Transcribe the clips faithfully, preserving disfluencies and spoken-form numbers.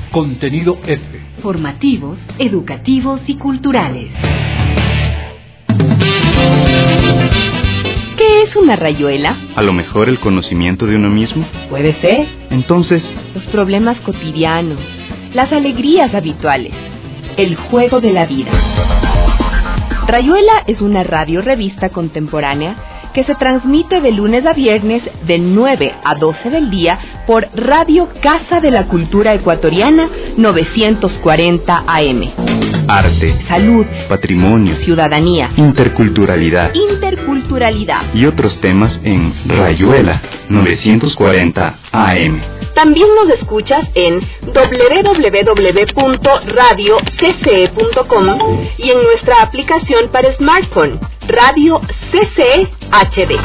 Contenido F. Formativos, educativos y culturales. ¿Qué es una rayuela? A lo mejor el conocimiento de uno mismo. Puede ser. Entonces, los problemas cotidianos, las alegrías habituales, el juego de la vida. Rayuela es una radio-revista contemporánea que se transmite de lunes a viernes de nueve a doce del día por Radio Casa de la Cultura Ecuatoriana novecientos cuarenta A M. Arte, salud, patrimonio, ciudadanía, interculturalidad, interculturalidad y otros temas en Rayuela novecientos cuarenta A M. También nos escuchas en doble u doble u doble u punto radio c c e punto com y en nuestra aplicación para smartphone, Radio C C E H D.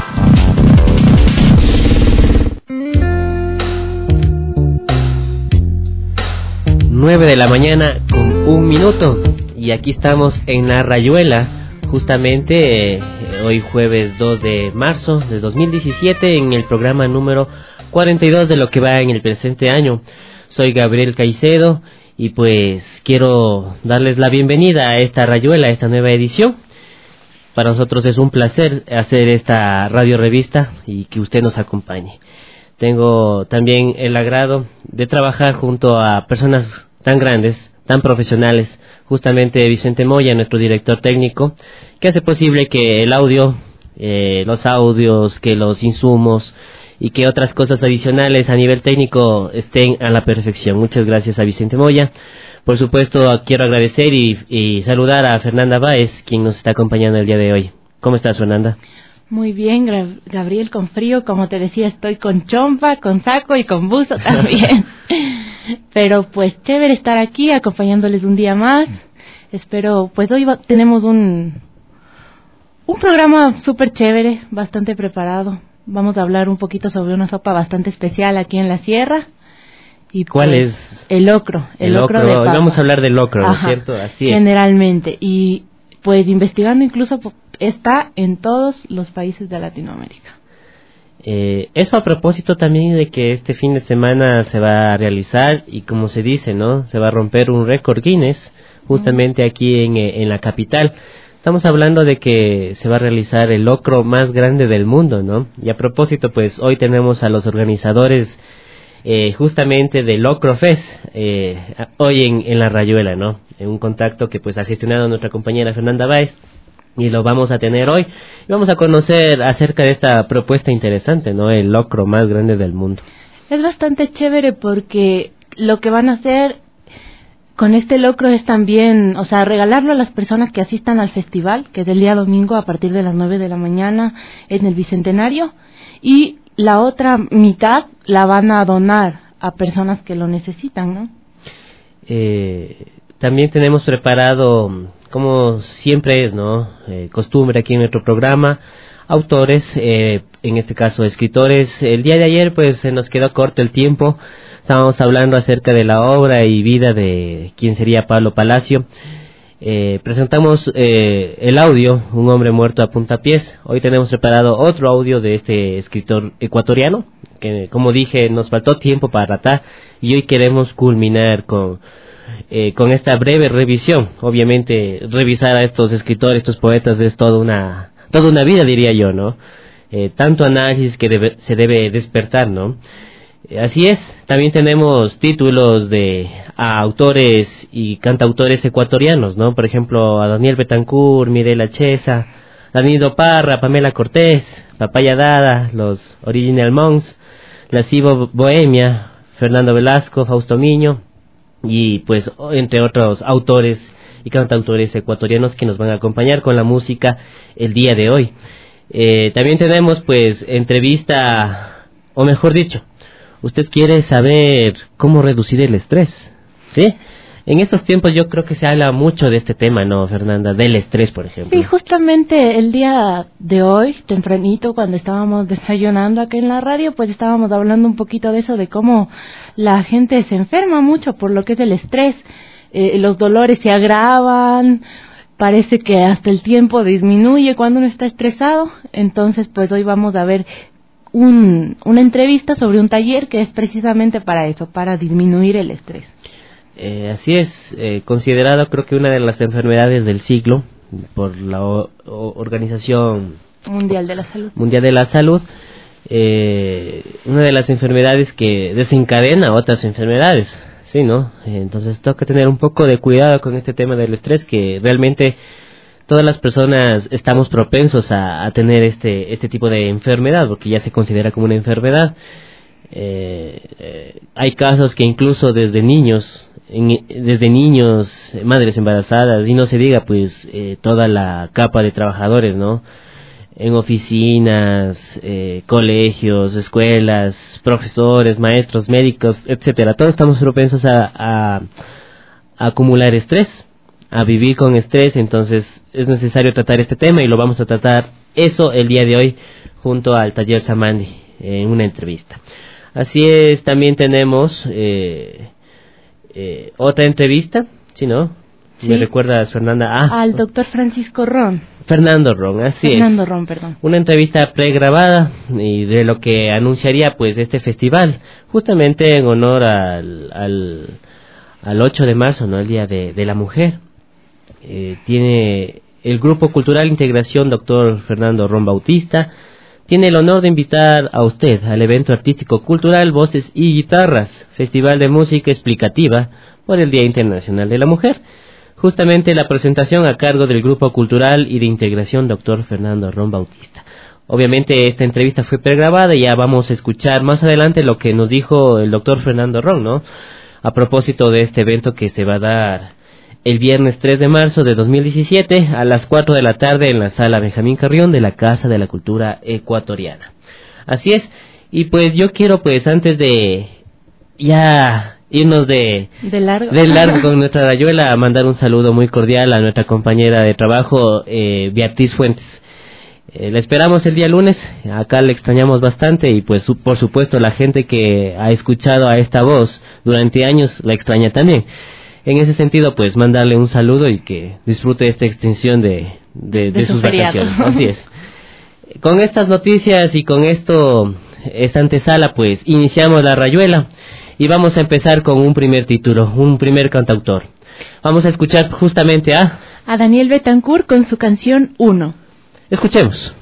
nueve de la mañana con un minuto y aquí estamos en la Rayuela, justamente eh, hoy jueves dos de marzo de dos mil diecisiete, en el programa número cuarenta y dos de lo que va en el presente año. Soy Gabriel Caicedo y pues quiero darles la bienvenida a esta Rayuela, a esta nueva edición. Para nosotros es un placer hacer esta radio revista y que usted nos acompañe. Tengo también el agrado de trabajar junto a personas tan grandes, tan profesionales, justamente Vicente Moya, nuestro director técnico, que hace posible que el audio, eh, los audios, que los insumos y que otras cosas adicionales a nivel técnico estén a la perfección. Muchas gracias a Vicente Moya. Por supuesto, quiero agradecer y, y saludar a Fernanda Báez, quien nos está acompañando el día de hoy. ¿Cómo estás, Fernanda? Muy bien, Gabriel, con frío, como te decía, estoy con chompa, con saco y con buzo también. Pero pues chévere estar aquí acompañándoles un día más. Espero, pues hoy va, tenemos un, un programa súper chévere, bastante preparado. Vamos a hablar un poquito sobre una sopa bastante especial aquí en la sierra. Y ¿cuál pues, es? El locro. El, el locro, locro de papa. Vamos a hablar del locro, ¿no es Ajá, cierto? Así es. Generalmente. Y pues investigando incluso está en todos los países de Latinoamérica. Eh, eso a propósito también de que este fin de semana se va a realizar y como se dice, ¿no? Se va a romper un récord Guinness justamente aquí en, en la capital. Estamos hablando de que se va a realizar el locro más grande del mundo, ¿no? Y a propósito, pues hoy tenemos a los organizadores eh, justamente del Locro Fest, eh, hoy en, en la Rayuela, ¿no? En un contacto que pues ha gestionado nuestra compañera Fernanda Báez y lo vamos a tener hoy. Y vamos a conocer acerca de esta propuesta interesante, ¿no? El locro más grande del mundo. Es bastante chévere porque lo que van a hacer con este locro es también, o sea, regalarlo a las personas que asistan al festival, que es el día domingo a partir de las nueve de la mañana en el Bicentenario, y la otra mitad la van a donar a personas que lo necesitan, ¿no? Eh, también tenemos preparado, como siempre es, ¿no? Eh, costumbre aquí en nuestro programa, autores, eh, en este caso escritores. El día de ayer pues se nos quedó corto el tiempo. Estábamos hablando acerca de la obra y vida de quien sería Pablo Palacio. Eh, presentamos eh, el audio, Un hombre muerto a puntapiés. Hoy tenemos preparado otro audio de este escritor ecuatoriano, que como dije nos faltó tiempo para tratar y hoy queremos culminar con, eh, con esta breve revisión. Obviamente revisar a estos escritores, estos poetas es toda una, toda una vida, diría yo, ¿no? Eh, tanto análisis que debe, se debe despertar, ¿no? Así es, también tenemos títulos de a autores y cantautores ecuatorianos, ¿no? Por ejemplo, a Daniel Betancourt, Mirela Chesa, Danilo Parra, Pamela Cortés, Papaya Dada, los Original Monks, Lascivo Bohemia, Fernando Velasco, Fausto Miño, y pues entre otros autores y cantautores ecuatorianos que nos van a acompañar con la música el día de hoy. Eh, también tenemos pues entrevista, o mejor dicho, usted quiere saber cómo reducir el estrés, ¿sí? En estos tiempos yo creo que se habla mucho de este tema, ¿no, Fernanda? Del estrés, por ejemplo. Sí, justamente el día de hoy, tempranito, cuando estábamos desayunando aquí en la radio, pues estábamos hablando un poquito de eso, de cómo la gente se enferma mucho por lo que es el estrés. Eh, los dolores se agravan, parece que hasta el tiempo disminuye cuando uno está estresado. Entonces, pues hoy vamos a ver Un, una entrevista sobre un taller que es precisamente para eso, para disminuir el estrés. Eh, así es, eh, considerado creo que una de las enfermedades del siglo por la o- o- Organización Mundial de la Salud. Mundial de la Salud, eh, una de las enfermedades que desencadena otras enfermedades, sí, ¿no? Entonces toca tener un poco de cuidado con este tema del estrés, que realmente todas las personas estamos propensos a, a tener este este tipo de enfermedad, porque ya se considera como una enfermedad. Eh, eh, hay casos que incluso desde niños, en, desde niños, madres embarazadas, y no se diga pues eh, toda la capa de trabajadores, ¿no? En oficinas, eh, colegios, escuelas, profesores, maestros, médicos, etcétera. Todos estamos propensos a, a, a acumular estrés, a vivir con estrés. Entonces es necesario tratar este tema, y lo vamos a tratar eso el día de hoy junto al Taller Samandi en una entrevista. Así es, también tenemos eh, eh, otra entrevista, ¿sí, no? Sí. ¿Me recuerdas, Fernanda? Ah, Al doctor Francisco Ron. Fernando Ron, así Fernando es. Ron, perdón. Una entrevista pregrabada y de lo que anunciaría pues este festival, justamente en honor al, al, al ocho de marzo, ¿no? El Día de, de la Mujer. Eh, tiene el Grupo Cultural Integración doctor Fernando Ron Bautista. Tiene el honor de invitar a usted al evento artístico cultural Voces y Guitarras, Festival de Música Explicativa por el Día Internacional de la Mujer. Justamente la presentación a cargo del Grupo Cultural y de Integración doctor Fernando Ron Bautista. Obviamente esta entrevista fue pregrabada, y ya vamos a escuchar más adelante lo que nos dijo el doctor Fernando Ron, ¿no? A propósito de este evento que se va a dar el viernes tres de marzo de dos mil diecisiete a las cuatro de la tarde en la sala Benjamín Carrión de la Casa de la Cultura Ecuatoriana. Así es, y pues yo quiero pues antes de ya irnos de, de largo, de largo con nuestra rayuela, a mandar un saludo muy cordial a nuestra compañera de trabajo, eh, Beatriz Fuentes. Eh, la esperamos el día lunes, acá le extrañamos bastante, y pues su, por supuesto la gente que ha escuchado a esta voz durante años la extraña también. En ese sentido, pues mandarle un saludo y que disfrute esta extensión de, de, de, de sus su vacaciones. Así es. Con estas noticias y con esto, esta antesala, pues iniciamos la rayuela y vamos a empezar con un primer título, un primer cantautor. Vamos a escuchar justamente a... a Daniel Betancourt con su canción Uno. Escuchemos.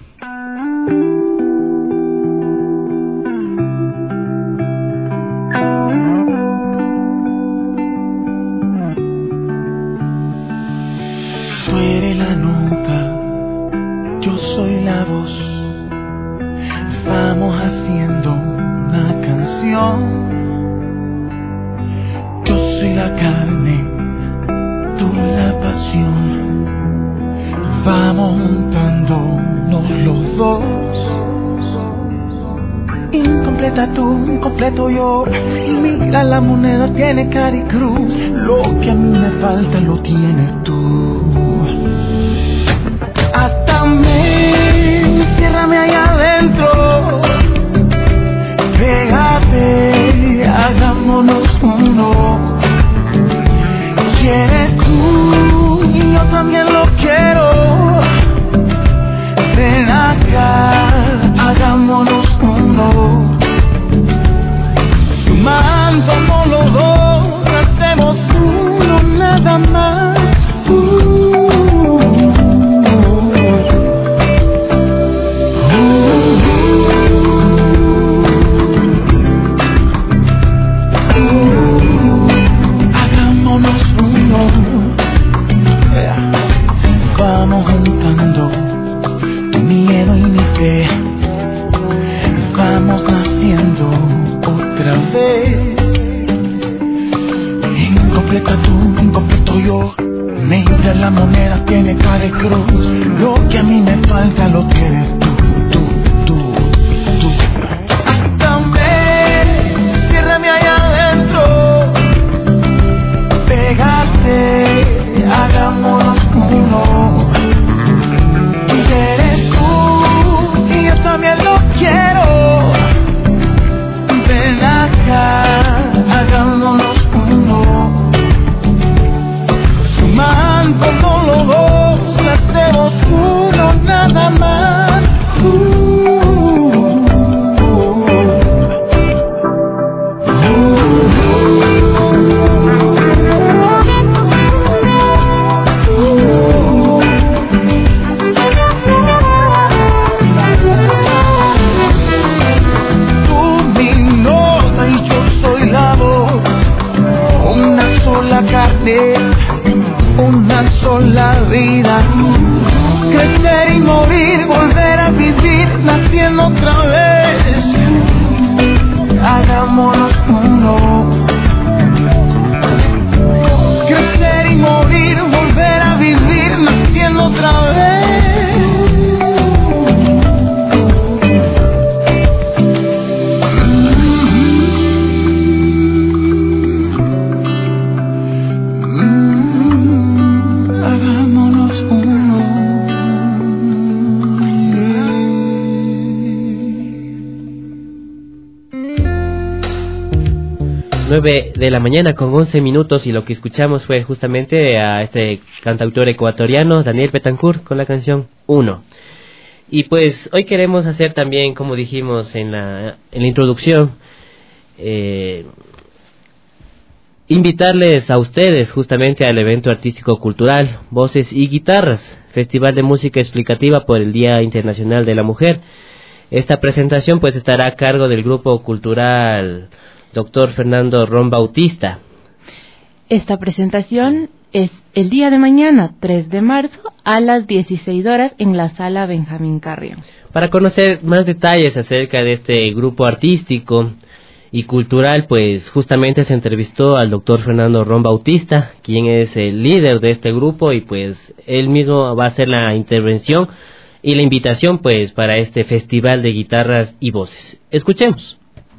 Tú eres la nota, yo soy la voz. Vamos haciendo una canción. Yo soy la carne, tú la pasión. Vamos juntándonos los dos. Incompleta tú, incompleto yo. Mira, la moneda tiene cara y cruz. Lo que a mí me falta lo tienes tú. Atame, ciérrame ahí adentro. Pégate, hagámonos uno. Quieres tú y yo también lo quiero. Ven acá, hagámonos uno. Sumándonos los dos, hacemos uno nada más. Uh. Vamos juntando tu miedo y mi fe. Vamos naciendo otra vez. Incompleta tú, incompleto yo. Mira, la moneda tiene cara y cruz. Lo que a mí me falta lo tienes tú, tú, tú, tú. Átame, ciérrame allá adentro. Pégate, hagámonos uno. Eres tú y yo también lo quiero. Ven acá, hagámonos uno. Sumándonos los dos, hacemos uno nada más. con la vida. Crecer y morir, volver a vivir, naciendo otra vez. Hagámonos uno. Crecer y morir, volver a vivir, naciendo otra vez. nueve de la mañana con once minutos, y lo que escuchamos fue justamente a este cantautor ecuatoriano Daniel Betancourt con la canción Uno. Y pues hoy queremos hacer también, como dijimos en la, en la introducción, eh, invitarles a ustedes justamente al evento artístico cultural Voces y Guitarras, Festival de Música Explicativa por el Día Internacional de la Mujer. Esta presentación pues estará a cargo del grupo cultural Doctor Fernando Ron Bautista. Esta presentación es el día de mañana, tres de marzo, a las dieciséis horas en la sala Benjamín Carrión. Para conocer más detalles acerca de este grupo artístico y cultural, pues justamente se entrevistó al doctor Fernando Ron Bautista, quien es el líder de este grupo, y pues él mismo va a hacer la intervención y la invitación pues para este Festival de Guitarras y Voces. Escuchemos.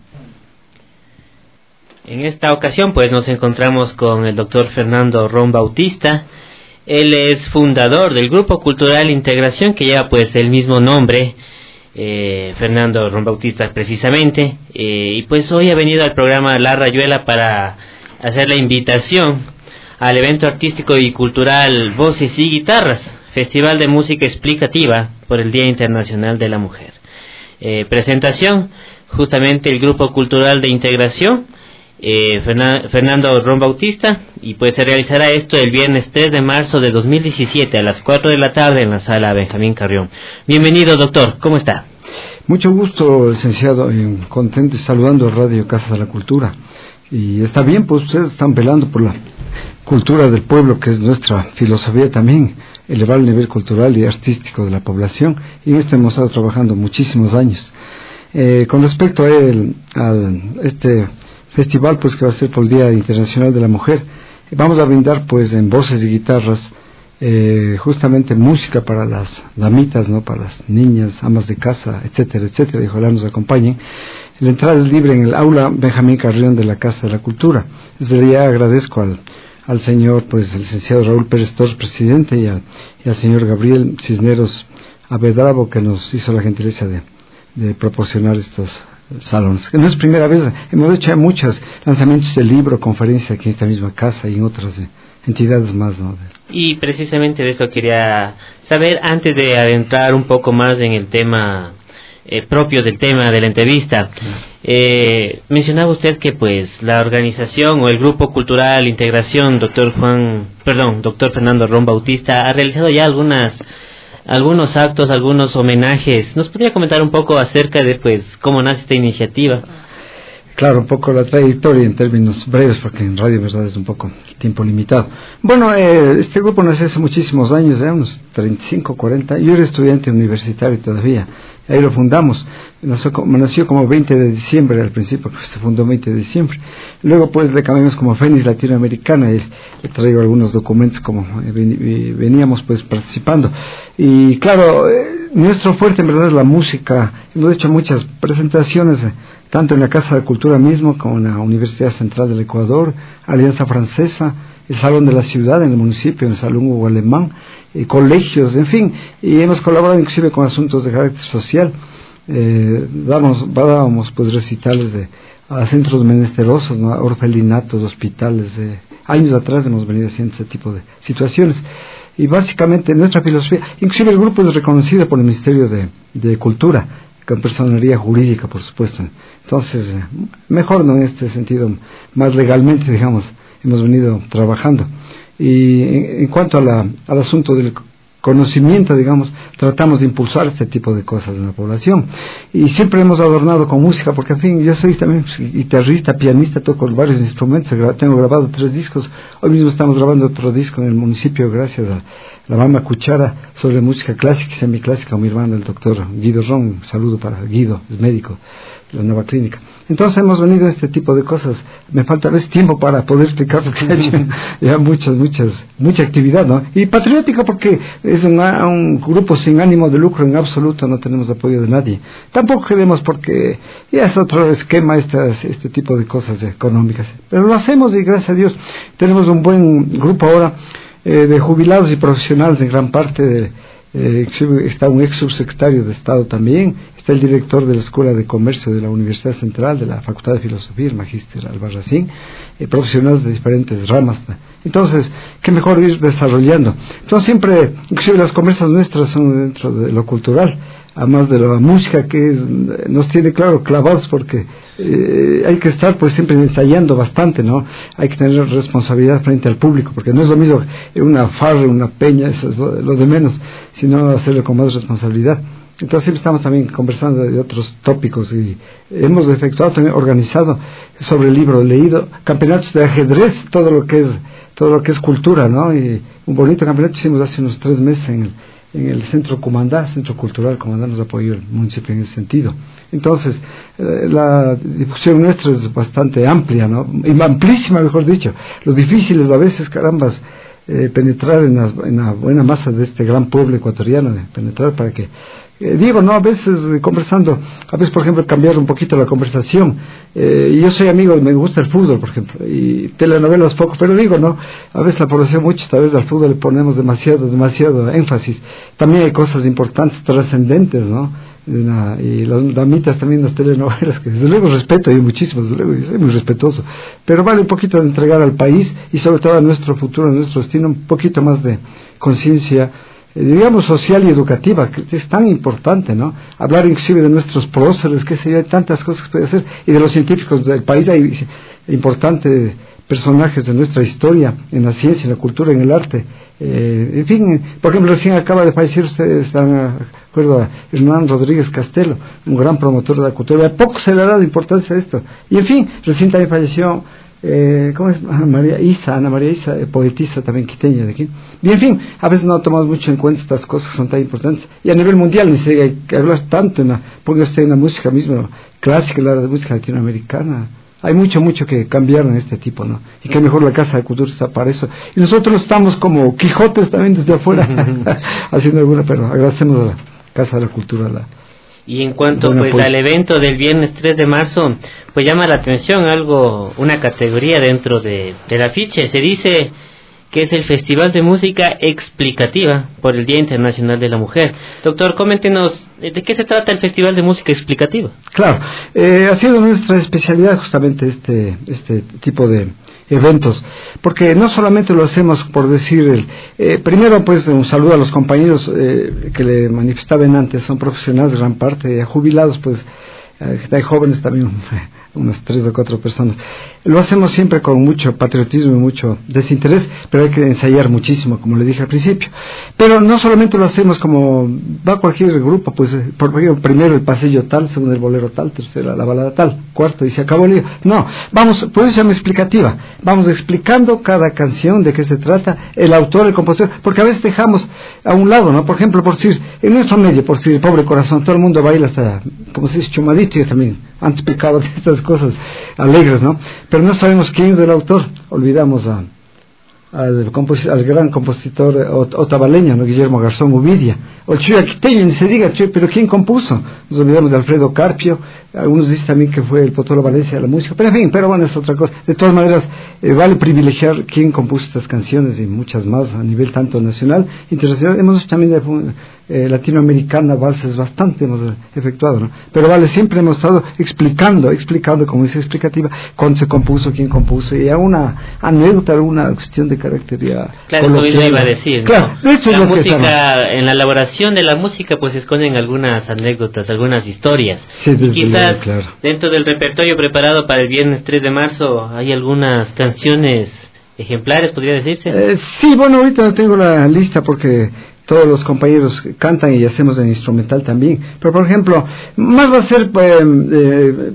En esta ocasión pues nos encontramos con el doctor Fernando Ron Bautista. Él es fundador del Grupo Cultural Integración, que lleva pues el mismo nombre, eh, Fernando Ron Bautista precisamente, eh, y pues hoy ha venido al programa La Rayuela para hacer la invitación al evento artístico y cultural Voces y Guitarras, Festival de Música Explicativa por el Día Internacional de la Mujer. Eh, presentación, justamente el Grupo Cultural de Integración, Eh, Fernan- Fernando Ron Bautista, y pues se realizará esto el viernes tres de marzo de dos mil diecisiete a las cuatro de la tarde en la sala Benjamín Carrión. Bienvenido, doctor, ¿cómo está? Mucho gusto, licenciado, y contento y saludando a Radio Casa de la Cultura. Y está bien, pues ustedes están velando por la cultura del pueblo, que es nuestra filosofía también, elevar el nivel cultural y artístico de la población, y en esto hemos estado trabajando muchísimos años. Eh, con respecto a, el, a este festival pues que va a ser por el Día Internacional de la Mujer, vamos a brindar pues en voces y guitarras eh, justamente música para las damitas, no, para las niñas, amas de casa, etcétera, etcétera, y ojalá nos acompañen. La entrada es libre en el aula Benjamín Carrión de la Casa de la Cultura. Desde ya agradezco al, al señor pues el licenciado Raúl Pérez Torres, presidente, y al, y al señor Gabriel Cisneros Avedravo, que nos hizo la gentileza de, de proporcionar estos salones. No es primera vez, hemos hecho muchos lanzamientos de libro, conferencias aquí en esta misma casa y en otras eh, entidades más, ¿no? Y precisamente de eso quería saber, antes de adentrar un poco más en el tema eh, propio del tema de la entrevista. Eh, mencionaba usted que pues la organización o el Grupo Cultural Integración, doctor Juan, perdón, doctor Fernando Ron Bautista, ha realizado ya algunas algunos actos, algunos homenajes. ¿Nos podría comentar un poco acerca de pues cómo nace esta iniciativa? Claro, un poco la trayectoria en términos breves, porque en radio, verdad, es un poco tiempo limitado. Bueno, eh, este grupo nació hace muchísimos años, ya unos treinta y cinco, cuarenta. Yo era estudiante universitario todavía, ahí lo fundamos. Nació como, nació como veinte de diciembre al principio, pues se fundó veinte de diciembre. Luego pues le cambiamos como Fénix Latinoamericana, y le traigo algunos documentos como eh, veníamos pues participando. Y claro, eh, nuestro fuerte en verdad es la música. Hemos hecho muchas presentaciones, eh, tanto en la Casa de Cultura mismo como en la Universidad Central del Ecuador, Alianza Francesa, el Salón de la Ciudad en el municipio, en el Salón Hugo Alemán, eh, colegios, en fin, y hemos colaborado inclusive con asuntos de carácter social. Eh, damos, dábamos pues recitales de, a centros menesterosos, ¿no? Orfelinatos, hospitales. Eh, años atrás hemos venido haciendo ese tipo de situaciones. Y básicamente nuestra filosofía, inclusive el grupo es reconocido por el Ministerio de, de Cultura, con personería jurídica, por supuesto. Entonces, eh, mejor no en este sentido, más legalmente, digamos, hemos venido trabajando. Y en, en cuanto a la, al asunto del conocimiento, digamos, tratamos de impulsar este tipo de cosas en la población. Y siempre hemos adornado con música, porque en fin, yo soy también guitarrista, pianista, toco varios instrumentos, tengo grabado tres discos, hoy mismo estamos grabando otro disco en el municipio, gracias a la Mama Cuchara, sobre música clásica y semiclásica, con mi hermano, el doctor Guido Ron. Un saludo para Guido, es médico de la nueva clínica. Entonces hemos venido a este tipo de cosas. Me falta a veces tiempo para poder explicar, porque ha hecho ya muchas, muchas, mucha actividad, ¿no? Y patriótica, porque es una, un grupo sin ánimo de lucro en absoluto, no tenemos apoyo de nadie. Tampoco queremos, porque ya es otro esquema este, este tipo de cosas económicas. Pero lo hacemos y gracias a Dios tenemos un buen grupo ahora eh, de jubilados y profesionales en gran parte de Eh, está un ex subsecretario de Estado también, está el director de la Escuela de Comercio de la Universidad Central, de la Facultad de Filosofía, el magíster Albarracín, eh, profesionales de diferentes ramas. Entonces, qué mejor ir desarrollando. Entonces siempre, inclusive las conversas nuestras son dentro de lo cultural, además de la música que es, nos tiene, claro, clavados, porque eh, hay que estar pues siempre ensayando bastante, ¿no? Hay que tener responsabilidad frente al público, porque no es lo mismo una farra, una peña, eso es lo, lo de menos, sino hacerlo con más responsabilidad. Entonces siempre estamos también conversando de otros tópicos, y hemos efectuado, también organizado sobre el libro leído, campeonatos de ajedrez, todo lo que es todo lo que es cultura, ¿no? Y un bonito campeonato hicimos hace unos tres meses en el en el Centro Comandá, Centro Cultural Comandá, nos apoyó el municipio en ese sentido. Entonces, eh, la difusión nuestra es bastante amplia, ¿no? Y amplísima, mejor dicho. Lo difícil es a veces, carambas, eh, penetrar en, las, en la buena masa de este gran pueblo ecuatoriano, de penetrar para que, eh, digo, ¿no? A veces eh, conversando, a veces, por ejemplo, cambiar un poquito la conversación. Eh, yo soy amigo, me gusta el fútbol, por ejemplo, y telenovelas poco, pero digo, ¿no? A veces la población mucho, tal vez al fútbol le ponemos demasiado, demasiado énfasis. También hay cosas importantes, trascendentes, ¿no? Una, y las damitas también, las telenovelas, que desde luego respeto, yo muchísimo, desde luego, yo soy muy respetuoso, pero vale un poquito de entregar al país y sobre todo a nuestro futuro, a nuestro destino, un poquito más de conciencia, eh, digamos, social y educativa, que es tan importante, ¿no? Hablar inclusive de nuestros próceres, que sé yo, hay tantas cosas que puede hacer, y de los científicos del país, hay importantes personajes de nuestra historia, en la ciencia, en la cultura, en el arte. Eh, en fin, por ejemplo, recién acaba de fallecer, ustedes están, recuerdo a Hernán Rodríguez Castelo, un gran promotor de la cultura. A poco se le ha dado importancia a esto. Y en fin, recién también falleció, eh, ¿cómo es? Ana María Isa, Ana María Isa, eh, poetisa también quiteña de aquí. Y en fin, a veces no tomamos mucho en cuenta estas cosas que son tan importantes. Y a nivel mundial, ni se hay que hablar tanto, en la, ponga usted en la música misma, clásica, la de música latinoamericana. Hay mucho, mucho que cambiar en este tipo, ¿no? Y que mejor la Casa de Cultura está para eso. Y nosotros estamos como Quijotes también desde afuera, haciendo alguna, pero agradecemos a la Casa de la Cultura. La, y en cuanto pues apoyo. Al evento del viernes tres de marzo, pues llama la atención algo, una categoría dentro de, del afiche. Se dice que es el Festival de Música Explicativa por el Día Internacional de la Mujer. Doctor, coméntenos, ¿de qué se trata el Festival de Música Explicativa? Claro, eh, ha sido nuestra especialidad justamente este este tipo de eventos, porque no solamente lo hacemos por decir, el, eh, primero pues un saludo a los compañeros eh, que le manifestaban antes, son profesionales gran parte, jubilados pues, eh, hay jóvenes también, unas tres o cuatro personas. Lo hacemos siempre con mucho patriotismo y mucho desinterés, pero hay que ensayar muchísimo, como le dije al principio. Pero no solamente lo hacemos como va cualquier grupo, pues por ejemplo, primero el pasillo tal, segundo el bolero tal, tercera la balada tal, cuarto y se acabó el lío. No, vamos, por eso se llama explicativa. Vamos explicando cada canción, de qué se trata, el autor, el compositor, porque a veces dejamos a un lado, ¿no? Por ejemplo, por decir, en nuestro medio, por decir, Pobre Corazón, todo el mundo baila hasta, como se dice, chumadito, yo también antes explicado de estas cosas alegres, ¿no? Pero no sabemos quién es el autor, olvidamos a, al, al gran compositor otavaleño, ¿no? Guillermo Garzón Uvidia, o el Chuy Quiteño, ni se diga, Chuy, pero ¿quién compuso? Nos olvidamos de Alfredo Carpio, algunos dicen también que fue el Potolo Valencia de la música, pero en fin, pero bueno, es otra cosa. De todas maneras, eh, vale privilegiar quién compuso estas canciones y muchas más a nivel tanto nacional, internacional. Hemos hecho también de eh, latinoamericana, valses bastante hemos efectuado, ¿no? Pero vale, siempre hemos estado explicando, explicando, como dice explicativa, cuándo se compuso, quién compuso, y a una anécdota, una cuestión de carácter ya claro, eso mismo iba a decir, claro, ¿no? Eso la es lo música, que en la elaboración de la música pues se esconden algunas anécdotas, algunas historias, sí, y quizás luego, claro. Dentro del repertorio preparado para el viernes tres de marzo hay algunas canciones ejemplares, podría decirse. Eh, sí, bueno, ahorita no tengo la lista porque todos los compañeros cantan y hacemos el instrumental también. Pero, por ejemplo, más va a ser eh,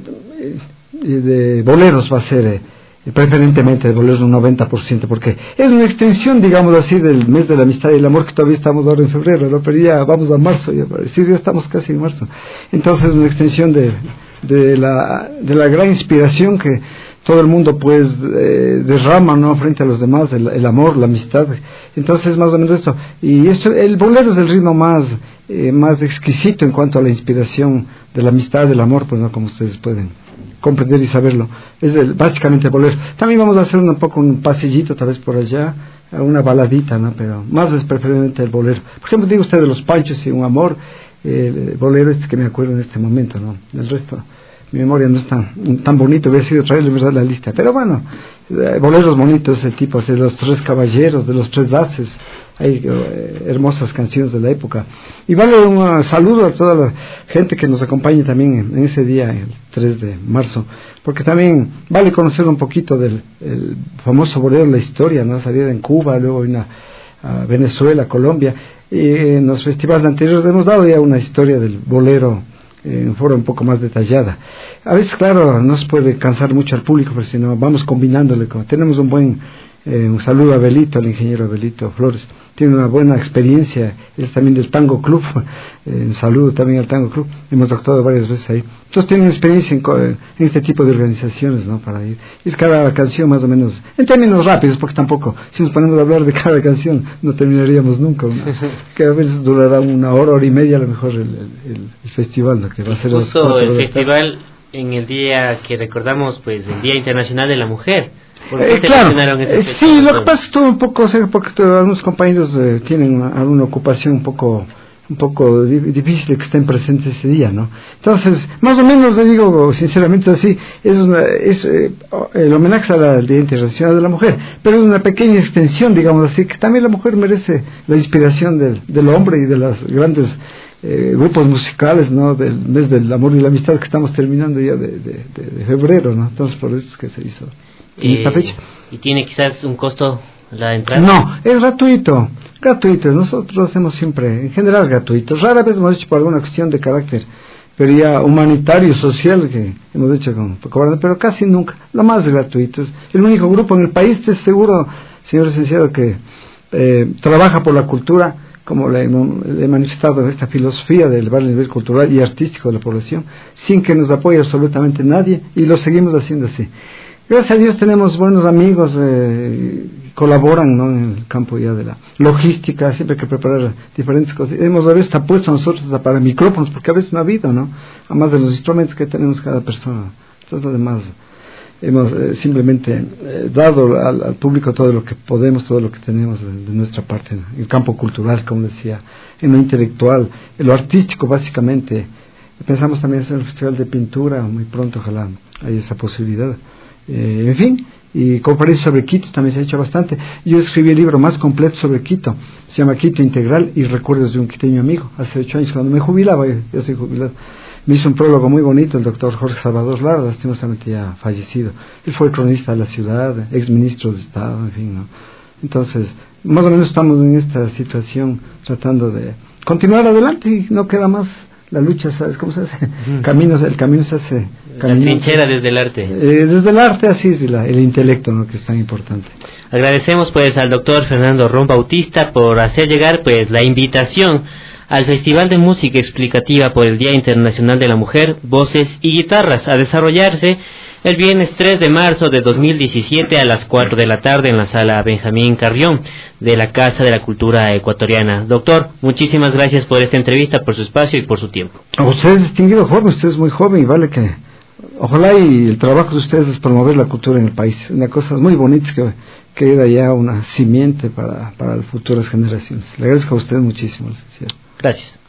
eh, de boleros, va a ser... Eh, preferentemente de boleros un noventa por ciento, porque es una extensión, digamos así, del mes de la amistad y el amor, que todavía estamos ahora en febrero, ¿no? Pero ya vamos a marzo, ya, sí, ya estamos casi en marzo. Entonces, una extensión de, de, la, de la gran inspiración que todo el mundo pues eh, derrama, ¿no?, frente a los demás, el, el amor, la amistad. Entonces, más o menos esto. Y esto, el bolero es el ritmo más, eh, más exquisito en cuanto a la inspiración de la amistad, del amor, pues, ¿no?, como ustedes pueden comprender y saberlo. Es el, básicamente el bolero. También vamos a hacer un, un poco un pasillito tal vez por allá, una baladita, ¿no? Pero más es preferiblemente el bolero. Por ejemplo, digo usted de los Panchos y Un Amor, eh, el bolero este que me acuerdo en este momento, ¿no? El resto, mi memoria no es tan, tan bonito, hubiera sido traerle verdad la lista, pero bueno, eh, boleros bonitos, ese tipo, así, de los Tres Caballeros, de los Tres Haces. Hay eh, hermosas canciones de la época. Y vale un uh, saludo a toda la gente que nos acompañe también en, en ese día, el tres de marzo, porque también vale conocer un poquito del el famoso bolero, la historia, ¿no? Salida en Cuba, luego en a, a Venezuela, Colombia, y en los festivales anteriores hemos dado ya una historia del bolero en forma un poco más detallada. A veces, claro, no se puede cansar mucho al público, pero si no, vamos combinándole. Como tenemos un buen Eh, un saludo a Belito, al ingeniero Belito Flores, tiene una buena experiencia, es también del Tango Club, eh, un saludo también al Tango Club, hemos actuado varias veces ahí. Entonces tienen experiencia en, en este tipo de organizaciones, ¿no?, para ir, ir cada canción más o menos, en términos rápidos, porque tampoco, si nos ponemos a hablar de cada canción, no terminaríamos nunca, una, que a veces durará una hora, hora y media a lo mejor el, el, el festival, ¿no?, que va a ser justo el festival en el día que recordamos, pues, el Día Internacional de la Mujer. ¿Por qué eh, claro, este eh, sí, lo que pasa es que todo un poco, o sea, porque todo, algunos compañeros eh, tienen una, alguna ocupación un poco un poco di difícil que estén presentes ese día, ¿no? Entonces, más o menos le digo sinceramente así, es, una, es eh, el homenaje al Día Internacional de la Mujer, pero es una pequeña extensión, digamos así, que también la mujer merece la inspiración del, del hombre y de las grandes eh, grupos musicales, ¿no?, del mes del amor y la amistad que estamos terminando ya de, de, de, de febrero, ¿no? Entonces, por eso es que se hizo en esta fecha. ¿Y tiene quizás un costo la entrada? No, es gratuito, gratuito, nosotros hacemos siempre, en general gratuito, rara vez hemos hecho por alguna cuestión de carácter, pero ya humanitario, social, que hemos hecho con poco, pero casi nunca, lo más gratuito, es el único grupo en el país, estoy seguro, señor licenciado, que eh, trabaja por la cultura, como le, le he manifestado esta filosofía de elevar el nivel cultural y artístico de la población, sin que nos apoye absolutamente nadie, y lo seguimos haciendo así. Gracias a Dios tenemos buenos amigos, eh, colaboran, ¿no?, en el campo ya de la logística, siempre hay que preparar diferentes cosas. Hemos a veces puesto nosotros para micrófonos, porque a veces no ha habido, ¿no?, además de los instrumentos que tenemos cada persona. Entonces, lo demás, hemos eh, simplemente eh, dado al, al público todo lo que podemos, todo lo que tenemos de, de nuestra parte, en el campo cultural, como decía, en lo intelectual, en lo artístico básicamente. Pensamos también hacer un festival de pintura, muy pronto ojalá haya esa posibilidad. Eh, en fin, y conferencias sobre Quito también se ha hecho bastante. Yo escribí el libro más completo sobre Quito, se llama Quito Integral y Recuerdos de un Quiteño Amigo, hace ocho años cuando me jubilaba, yo, yo soy jubilado. Me hizo un prólogo muy bonito el doctor Jorge Salvador Lara, lastimosamente ya fallecido. Él fue cronista de la ciudad, ex ministro de Estado, en fin, ¿no? Entonces, más o menos estamos en esta situación tratando de continuar adelante y no queda más. La lucha, ¿sabes cómo se hace? Uh-huh. Caminos, el camino se hace. La trinchera desde el arte. Eh, desde el arte, así es, la, el intelecto, ¿no?, que es tan importante. Agradecemos pues al doctor Fernando Ron Bautista por hacer llegar pues la invitación al Festival de Música Explicativa por el Día Internacional de la Mujer, Voces y Guitarras, a desarrollarse el viernes tres de marzo de dos mil diecisiete a las cuatro de la tarde en la sala Benjamín Carrión de la Casa de la Cultura Ecuatoriana. Doctor, muchísimas gracias por esta entrevista, por su espacio y por su tiempo. A ustedes, distinguido joven, usted es muy joven y vale que, ojalá y el trabajo de ustedes es promover la cultura en el país, una cosa muy bonita que queda ya una simiente para, para las futuras generaciones. Le agradezco a usted muchísimo, licenciado. Gracias.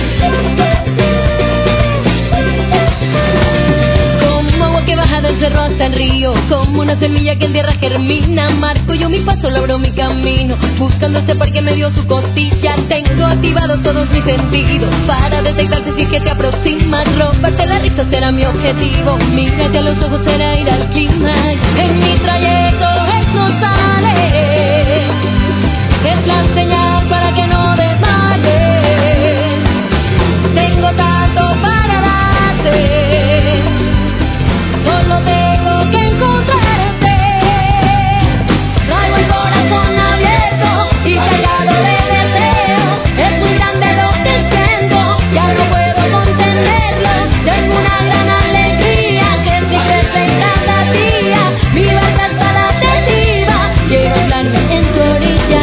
Cerro fuerza en río, como una semilla que en tierra germina. Marco yo mi paso, labro mi camino, buscando este par que me dio su costilla. Tengo activados todos mis sentidos para detectarte si es que te aproximas. Romperte la risa será mi objetivo, mírate a los ojos será ir al clima. En mi trayecto esto sale, es la señal para que no desmayes. Tengo tanto para darte, solo tengo que encontrarte. Traigo el corazón abierto y cargado de deseo. Es muy grande lo que siento, ya no puedo contenerlo. Tengo una gran alegría que si crece cada día. Mi barca está la deriva, quiero estarme en tu orilla.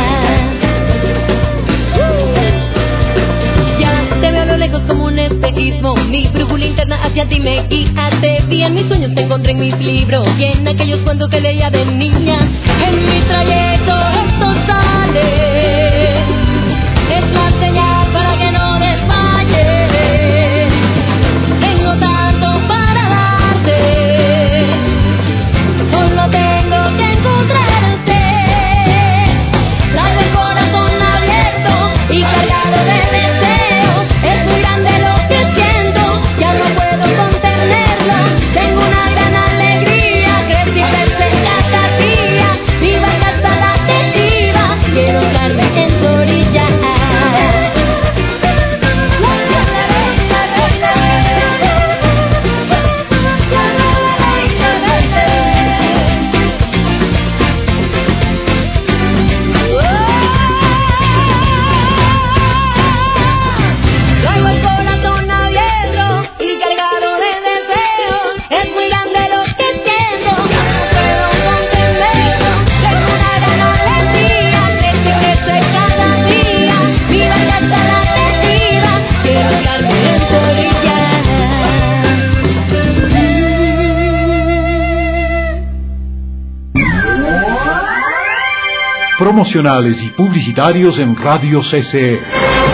Ya te veo a lo lejos como un espejismo, mi brújula interna hacia ti me guía. Te vi en mis sueños, te encontré en mis libros y en aquellos cuentos que leía de niña. En mi trayecto esto sale, es la señal para que no desmayes. Tengo tanto para darte, solo tengo que encontrarte. Traigo el corazón abierto y cargado de deseo. Es muy grande lo que siento, ya no puedo contenerlo. Tengo una gran alegría, crecí crecer cada día. Mi barca está la deriva, quiero estarme en tu orilla. Traigo el corazón abierto y cargado de deseo. Es muy grande lo que siento, ya no puedo contenerlo. Tengo una gran alegría, crece, crece cada día. Mi barca está la deriva, quiero estarme en tu orilla. Promocionales y publicitarios en Radio C C E.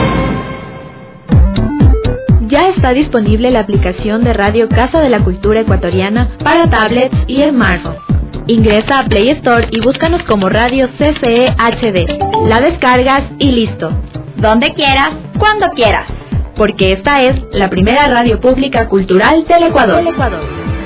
Ya está disponible la aplicación de Radio Casa de la Cultura Ecuatoriana para tablets y smartphones. Ingresa a Play Store y búscanos como Radio C C E H D. La descargas y listo. Donde quieras, cuando quieras. Porque esta es la primera radio pública cultural del Ecuador. Del Ecuador.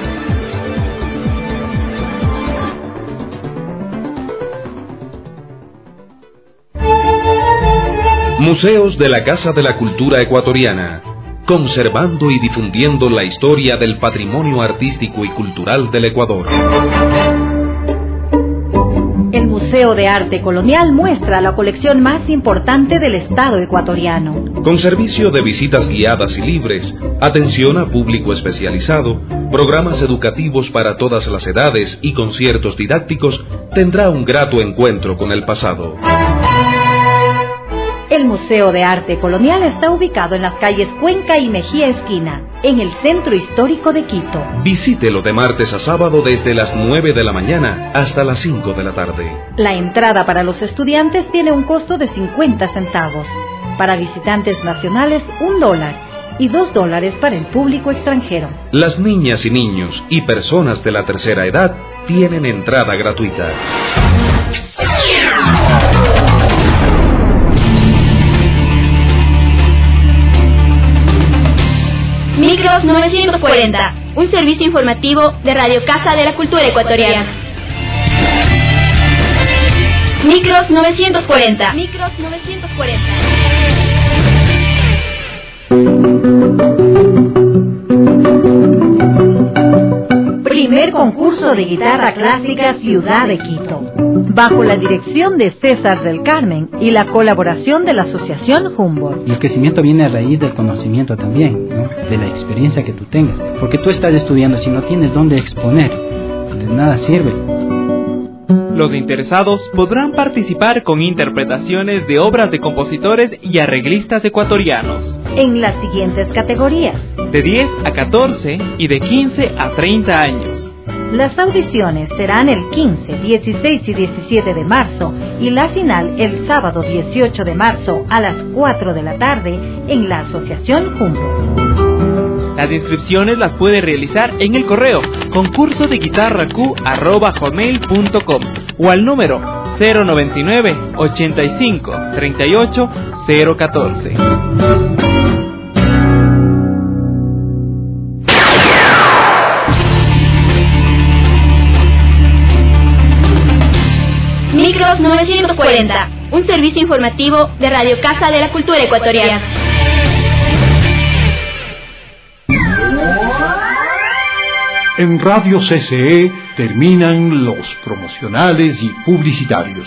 Museos de la Casa de la Cultura Ecuatoriana, conservando y difundiendo la historia del patrimonio artístico y cultural del Ecuador. El Museo de Arte Colonial muestra la colección más importante del Estado ecuatoriano. Con servicio de visitas guiadas y libres, atención a público especializado, programas educativos para todas las edades y conciertos didácticos, tendrá un grato encuentro con el pasado. El Museo de Arte Colonial está ubicado en las calles Cuenca y Mejía Esquina, en el centro histórico de Quito. Visítelo de martes a sábado desde las nueve de la mañana hasta las cinco de la tarde. La entrada para los estudiantes tiene un costo de cincuenta centavos. Para visitantes nacionales, un dólar. Y dos dólares para el público extranjero. Las niñas y niños y personas de la tercera edad tienen entrada gratuita. Micros novecientos cuarenta, un servicio informativo de Radio Casa de la Cultura Ecuatoriana. Micros novecientos cuarenta. Micros novecientos cuarenta. Primer concurso de guitarra clásica Ciudad de Quito, bajo la dirección de César del Carmen y la colaboración de la Asociación Humboldt. Y el crecimiento viene a raíz del conocimiento también, ¿no? De la experiencia que tú tengas, porque tú estás estudiando, si no tienes dónde exponer, de nada sirve. Los interesados podrán participar con interpretaciones de obras de compositores y arreglistas ecuatorianos. En las siguientes categorías: de diez a catorce y de quince a treinta años. Las audiciones serán el quince, dieciséis y diecisiete de marzo y la final el sábado dieciocho de marzo a las cuatro de la tarde en la Asociación Humboldt. Las inscripciones las puede realizar en el correo concurso de guitarra q arroba hotmail punto com o al número cero noventa y nueve, ochenta y cinco, treinta y ocho, cero catorce. Micros novecientos cuarenta, un servicio informativo de Radio Casa de la Cultura Ecuatoriana. En Radio C C E terminan los promocionales y publicitarios.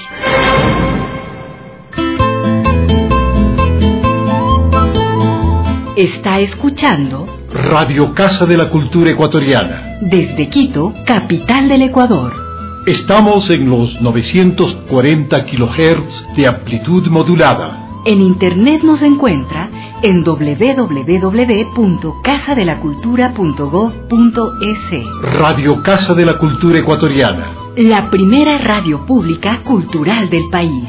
Está escuchando Radio Casa de la Cultura Ecuatoriana. Desde Quito, capital del Ecuador. Estamos en los novecientos cuarenta kilohertz de amplitud modulada. En internet nos encuentra en doble u doble u doble u punto casa de la cultura punto gob punto es. Radio Casa de la Cultura Ecuatoriana. La primera radio pública cultural del país.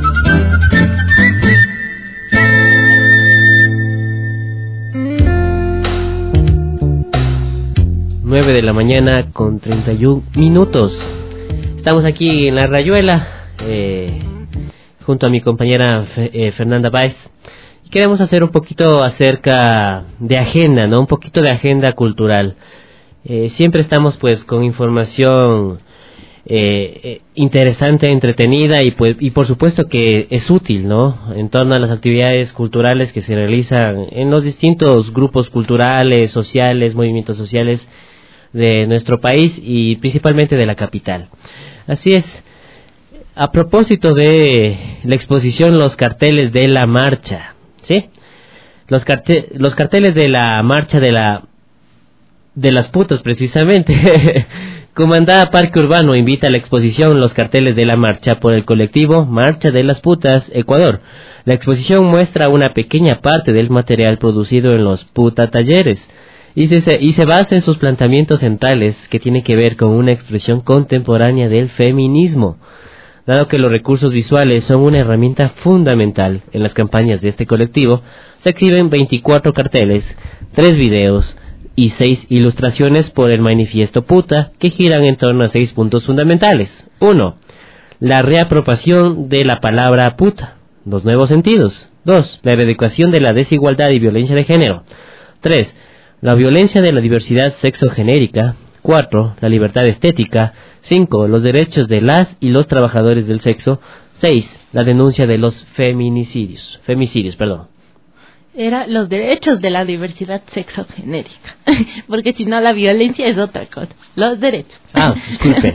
nueve de la mañana con treinta y un minutos. Estamos aquí en la Rayuela, eh, junto a mi compañera eh, Fernanda Báez. Queremos hacer un poquito acerca de agenda, ¿no? Un poquito de agenda cultural. Eh, siempre estamos pues con información eh, eh, interesante, entretenida y pues y por supuesto que es útil, ¿no? En torno a las actividades culturales que se realizan en los distintos grupos culturales, sociales, movimientos sociales de nuestro país y principalmente de la capital. Así es. A propósito de la exposición Los carteles de la marcha, ¿sí? Los, carte los carteles de la marcha de la de las putas, precisamente. Comandada Parque Urbano invita a la exposición Los carteles de la marcha por el colectivo Marcha de las Putas, Ecuador. La exposición muestra una pequeña parte del material producido en los puta talleres y se, y se basa en sus planteamientos centrales que tienen que ver con una expresión contemporánea del feminismo. Dado que los recursos visuales son una herramienta fundamental en las campañas de este colectivo, se exhiben veinticuatro carteles, tres videos y seis ilustraciones por el manifiesto puta que giran en torno a seis puntos fundamentales. uno. La reapropiación de la palabra puta. Los nuevos sentidos. dos. La erradicación de la desigualdad y violencia de género. tres. La violencia de la diversidad sexogenérica. cuatro. La libertad estética. cinco. Los derechos de las y los trabajadores del sexo. seis. La denuncia de los feminicidios. Femicidios, perdón. Era los derechos de la diversidad sexogenérica. Porque si no, la violencia es otra cosa. Los derechos. Ah, disculpe.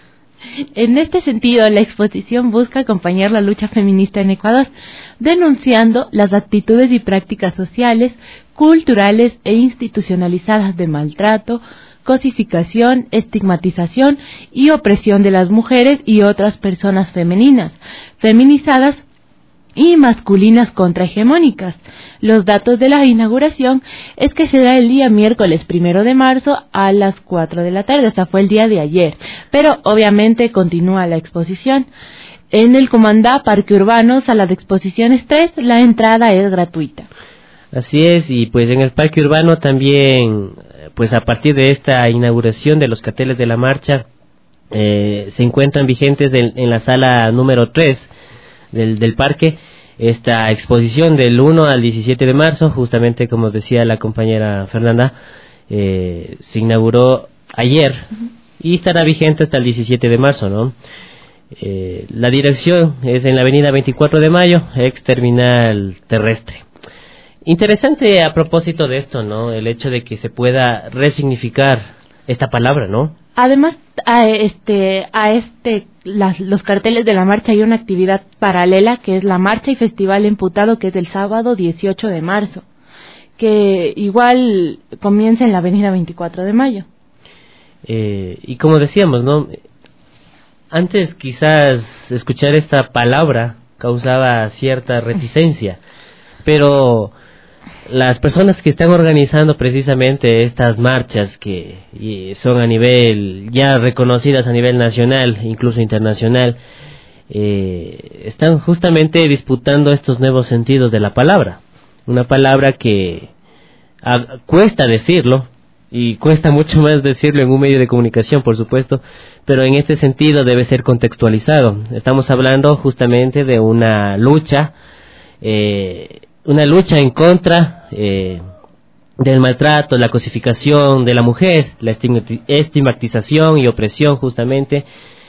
En este sentido, la exposición busca acompañar la lucha feminista en Ecuador, denunciando las actitudes y prácticas sociales, culturales e institucionalizadas de maltrato, cosificación, estigmatización y opresión de las mujeres y otras personas femeninas, feminizadas y masculinas contrahegemónicas. Los datos de la inauguración es que será el día miércoles primero de marzo a las cuatro de la tarde, o sea, fue el día de ayer, pero obviamente continúa la exposición. En el Comandá Parque Urbano, sala de exposiciones tres, la entrada es gratuita. Así es, y pues en el Parque Urbano también, pues a partir de esta inauguración de los carteles de la marcha, eh, se encuentran vigentes en, en la sala número tres del, del parque, esta exposición del uno al diecisiete de marzo, justamente como decía la compañera Fernanda, eh, se inauguró ayer uh-huh. y estará vigente hasta el diecisiete de marzo, ¿no? Eh, la dirección es en la avenida veinticuatro de mayo, ex terminal terrestre. Interesante a propósito de esto, ¿no? El hecho de que se pueda resignificar esta palabra, ¿no? Además, a este, a este, las, los carteles de la marcha hay una actividad paralela que es la marcha y festival emputado, que es el sábado dieciocho de marzo, que igual comienza en la avenida veinticuatro de mayo. Eh, y como decíamos, ¿no? Antes quizás escuchar esta palabra causaba cierta reticencia, pero las personas que están organizando precisamente estas marchas que son a nivel ya reconocidas a nivel nacional, incluso internacional, eh, están justamente disputando estos nuevos sentidos de la palabra, una palabra que a, cuesta decirlo, y cuesta mucho más decirlo en un medio de comunicación, por supuesto, pero en este sentido debe ser contextualizado. Estamos hablando justamente de una lucha, eh, una lucha en contra eh, del maltrato, la cosificación de la mujer, la estigmatización y opresión justamente,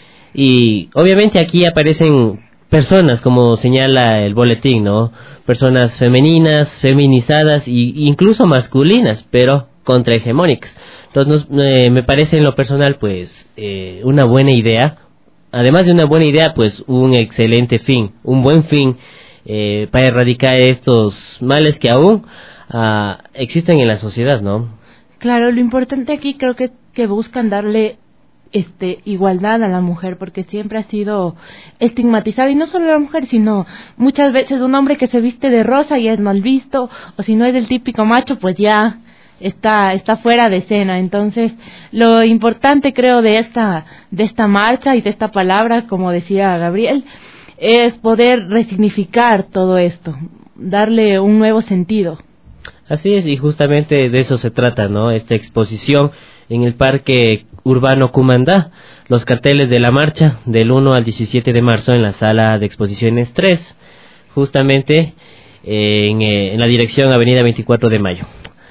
y obviamente aquí aparecen personas, como señala el boletín, ¿no? Personas femeninas, feminizadas e incluso masculinas, pero contrahegemónicas. Entonces, eh, me parece en lo personal, pues, eh, una buena idea. Además de una buena idea, pues, un excelente fin, un buen fin eh, para erradicar estos males que aún uh, existen en la sociedad, ¿no? Claro, lo importante aquí creo que, que buscan darle este igualdad a la mujer, porque siempre ha sido estigmatizada, y no solo la mujer, sino muchas veces un hombre que se viste de rosa ya es mal visto, o si no es el típico macho, pues ya está está fuera de escena. Entonces, lo importante creo de esta de esta marcha y de esta palabra, como decía Gabriel, es poder resignificar todo esto, darle un nuevo sentido. Así es, y justamente de eso se trata, ¿no? Esta exposición en el Parque Urbano Cumandá, los carteles de la marcha del uno al diecisiete de marzo en la sala de exposiciones tres, justamente eh, en, eh, en la dirección Avenida veinticuatro de mayo.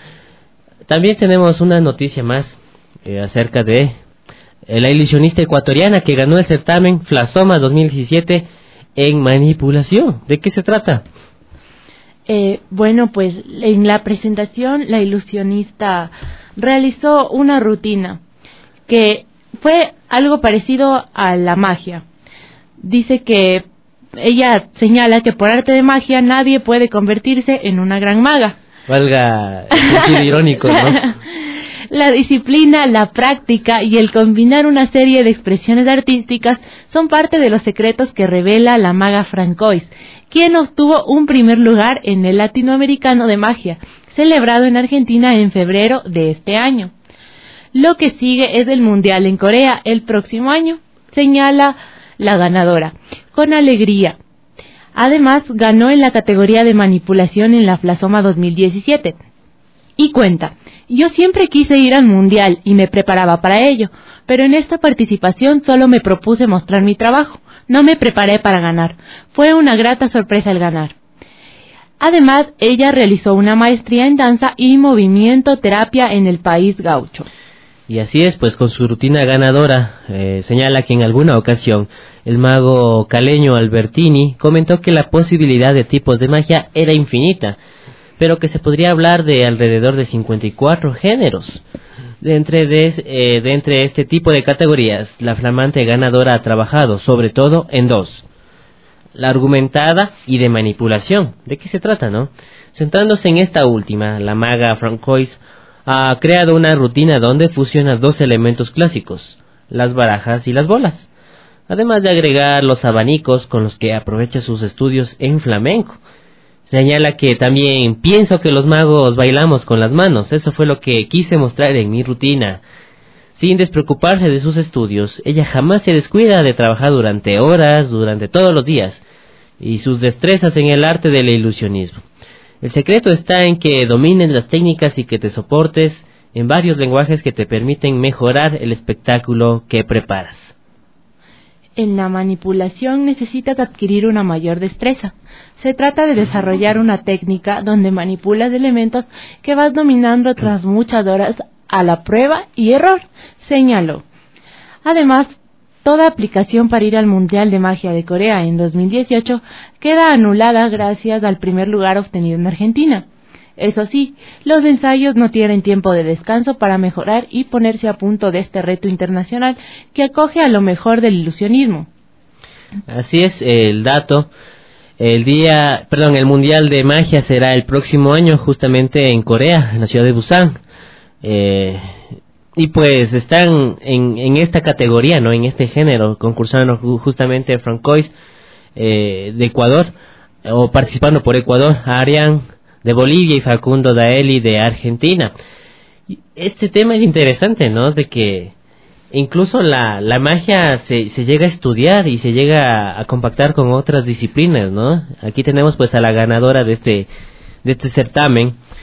También tenemos una noticia más eh, acerca de eh, la ilusionista ecuatoriana que ganó el certamen Flasoma dos mil diecisiete en manipulación. ¿De qué se trata? Eh, bueno, pues en la presentación la ilusionista realizó una rutina que fue algo parecido a la magia. Dice que ella señala que por arte de magia nadie puede convertirse en una gran maga. Valga el sentido irónico, ¿no? La disciplina, la práctica y el combinar una serie de expresiones artísticas son parte de los secretos que revela la maga Francois, quien obtuvo un primer lugar en el Latinoamericano de Magia, celebrado en Argentina en febrero de este año. Lo que sigue es el Mundial en Corea el próximo año, señala la ganadora, con alegría. Además, ganó en la categoría de manipulación en la Flasoma dos mil diecisiete. Y cuenta, yo siempre quise ir al Mundial y me preparaba para ello, pero en esta participación solo me propuse mostrar mi trabajo, no me preparé para ganar. Fue una grata sorpresa el ganar. Además, ella realizó una maestría en danza y movimiento terapia en el país gaucho. Y así es, pues con su rutina ganadora, eh, señala que en alguna ocasión el mago caleño Albertini comentó que la posibilidad de tipos de magia era infinita, pero que se podría hablar de alrededor de cincuenta y cuatro géneros. De entre, de, eh, de entre este tipo de categorías, la flamante ganadora ha trabajado sobre todo en dos: la argumentada y de manipulación. ¿De qué se trata, no? Centrándose en esta última, la maga Francois ha creado una rutina donde fusiona dos elementos clásicos, las barajas y las bolas, además de agregar los abanicos con los que aprovecha sus estudios en flamenco. Señala que también pienso que los magos bailamos con las manos, eso fue lo que quise mostrar en mi rutina. Sin despreocuparse de sus estudios, ella jamás se descuida de trabajar durante horas, durante todos los días, y sus destrezas en el arte del ilusionismo. El secreto está en que domines las técnicas y que te soportes en varios lenguajes que te permiten mejorar el espectáculo que preparas. En la manipulación necesitas adquirir una mayor destreza. Se trata de desarrollar una técnica donde manipulas elementos que vas dominando tras muchas horas a la prueba y error, señaló. Además, toda aplicación para ir al Mundial de Magia de Corea en dos mil dieciocho queda anulada gracias al primer lugar obtenido en Argentina. Eso sí, los ensayos no tienen tiempo de descanso para mejorar y ponerse a punto de este reto internacional que acoge a lo mejor del ilusionismo. Así es, el dato. El día, perdón, el Mundial de Magia será el próximo año justamente en Corea, en la ciudad de Busan. Eh, y pues están en, en esta categoría, ¿no? En este género, concursando justamente Francois eh, de Ecuador, o participando por Ecuador, Arián de Bolivia y Facundo Daeli de Argentina. Este tema es interesante, ¿no? De que incluso la, la magia se, se llega a estudiar y se llega a, a compactar con otras disciplinas, ¿no? Aquí tenemos pues a la ganadora de este, de este certamen,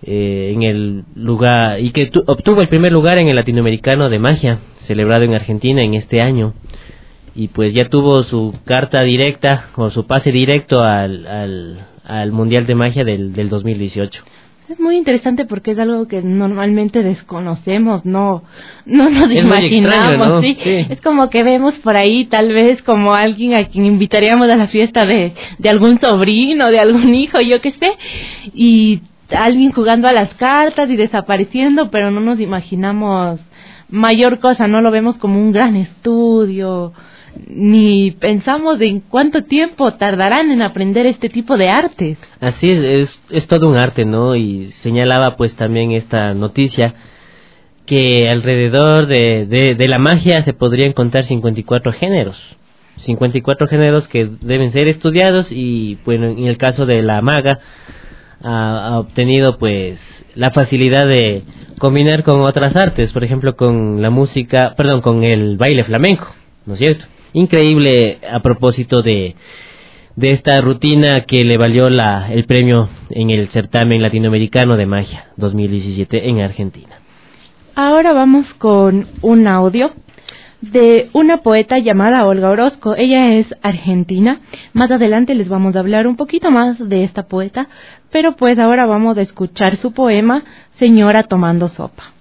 eh, en el lugar, y que tu, obtuvo el primer lugar en el Latinoamericano de Magia, celebrado en Argentina en este año. Y pues ya tuvo su carta directa o su pase directo al, al, al Mundial de Magia del, del dos mil dieciocho. Es muy interesante porque es algo que normalmente desconocemos, no no nos es imaginamos, extraño, ¿no? ¿sí? Sí. Es como que vemos por ahí tal vez como alguien a quien invitaríamos a la fiesta de, de algún sobrino, de algún hijo, yo qué sé, y alguien jugando a las cartas y desapareciendo, pero no nos imaginamos mayor cosa, no lo vemos como un gran estudio, ni pensamos en cuánto tiempo tardarán en aprender este tipo de artes. Así es, es, es todo un arte, ¿no? Y señalaba pues también esta noticia que alrededor de, de, de la magia se podrían contar cincuenta y cuatro géneros. cincuenta y cuatro géneros que deben ser estudiados y, bueno, en el caso de la maga ha, ha obtenido pues la facilidad de combinar con otras artes, por ejemplo con la música, perdón, con el baile flamenco, ¿no es cierto? Increíble a propósito de de esta rutina que le valió la el premio en el certamen latinoamericano de magia dos mil diecisiete en Argentina. Ahora vamos con un audio de una poeta llamada Olga Orozco. Ella es argentina. Más adelante les vamos a hablar un poquito más de esta poeta, pero pues ahora vamos a escuchar su poema Señora tomando sopa.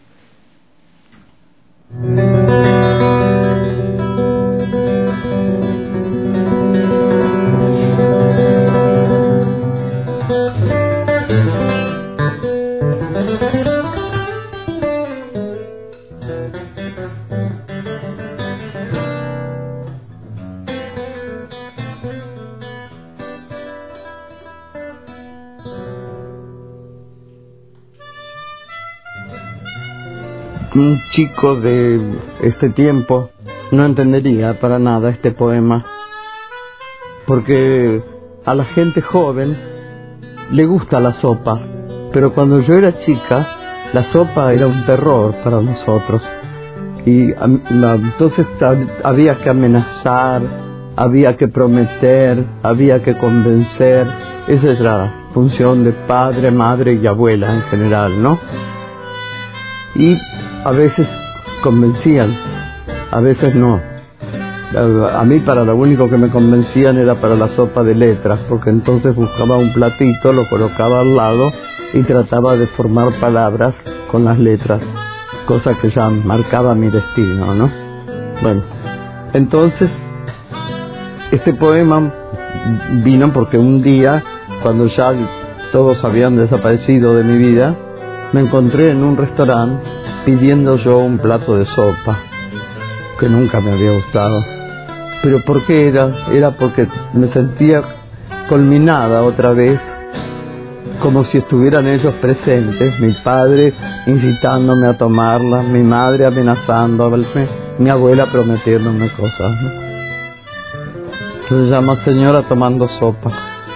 Un chico de este tiempo no entendería para nada este poema, porque a la gente joven le gusta la sopa, pero cuando yo era chica la sopa era un terror para nosotros y entonces había que amenazar, había que prometer, había que convencer. Esa es la función de padre, madre y abuela en general, ¿no? Y a veces convencían, a veces no. A mí para lo único que me convencían era para la sopa de letras, porque entonces buscaba un platito, lo colocaba al lado y trataba de formar palabras con las letras, cosa que ya marcaba mi destino, ¿no? Bueno, entonces este poema vino porque un día, cuando ya todos habían desaparecido de mi vida, me encontré en un restaurante pidiendo yo un plato de sopa, que nunca me había gustado. ¿Pero por qué era? Era porque me sentía culminada otra vez, como si estuvieran ellos presentes, mi padre incitándome a tomarla, mi madre amenazándome, mi abuela prometiéndome cosas, ¿no? Se llama Señora tomando sopa.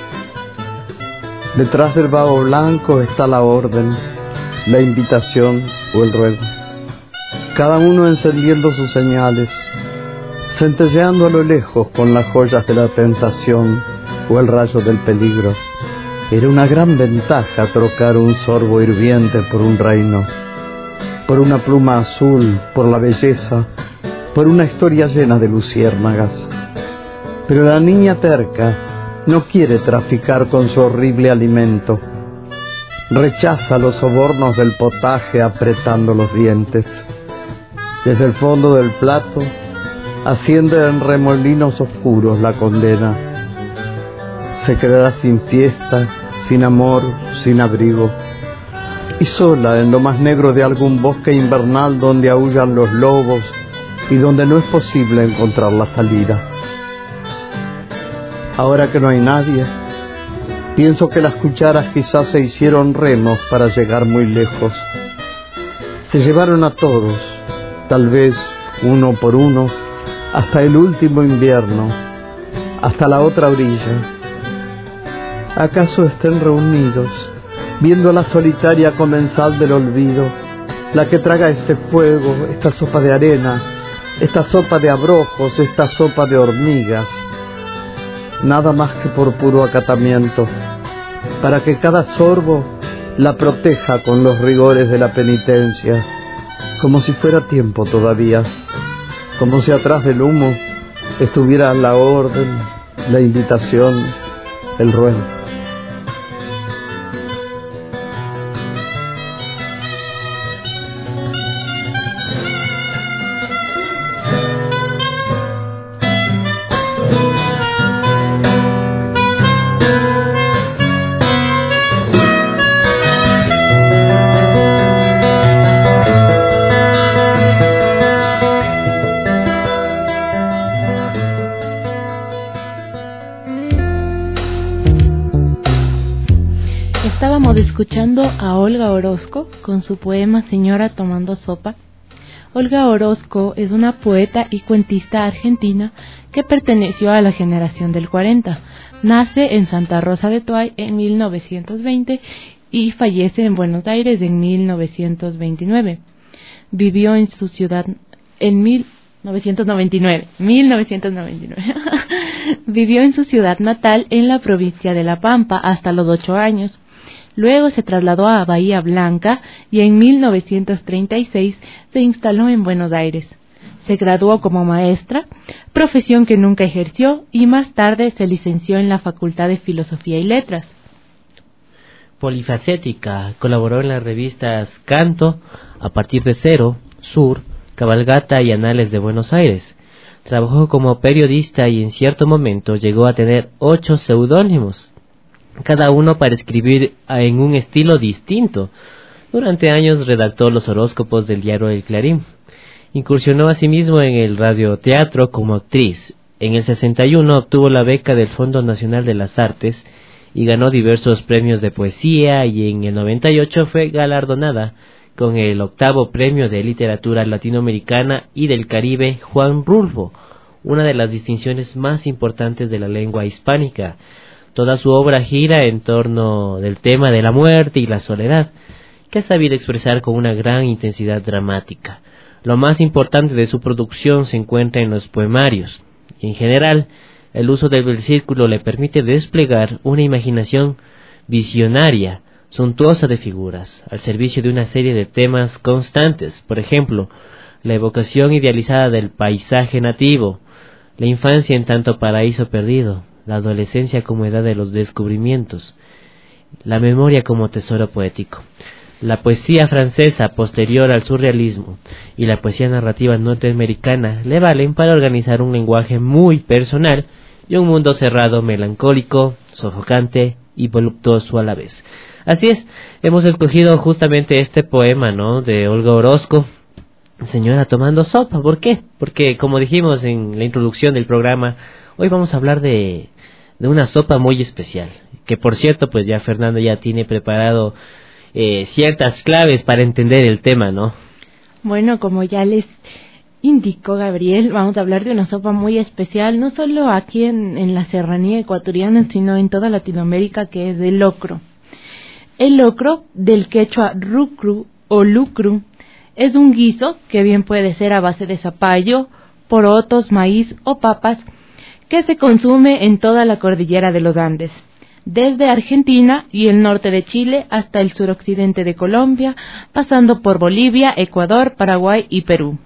Detrás del vaho blanco está la orden, la invitación o el ruego. Cada uno encendiendo sus señales, centelleando a lo lejos con las joyas de la tentación o el rayo del peligro. Era una gran ventaja trocar un sorbo hirviente por un reino, por una pluma azul, por la belleza, por una historia llena de luciérnagas. Pero la niña terca no quiere traficar con su horrible alimento. Rechaza los sobornos del potaje apretando los dientes. Desde el fondo del plato asciende en remolinos oscuros la condena. Se quedará sin fiesta, sin amor, sin abrigo, y sola en lo más negro de algún bosque invernal donde aúllan los lobos y donde no es posible encontrar la salida. Ahora que no hay nadie, pienso que las cucharas quizás se hicieron remos para llegar muy lejos. Se llevaron a todos, tal vez uno por uno, hasta el último invierno, hasta la otra orilla. ¿Acaso estén reunidos, viendo la solitaria comensal del olvido, la que traga este fuego, esta sopa de arena, esta sopa de abrojos, esta sopa de hormigas? Nada más que por puro acatamiento, para que cada sorbo la proteja con los rigores de la penitencia, como si fuera tiempo todavía, como si atrás del humo estuviera la orden, la invitación, el ruego. Escuchando a Olga Orozco con su poema Señora tomando sopa. Olga Orozco es una poeta y cuentista argentina que perteneció a la generación del cuarenta. Nace en Santa Rosa de Tuay en mil novecientos veinte y fallece en Buenos Aires en mil novecientos veintinueve. Vivió en su ciudad en mil novecientos noventa y nueve. Vivió en su ciudad natal en la provincia de La Pampa hasta los ocho años. Luego se trasladó a Bahía Blanca y en mil novecientos treinta y seis se instaló en Buenos Aires. Se graduó como maestra, profesión que nunca ejerció, y más tarde se licenció en la Facultad de Filosofía y Letras. Polifacética, colaboró en las revistas Canto, A Partir de Cero, Sur, Cabalgata y Anales de Buenos Aires. Trabajó como periodista y en cierto momento llegó a tener ocho seudónimos, cada uno para escribir en un estilo distinto. Durante años redactó los horóscopos del diario El Clarín. Incursionó asimismo en el radioteatro como actriz. En el sesenta y uno obtuvo la beca del Fondo Nacional de las Artes y ganó diversos premios de poesía, y en el noventa y ocho fue galardonada con el octavo premio de literatura latinoamericana y del Caribe Juan Rulfo, una de las distinciones más importantes de la lengua hispánica. Toda su obra gira en torno del tema de la muerte y la soledad, que ha sabido expresar con una gran intensidad dramática. Lo más importante de su producción se encuentra en los poemarios. En general, el uso del versículo le permite desplegar una imaginación visionaria, suntuosa de figuras, al servicio de una serie de temas constantes. Por ejemplo, la evocación idealizada del paisaje nativo, la infancia en tanto paraíso perdido, la adolescencia como edad de los descubrimientos, la memoria como tesoro poético. La poesía francesa posterior al surrealismo y la poesía narrativa norteamericana le valen para organizar un lenguaje muy personal y un mundo cerrado, melancólico, sofocante y voluptuoso a la vez. Así es, hemos escogido justamente este poema, ¿no?, de Olga Orozco, Señora tomando sopa. ¿Por qué? Porque, como dijimos en la introducción del programa, hoy vamos a hablar de, de una sopa muy especial, que por cierto, pues ya Fernando ya tiene preparado eh, ciertas claves para entender el tema, ¿no? Bueno, como ya les indicó Gabriel, vamos a hablar de una sopa muy especial, no solo aquí en, en la serranía ecuatoriana, sino en toda Latinoamérica, que es el locro. El locro, del quechua rucru o lucru, es un guiso que bien puede ser a base de zapallo, porotos, maíz o papas, que se consume en toda la cordillera de los Andes, desde Argentina y el norte de Chile hasta el suroccidente de Colombia, pasando por Bolivia, Ecuador, Paraguay y Perú.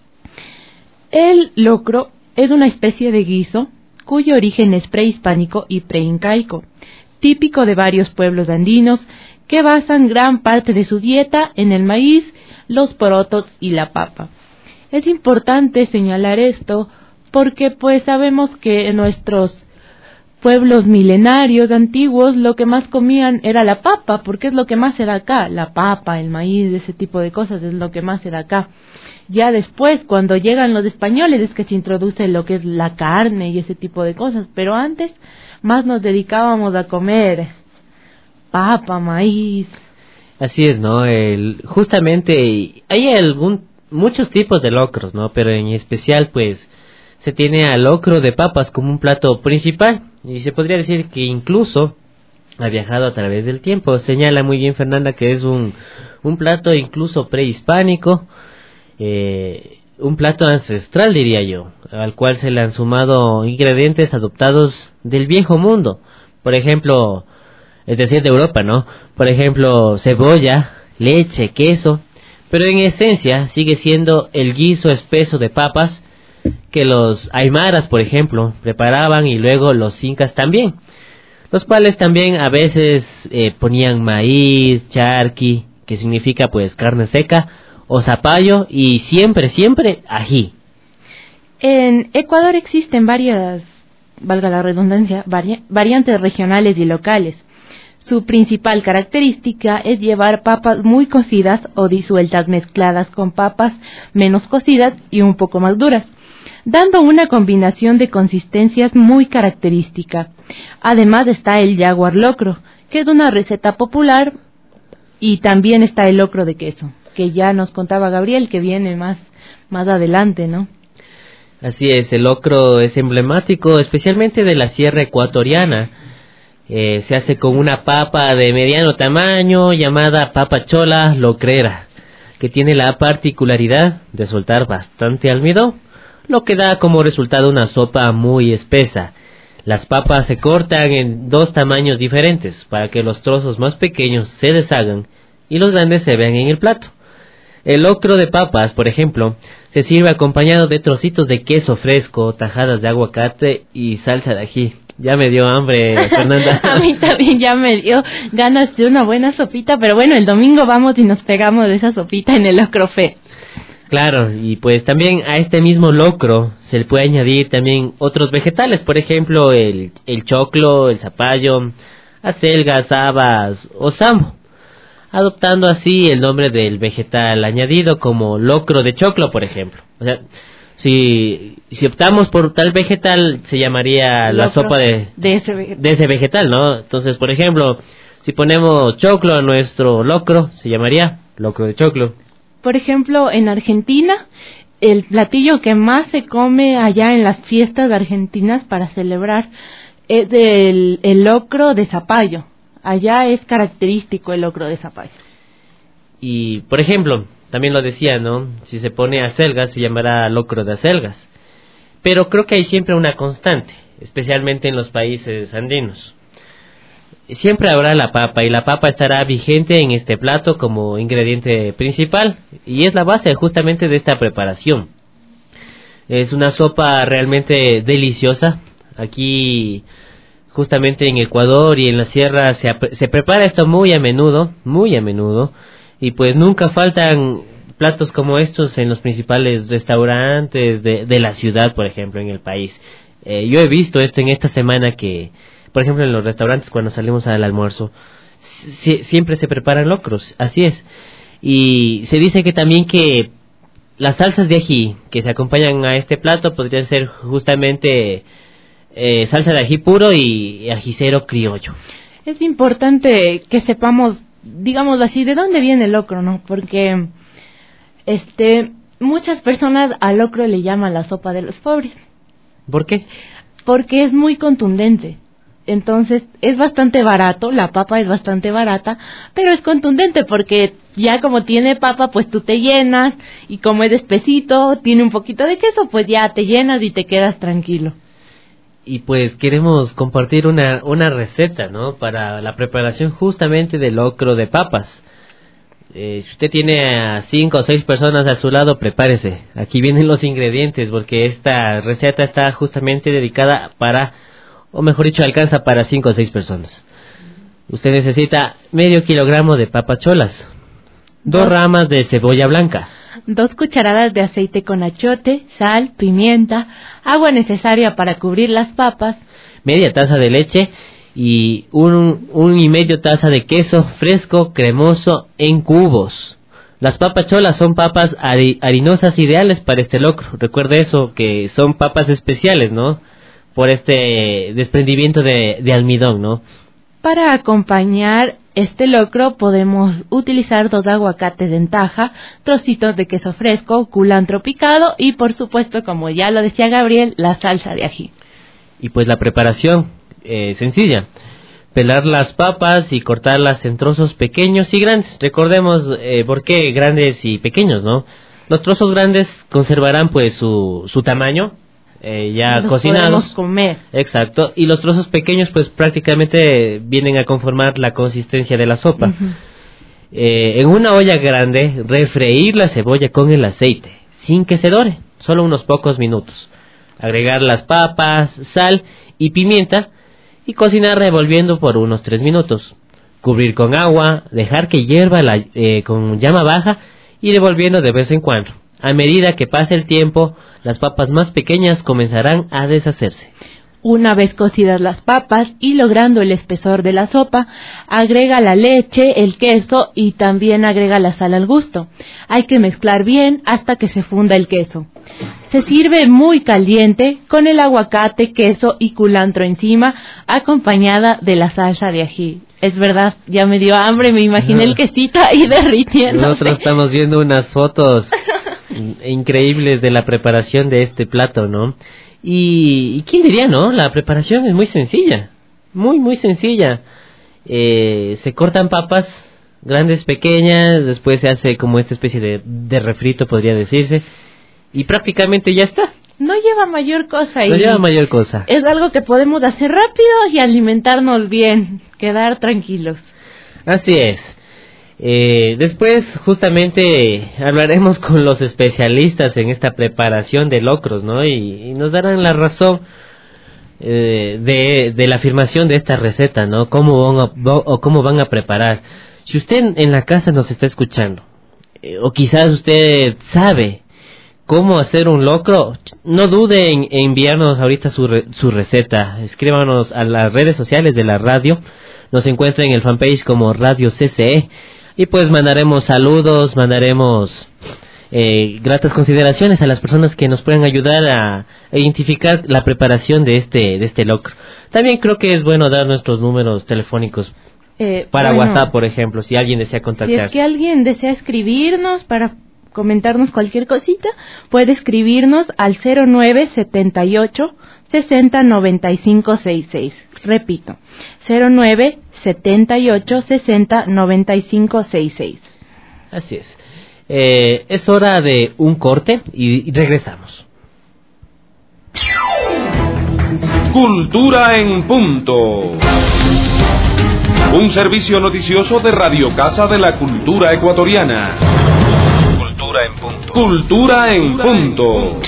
El locro es una especie de guiso cuyo origen es prehispánico y preincaico, típico de varios pueblos andinos que basan gran parte de su dieta en el maíz, los porotos y la papa. Es importante señalar esto porque pues sabemos que en nuestros pueblos milenarios antiguos lo que más comían era la papa, porque es lo que más se da acá, la papa, el maíz, ese tipo de cosas es lo que más se da acá. Ya después, cuando llegan los españoles, es que se introduce lo que es la carne y ese tipo de cosas, pero antes más nos dedicábamos a comer papa, maíz. Así es, ¿no? El, justamente hay algún muchos tipos de locros, ¿no? Pero en especial, pues, se tiene al locro de papas como un plato principal, y se podría decir que incluso ha viajado a través del tiempo. Señala muy bien Fernanda que es un, un plato incluso prehispánico, eh, un plato ancestral, diría yo, al cual se le han sumado ingredientes adoptados del viejo mundo. Por ejemplo, es decir, de Europa, ¿no? Por ejemplo, cebolla, leche, queso, pero en esencia sigue siendo el guiso espeso de papas que los aymaras, por ejemplo, preparaban y luego los incas también, los cuales también a veces eh, ponían maíz, charqui, que significa pues carne seca, o zapallo, y siempre, siempre ají. En Ecuador existen varias, valga la redundancia, vari- variantes regionales y locales. Su principal característica es llevar papas muy cocidas o disueltas mezcladas con papas menos cocidas y un poco más duras, dando una combinación de consistencias muy característica. Además está el jaguar locro, que es una receta popular, y también está el locro de queso, que ya nos contaba Gabriel, que viene más, más adelante, ¿no? Así es, el locro es emblemático, especialmente de la sierra ecuatoriana. Eh, se hace con una papa de mediano tamaño llamada papa chola locrera, que tiene la particularidad de soltar bastante almidón, lo que da como resultado una sopa muy espesa. Las papas se cortan en dos tamaños diferentes para que los trozos más pequeños se deshagan y los grandes se vean en el plato. El locro de papas, por ejemplo, se sirve acompañado de trocitos de queso fresco, tajadas de aguacate y salsa de ají. Ya me dio hambre, Fernanda. A mí también ya me dio ganas de una buena sopita, pero bueno, el domingo vamos y nos pegamos de esa sopita en el locro fe. Claro, y pues también a este mismo locro se le puede añadir también otros vegetales, por ejemplo, el, el choclo, el zapallo, acelgas, habas o sambo, adoptando así el nombre del vegetal añadido como locro de choclo, por ejemplo. O sea, si, si optamos por tal vegetal, se llamaría la Locro sopa de, de ese vegetal. de ese vegetal, ¿no? Entonces, por ejemplo, si ponemos choclo a nuestro locro, se llamaría locro de choclo. Por ejemplo, en Argentina, el platillo que más se come allá en las fiestas argentinas para celebrar es el, el locro de zapallo. Allá es característico el locro de zapallo. Y, por ejemplo, también lo decía, ¿no? Si se pone acelgas, se llamará locro de acelgas. Pero creo que hay siempre una constante, especialmente en los países andinos. Siempre habrá la papa, y la papa estará vigente en este plato como ingrediente principal, y es la base justamente de esta preparación. Es una sopa realmente deliciosa. Aquí, justamente en Ecuador y en la sierra, se, se prepara esto muy a menudo, muy a menudo, y pues nunca faltan platos como estos en los principales restaurantes de, de la ciudad, por ejemplo, en el país. Eh, yo he visto esto en esta semana que, por ejemplo, en los restaurantes cuando salimos al almuerzo, si, siempre se preparan locros, así es. Y se dice que también que las salsas de ají que se acompañan a este plato podrían ser justamente eh, salsa de ají puro y ajicero criollo. Es importante que sepamos, digámoslo así, de dónde viene el locro, ¿no? Porque este muchas personas al locro le llaman la sopa de los pobres. ¿Por qué? Porque es muy contundente. Entonces es bastante barato, la papa es bastante barata, pero es contundente porque ya como tiene papa, pues tú te llenas, y como es espesito, tiene un poquito de queso, pues ya te llenas y te quedas tranquilo. Y pues queremos compartir una, una receta, ¿no? Para la preparación justamente del locro de papas. Eh, si usted tiene a cinco o seis personas a su lado, prepárese. Aquí vienen los ingredientes, porque esta receta está justamente dedicada para, o mejor dicho, alcanza para cinco o seis personas. Usted necesita medio kilogramo de papas cholas, dos, dos ramas de cebolla blanca, dos cucharadas de aceite con achiote, sal, pimienta, agua necesaria para cubrir las papas, media taza de leche y un, un y medio taza de queso fresco cremoso en cubos. Las papas cholas son papas hari, harinosas ideales para este locro. Recuerde eso, que son papas especiales, ¿no? Por este desprendimiento de, de almidón, ¿no? Para acompañar este locro podemos utilizar dos aguacates en taja, trocitos de queso fresco, culantro picado y, por supuesto, como ya lo decía Gabriel, la salsa de ají. Y pues la preparación, eh, sencilla. Pelar las papas y cortarlas en trozos pequeños y grandes. Recordemos eh, por qué grandes y pequeños, ¿no? Los trozos grandes conservarán pues su, su tamaño, eh, ya los cocinados. podemos comer. Exacto, y los trozos pequeños pues prácticamente vienen a conformar la consistencia de la sopa. Uh-huh. Eh, en una olla grande, refreír la cebolla con el aceite, sin que se dore, solo unos pocos minutos. Agregar las papas, sal y pimienta y cocinar revolviendo por unos tres minutos. Cubrir con agua, dejar que hierva la, eh, con llama baja y revolviendo de vez en cuando. A medida que pase el tiempo, las papas más pequeñas comenzarán a deshacerse. Una vez cocidas las papas y logrando el espesor de la sopa, agrega la leche, el queso y también agrega la sal al gusto. Hay que mezclar bien hasta que se funda el queso. Se sirve muy caliente con el aguacate, queso y culantro encima, acompañada de la salsa de ají. Es verdad, ya me dio hambre, me imaginé el quesito ahí derritiendo. Nosotros estamos viendo unas fotos increíbles de la preparación de este plato, ¿no? Y, y quién diría, ¿no? La preparación es muy sencilla, muy, muy sencilla. Eh, se cortan papas, grandes, pequeñas, después se hace como esta especie de, de refrito, podría decirse, y prácticamente ya está. No lleva mayor cosa. No lleva mayor cosa. Es algo que podemos hacer rápido y alimentarnos bien, quedar tranquilos. Así es. Eh, después justamente hablaremos con los especialistas en esta preparación de locros, ¿no? Y, y nos darán la razón eh, de, de la afirmación de esta receta, ¿no? Cómo van a, o cómo van a preparar. Si usted en la casa nos está escuchando, eh, o quizás usted sabe cómo hacer un locro, no dude en, en enviarnos ahorita su, re, su receta. Escríbanos a las redes sociales de la radio. Nos encuentra en el fanpage como Radio C C E. Y pues mandaremos saludos, mandaremos eh, gratas consideraciones a las personas que nos puedan ayudar a, a identificar la preparación de este de este locro. También creo que es bueno dar nuestros números telefónicos eh, para bueno, WhatsApp, por ejemplo, si alguien desea contactarse. Si es que alguien desea escribirnos para comentarnos cualquier cosita, puede escribirnos al cero nueve setenta y ocho sesenta noventa y cinco sesenta y seis. Repito, cero nueve setenta y ocho sesenta noventa y cinco sesenta y seis. Así es. Eh, es hora de un corte y, y regresamos. Cultura en punto. Un servicio noticioso de Radio Casa de la Cultura Ecuatoriana. Cultura en punto. Cultura en punto.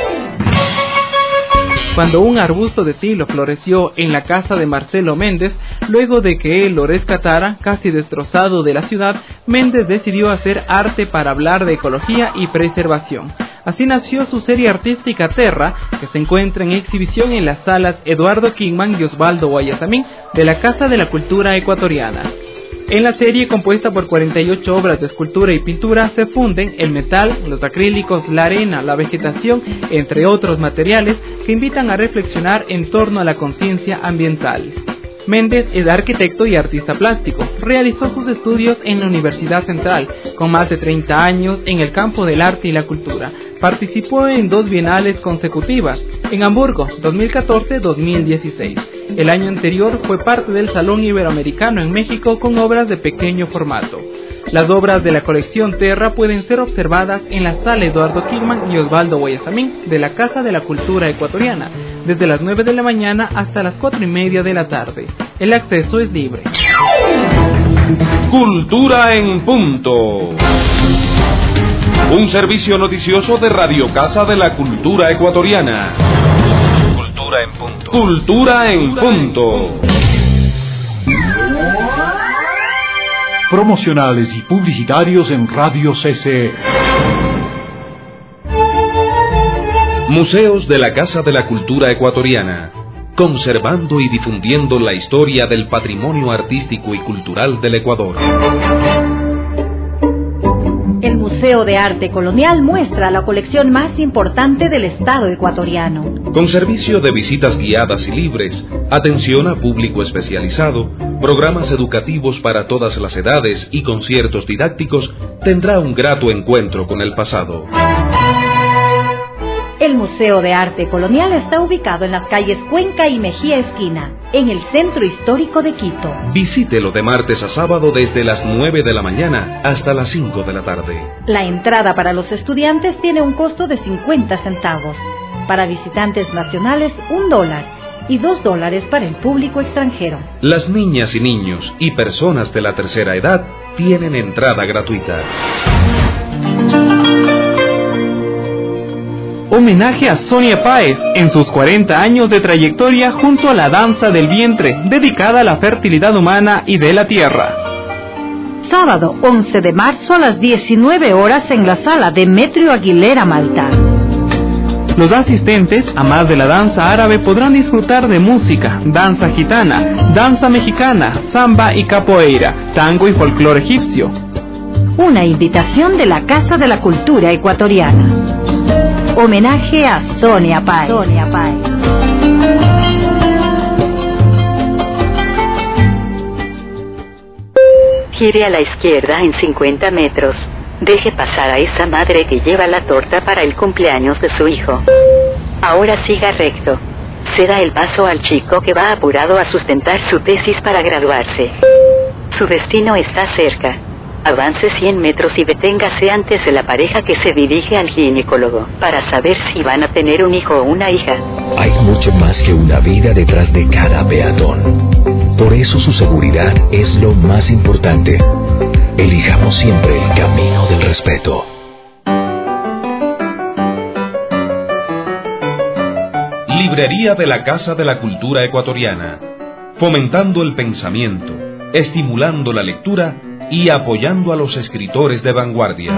Cuando un arbusto de tilo floreció en la casa de Marcelo Méndez, luego de que él lo rescatara, casi destrozado de la ciudad, Méndez decidió hacer arte para hablar de ecología y preservación. Así nació su serie artística Terra, que se encuentra en exhibición en las salas Eduardo Kingman y Osvaldo Guayasamín de la Casa de la Cultura Ecuatoriana. En la serie, compuesta por cuarenta y ocho obras de escultura y pintura, se funden el metal, los acrílicos, la arena, la vegetación, entre otros materiales que invitan a reflexionar en torno a la conciencia ambiental. Méndez es arquitecto y artista plástico. Realizó sus estudios en la Universidad Central, con más de treinta años en el campo del arte y la cultura. Participó en dos bienales consecutivas, en Hamburgo, dos mil catorce a dos mil dieciséis. El año anterior fue parte del Salón Iberoamericano en México con obras de pequeño formato. Las obras de la colección Terra pueden ser observadas en la sala Eduardo Kingman y Osvaldo Guayasamín de la Casa de la Cultura Ecuatoriana, desde las nueve de la mañana hasta las cuatro y media de la tarde. El acceso es libre. Cultura en punto. Un servicio noticioso de Radio Casa de la Cultura Ecuatoriana. Cultura en punto. Cultura en punto. Promocionales y publicitarios en Radio C C E. Museos de la Casa de la Cultura Ecuatoriana, conservando y difundiendo la historia del patrimonio artístico y cultural del Ecuador. El Museo de Arte Colonial muestra la colección más importante del Estado ecuatoriano. Con servicio de visitas guiadas y libres, atención a público especializado, programas educativos para todas las edades y conciertos didácticos, tendrá un grato encuentro con el pasado. El Museo de Arte Colonial está ubicado en las calles Cuenca y Mejía Esquina, en el centro histórico de Quito. Visítelo de martes a sábado desde las nueve de la mañana hasta las cinco de la tarde. La entrada para los estudiantes tiene un costo de cincuenta centavos. para visitantes nacionales un dólar y dos dólares para el público extranjero. Las niñas y niños y personas de la tercera edad tienen entrada gratuita. Homenaje a Sonia Páez en sus cuarenta años de trayectoria junto a la danza del vientre, dedicada a la fertilidad humana y de la tierra. Sábado once de marzo a las diecinueve horas en la sala Demetrio Aguilera, Malta. Los asistentes, amas de la danza árabe, podrán disfrutar de música, danza gitana, danza mexicana, samba y capoeira, tango y folclore egipcio. Una invitación de la Casa de la Cultura Ecuatoriana. Homenaje a Sonia Páez. Sonia Páez. Gire a la izquierda en cincuenta metros. Deje pasar a esa madre que lleva la torta para el cumpleaños de su hijo. Ahora siga recto. Ceda el paso al chico que va apurado a sustentar su tesis para graduarse. Su destino está cerca. Avance cien metros y deténgase antes de la pareja que se dirige al ginecólogo para saber si van a tener un hijo o una hija. Hay mucho más que una vida detrás de cada peatón. Por eso su seguridad es lo más importante. Elijamos siempre el camino del respeto. Librería de la Casa de la Cultura Ecuatoriana. Fomentando el pensamiento, estimulando la lectura y apoyando a los escritores de vanguardia.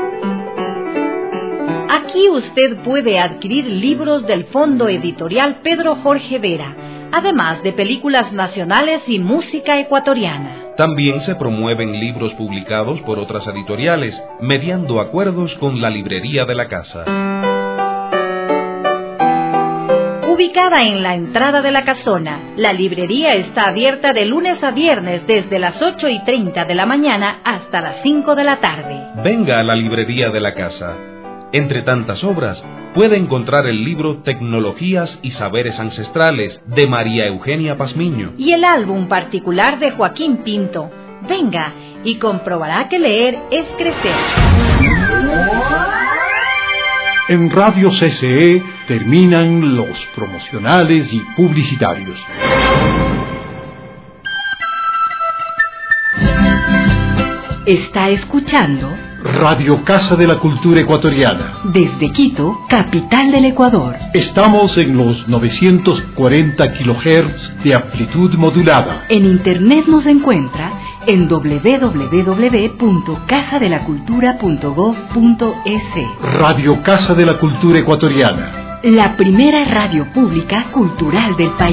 Aquí usted puede adquirir libros del Fondo Editorial Pedro Jorge Vera, además de películas nacionales y música ecuatoriana. También se promueven libros publicados por otras editoriales, mediando acuerdos con la librería de la casa. Ubicada en la entrada de la casona, la librería está abierta de lunes a viernes desde las ocho y treinta de la mañana hasta las cinco de la tarde. Venga a la librería de la casa. Entre tantas obras, puede encontrar el libro Tecnologías y Saberes Ancestrales de María Eugenia Pazmiño y el álbum particular de Joaquín Pinto. Venga y comprobará que leer es crecer. En Radio C C E terminan los promocionales y publicitarios. Está escuchando Radio Casa de la Cultura Ecuatoriana. Desde Quito, capital del Ecuador. Estamos en los novecientos cuarenta kilohertz de amplitud modulada. En internet nos encuentra en doble u doble u doble u punto casa de la cultura punto gob punto es. Radio Casa de la Cultura Ecuatoriana. La primera radio pública cultural del país.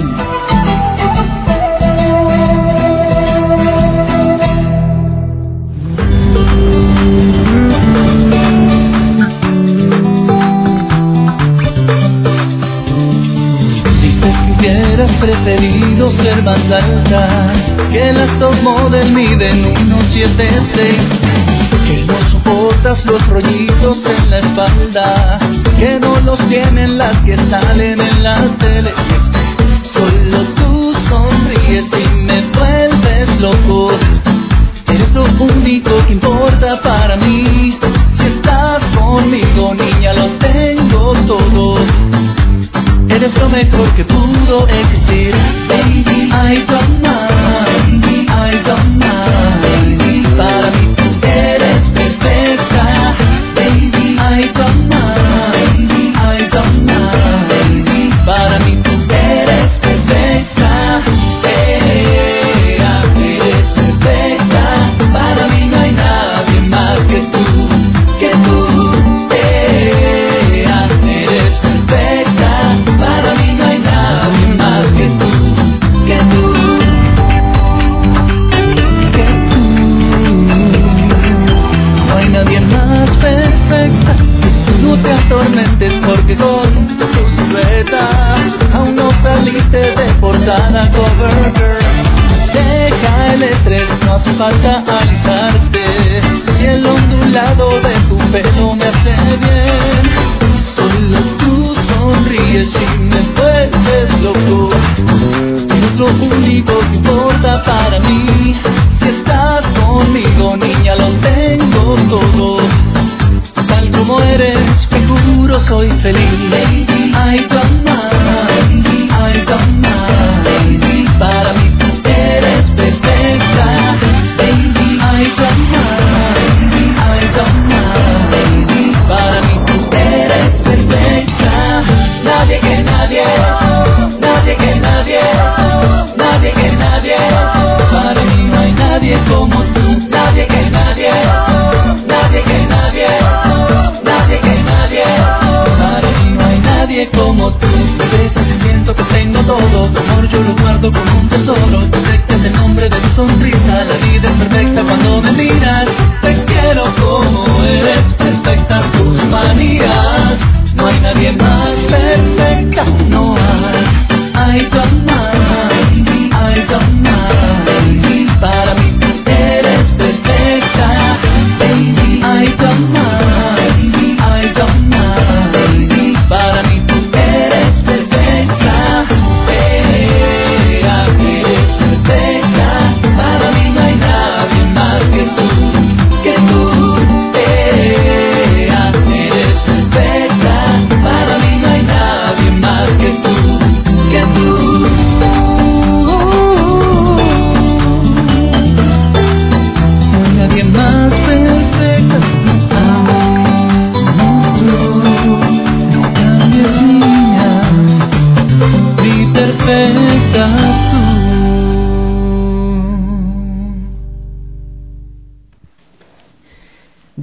Hubieras preferido ser más alta que las top model miden uno siete seis, que no soportas los rollitos en la espalda, que no los tienen las que salen en la tele. Solo tú sonríes y me vuelves loco. Eres lo único que importa para mí. Si estás conmigo, niña, lo tengo todo. Eres lo mejor que pudo existir. Baby, I don't mind, I don't mind. Para mí tú eres perfecta. Baby, I don't mind, I don't mind. Para mí tú eres perfecta. Yeah, eres perfecta. Para mí no hay nadie más que tú, que tú. Yeah, eres perfecta. Para mí no hay nadie más que tú, que tú, que tú. No hay nadie más perfecta. No te atormentes porque con tu silueta aún no saliste de portada cover girl. Deja el estrés, no hace falta alisarte. Y el ondulado de tu pelo me hace bien. Solo tú sonríes y me vuelves loco. Eres lo único que importa para mí. Si estás conmigo, niña, lo tengo todo. Tal como eres, me juro soy feliz. Baby,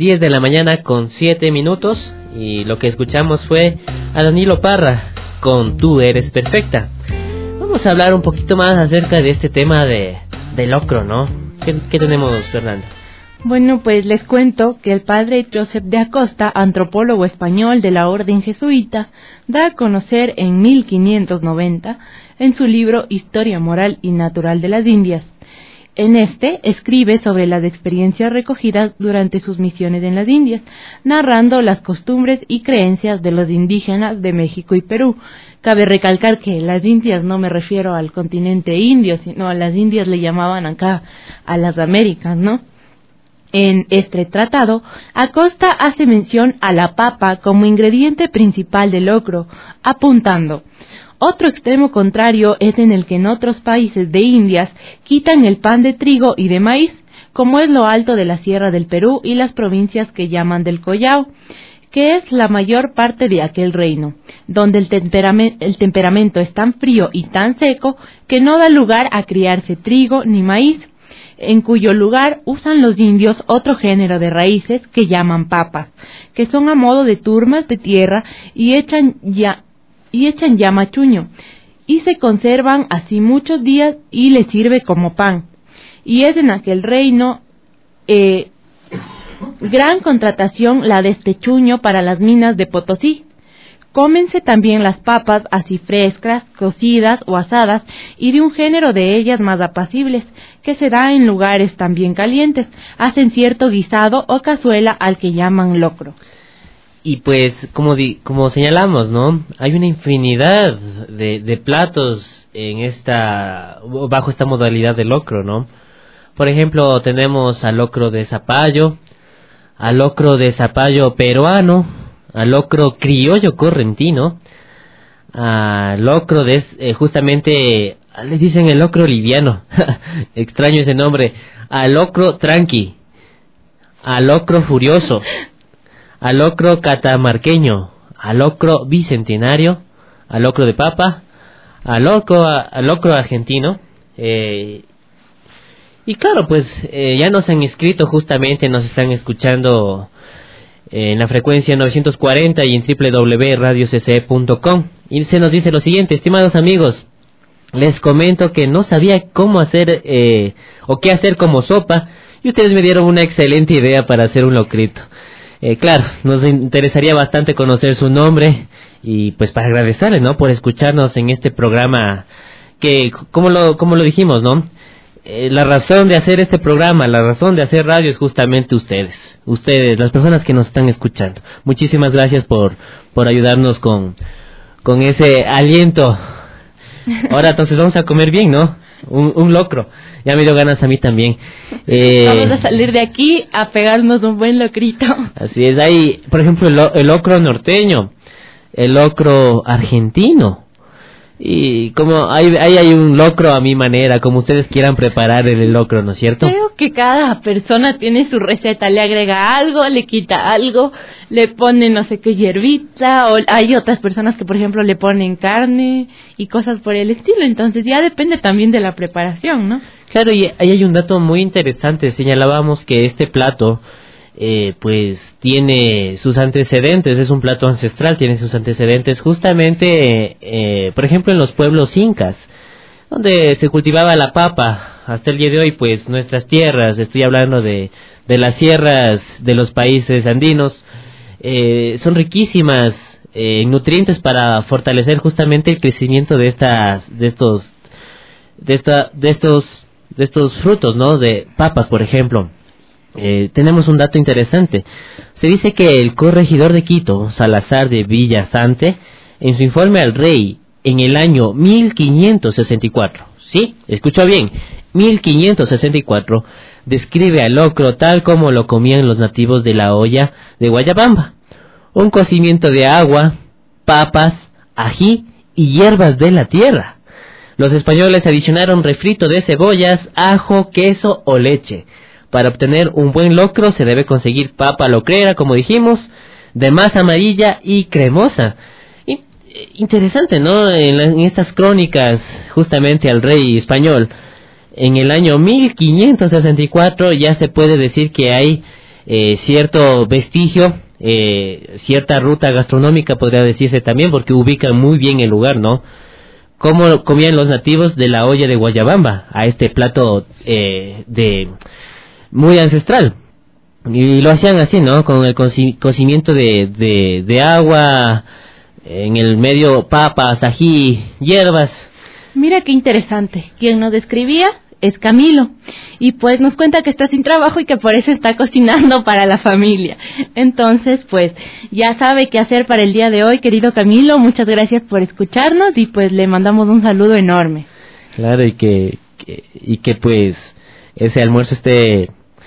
diez de la mañana con siete minutos y lo que escuchamos fue a Danilo Parra con Tú eres perfecta. Vamos a hablar un poquito más acerca de este tema de, de locro, ¿no? ¿Qué, qué tenemos, Fernanda? Bueno, pues les cuento que el padre Joseph de Acosta, antropólogo español de la orden jesuita, da a conocer en mil quinientos noventa en su libro Historia Moral y Natural de las Indias. En este escribe sobre las experiencias recogidas durante sus misiones en las Indias, narrando las costumbres y creencias de los indígenas de México y Perú. Cabe recalcar que las Indias no me refiero al continente indio, sino a las Indias le llamaban acá a las Américas, ¿no? En este tratado, Acosta hace mención a la papa como ingrediente principal del locro, apuntando: otro extremo contrario es en el que en otros países de Indias quitan el pan de trigo y de maíz, como es lo alto de la Sierra del Perú y las provincias que llaman del Collao, que es la mayor parte de aquel reino, donde el, temperamen- el temperamento es tan frío y tan seco que no da lugar a criarse trigo ni maíz, en cuyo lugar usan los indios otro género de raíces que llaman papas, que son a modo de turmas de tierra y echan ya y echan ya machuño, y se conservan así muchos días y les sirve como pan. Y es en aquel reino eh, gran contratación la de este chuño para las minas de Potosí. Cómense también las papas así frescas, cocidas o asadas, y de un género de ellas más apacibles, que se da en lugares también calientes. Hacen cierto guisado o cazuela al que llaman locro. Y pues, como di, como señalamos, ¿no? Hay una infinidad de, de platos en esta, bajo esta modalidad de locro, ¿no? Por ejemplo, tenemos al locro de zapallo, al locro de zapallo peruano, al locro criollo correntino, al locro de, eh, justamente, le dicen el locro liviano, extraño ese nombre, al locro tranqui, al locro furioso, al locro catamarqueño, al locro bicentenario, al locro de papa, al locro, al locro argentino, eh, y claro, pues eh, ya nos han escrito justamente, nos están escuchando en la frecuencia novecientos cuarenta y en doble u doble u doble u punto radio c c e punto com. Y se nos dice lo siguiente: estimados amigos, les comento que no sabía cómo hacer eh, o qué hacer como sopa, y ustedes me dieron una excelente idea para hacer un locrito. Eh, claro, nos interesaría bastante conocer su nombre y pues para agradecerles, ¿no?, por escucharnos en este programa que, como lo, como lo dijimos, ¿no?, Eh, la razón de hacer este programa, la razón de hacer radio es justamente ustedes, ustedes, las personas que nos están escuchando. Muchísimas gracias por, por ayudarnos con, con ese aliento. Ahora entonces vamos a comer bien, ¿no? Un, un locro. Ya me dio ganas a mí también. Eh, vamos a salir de aquí a pegarnos un buen locrito. Así es, hay, por ejemplo, el, el locro norteño, el locro argentino. Y como hay, hay, hay un locro a mi manera, como ustedes quieran preparar el locro, ¿no es cierto? Creo que cada persona tiene su receta, le agrega algo, le quita algo, le pone no sé qué hierbita, o hay otras personas que por ejemplo le ponen carne y cosas por el estilo, entonces ya depende también de la preparación, ¿no? Claro, y ahí hay un dato muy interesante, señalábamos que este plato Eh, pues tiene sus antecedentes, es un plato ancestral, tiene sus antecedentes justamente, eh, por ejemplo, en los pueblos incas, donde se cultivaba la papa. Hasta el día de hoy, pues nuestras tierras, estoy hablando de, de las sierras de los países andinos, eh, son riquísimas eh, en nutrientes para fortalecer justamente el crecimiento de estas, de estos, de esta, de estos, de estos frutos, ¿no?, de papas, por ejemplo. Eh, tenemos un dato interesante. Se dice que el corregidor de Quito, Salazar de Villasante, en su informe al rey en el año mil quinientos sesenta y cuatro, ¿sí? Escuchó bien, mil quinientos sesenta y cuatro, describe al locro tal como lo comían los nativos de la olla de Guayabamba: un cocimiento de agua, papas, ají y hierbas de la tierra. Los españoles adicionaron refrito de cebollas, ajo, queso o leche. Para obtener un buen locro se debe conseguir papa locrera, como dijimos, de masa amarilla y cremosa. Y, interesante, ¿no? En, la, en estas crónicas, justamente al rey español, en el año mil quinientos sesenta y cuatro ya se puede decir que hay eh, cierto vestigio, eh, cierta ruta gastronómica podría decirse también, porque ubican muy bien el lugar, ¿no? Cómo comían los nativos de la olla de Guayabamba, a este plato eh, de muy ancestral. Y lo hacían así, ¿no? Con el coci- cocimiento de, de, de agua, en el medio papas, ají, hierbas. Mira qué interesante. Quien nos describía es Camilo. Y pues nos cuenta que está sin trabajo y que por eso está cocinando para la familia. Entonces, pues, ya sabe qué hacer para el día de hoy, querido Camilo. Muchas gracias por escucharnos y pues le mandamos un saludo enorme. Claro, y que, que y que pues ese almuerzo esté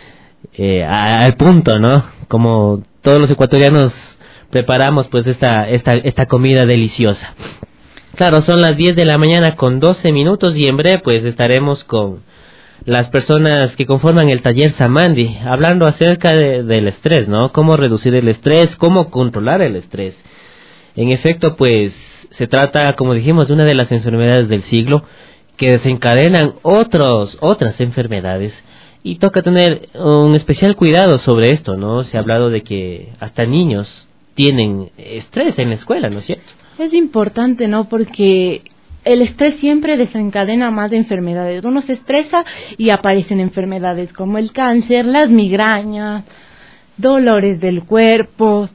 eh, al punto, ¿no? Como todos los ecuatorianos preparamos pues esta esta esta comida deliciosa. Claro, son las diez de la mañana con doce minutos y en breve pues estaremos con las personas que conforman el taller Samandi, hablando acerca de, del estrés, ¿no? Cómo reducir el estrés, cómo controlar el estrés. En efecto, pues se trata, como dijimos, de una de las enfermedades del siglo que desencadenan otros otras enfermedades y toca tener un especial cuidado sobre esto, ¿no? Se ha hablado de que hasta niños tienen estrés en la escuela, ¿no es cierto? Es importante, ¿no? Porque el estrés siempre desencadena más de enfermedades. Uno se estresa y aparecen enfermedades como el cáncer, las migrañas, dolores del cuerpo,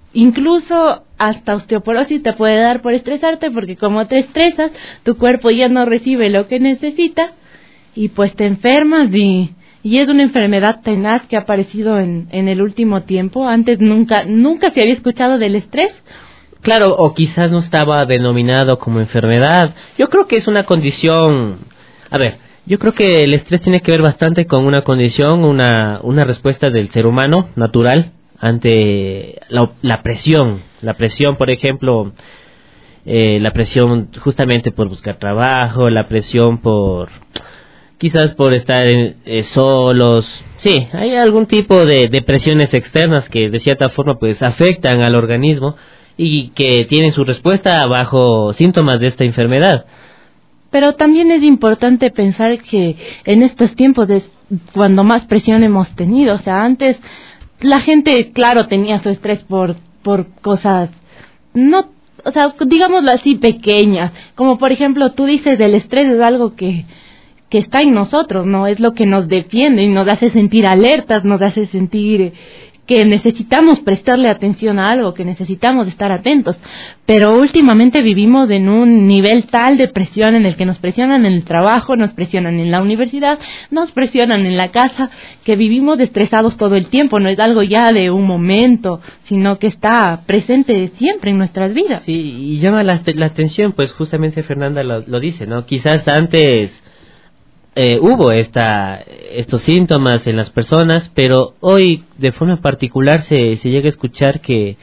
incluso hasta osteoporosis te puede dar por estresarte, porque como te estresas, tu cuerpo ya no recibe lo que necesita y pues te enfermas y, y es una enfermedad tenaz que ha aparecido en, en el último tiempo. Antes nunca, nunca se había escuchado del estrés. Claro, o quizás no estaba denominado como enfermedad. Yo creo que es una condición. A ver, yo creo que el estrés tiene que ver bastante con una condición, una una respuesta del ser humano natural ante la, la presión. La presión, por ejemplo, eh, la presión justamente por buscar trabajo, la presión por quizás por estar eh, solos. Sí, hay algún tipo de, de presiones externas que de cierta forma pues afectan al organismo y que tienen su respuesta bajo síntomas de esta enfermedad. Pero también es importante pensar que en estos tiempos es cuando más presión hemos tenido. O sea, antes la gente, claro, tenía su estrés por por cosas, no, o sea, digámoslo así, pequeñas. Como por ejemplo, tú dices, del estrés es algo que que está en nosotros, ¿no? Es lo que nos defiende y nos hace sentir alertas, nos hace sentir que necesitamos prestarle atención a algo, que necesitamos estar atentos, pero últimamente vivimos en un nivel tal de presión en el que nos presionan en el trabajo, nos presionan en la universidad, nos presionan en la casa, que vivimos estresados todo el tiempo. No es algo ya de un momento, sino que está presente siempre en nuestras vidas. Sí, y llama la, la atención, pues justamente Fernanda lo, lo dice, ¿no? Quizás antes Eh, hubo esta, estos síntomas en las personas, pero hoy de forma particular se, se llega a escuchar que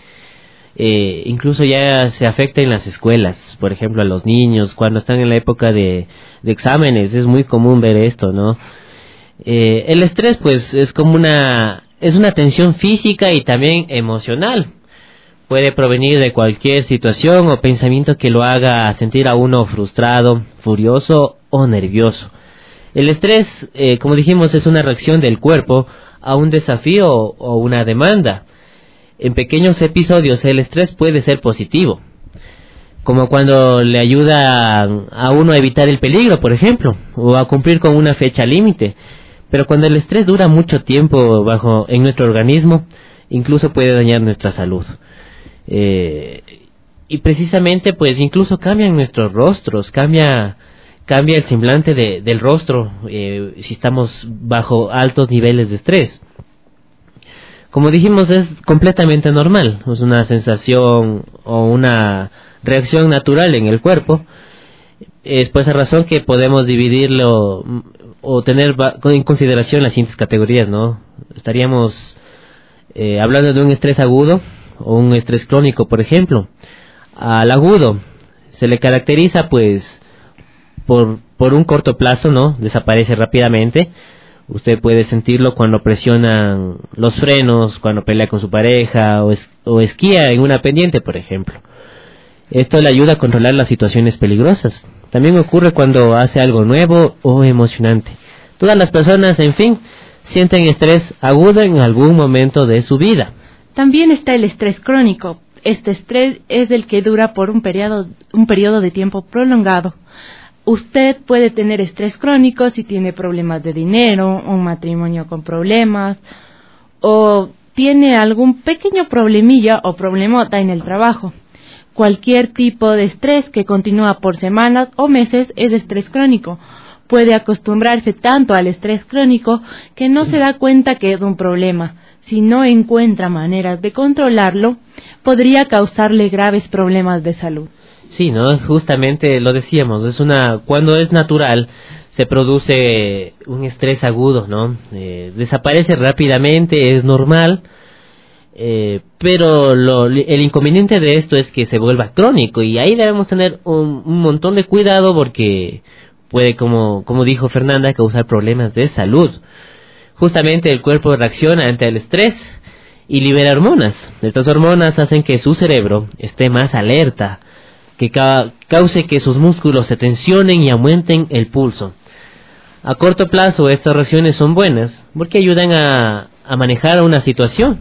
eh, incluso ya se afecta en las escuelas, por ejemplo a los niños, cuando están en la época de, de exámenes, es muy común ver esto, ¿no? Eh, el estrés pues es como una, es una tensión física y también emocional. Puede provenir de cualquier situación o pensamiento que lo haga sentir a uno frustrado, furioso o nervioso. El estrés, eh, como dijimos, es una reacción del cuerpo a un desafío o una demanda. En pequeños episodios el estrés puede ser positivo, como cuando le ayuda a uno a evitar el peligro, por ejemplo, o a cumplir con una fecha límite. Pero cuando el estrés dura mucho tiempo bajo en nuestro organismo, incluso puede dañar nuestra salud. Eh, y precisamente, pues, incluso cambian nuestros rostros, cambia... cambia el semblante de, del rostro eh, si estamos bajo altos niveles de estrés. Como dijimos, es completamente normal, es una sensación o una reacción natural en el cuerpo. Es por esa razón que podemos dividirlo o tener en consideración las siguientes categorías, ¿no? Estaríamos eh, hablando de un estrés agudo o un estrés crónico, por ejemplo. Al agudo se le caracteriza, pues, por por un corto plazo, ¿no? Desaparece rápidamente. Usted puede sentirlo cuando presionan los frenos, cuando pelea con su pareja o, es, o esquía en una pendiente, por ejemplo. Esto le ayuda a controlar las situaciones peligrosas. También ocurre cuando hace algo nuevo o emocionante. Todas las personas, en fin, sienten estrés agudo en algún momento de su vida. También está el estrés crónico. Este estrés es el que dura por un periodo, un periodo de tiempo prolongado. Usted puede tener estrés crónico si tiene problemas de dinero, un matrimonio con problemas, o tiene algún pequeño problemilla o problemota en el trabajo. Cualquier tipo de estrés que continúa por semanas o meses es estrés crónico. Puede acostumbrarse tanto al estrés crónico que no se da cuenta que es un problema. Si no encuentra maneras de controlarlo, podría causarle graves problemas de salud. Sí, ¿no? Justamente lo decíamos, es una cuando es natural se produce un estrés agudo, ¿no? Eh, desaparece rápidamente, es normal, eh, pero lo, el inconveniente de esto es que se vuelva crónico y ahí debemos tener un, un montón de cuidado porque puede, como, como dijo Fernanda, causar problemas de salud. Justamente el cuerpo reacciona ante el estrés y libera hormonas. Estas hormonas hacen que su cerebro esté más alerta, que ca- cause que sus músculos se tensionen y aumenten el pulso. A corto plazo estas reacciones son buenas porque ayudan a, a manejar una situación.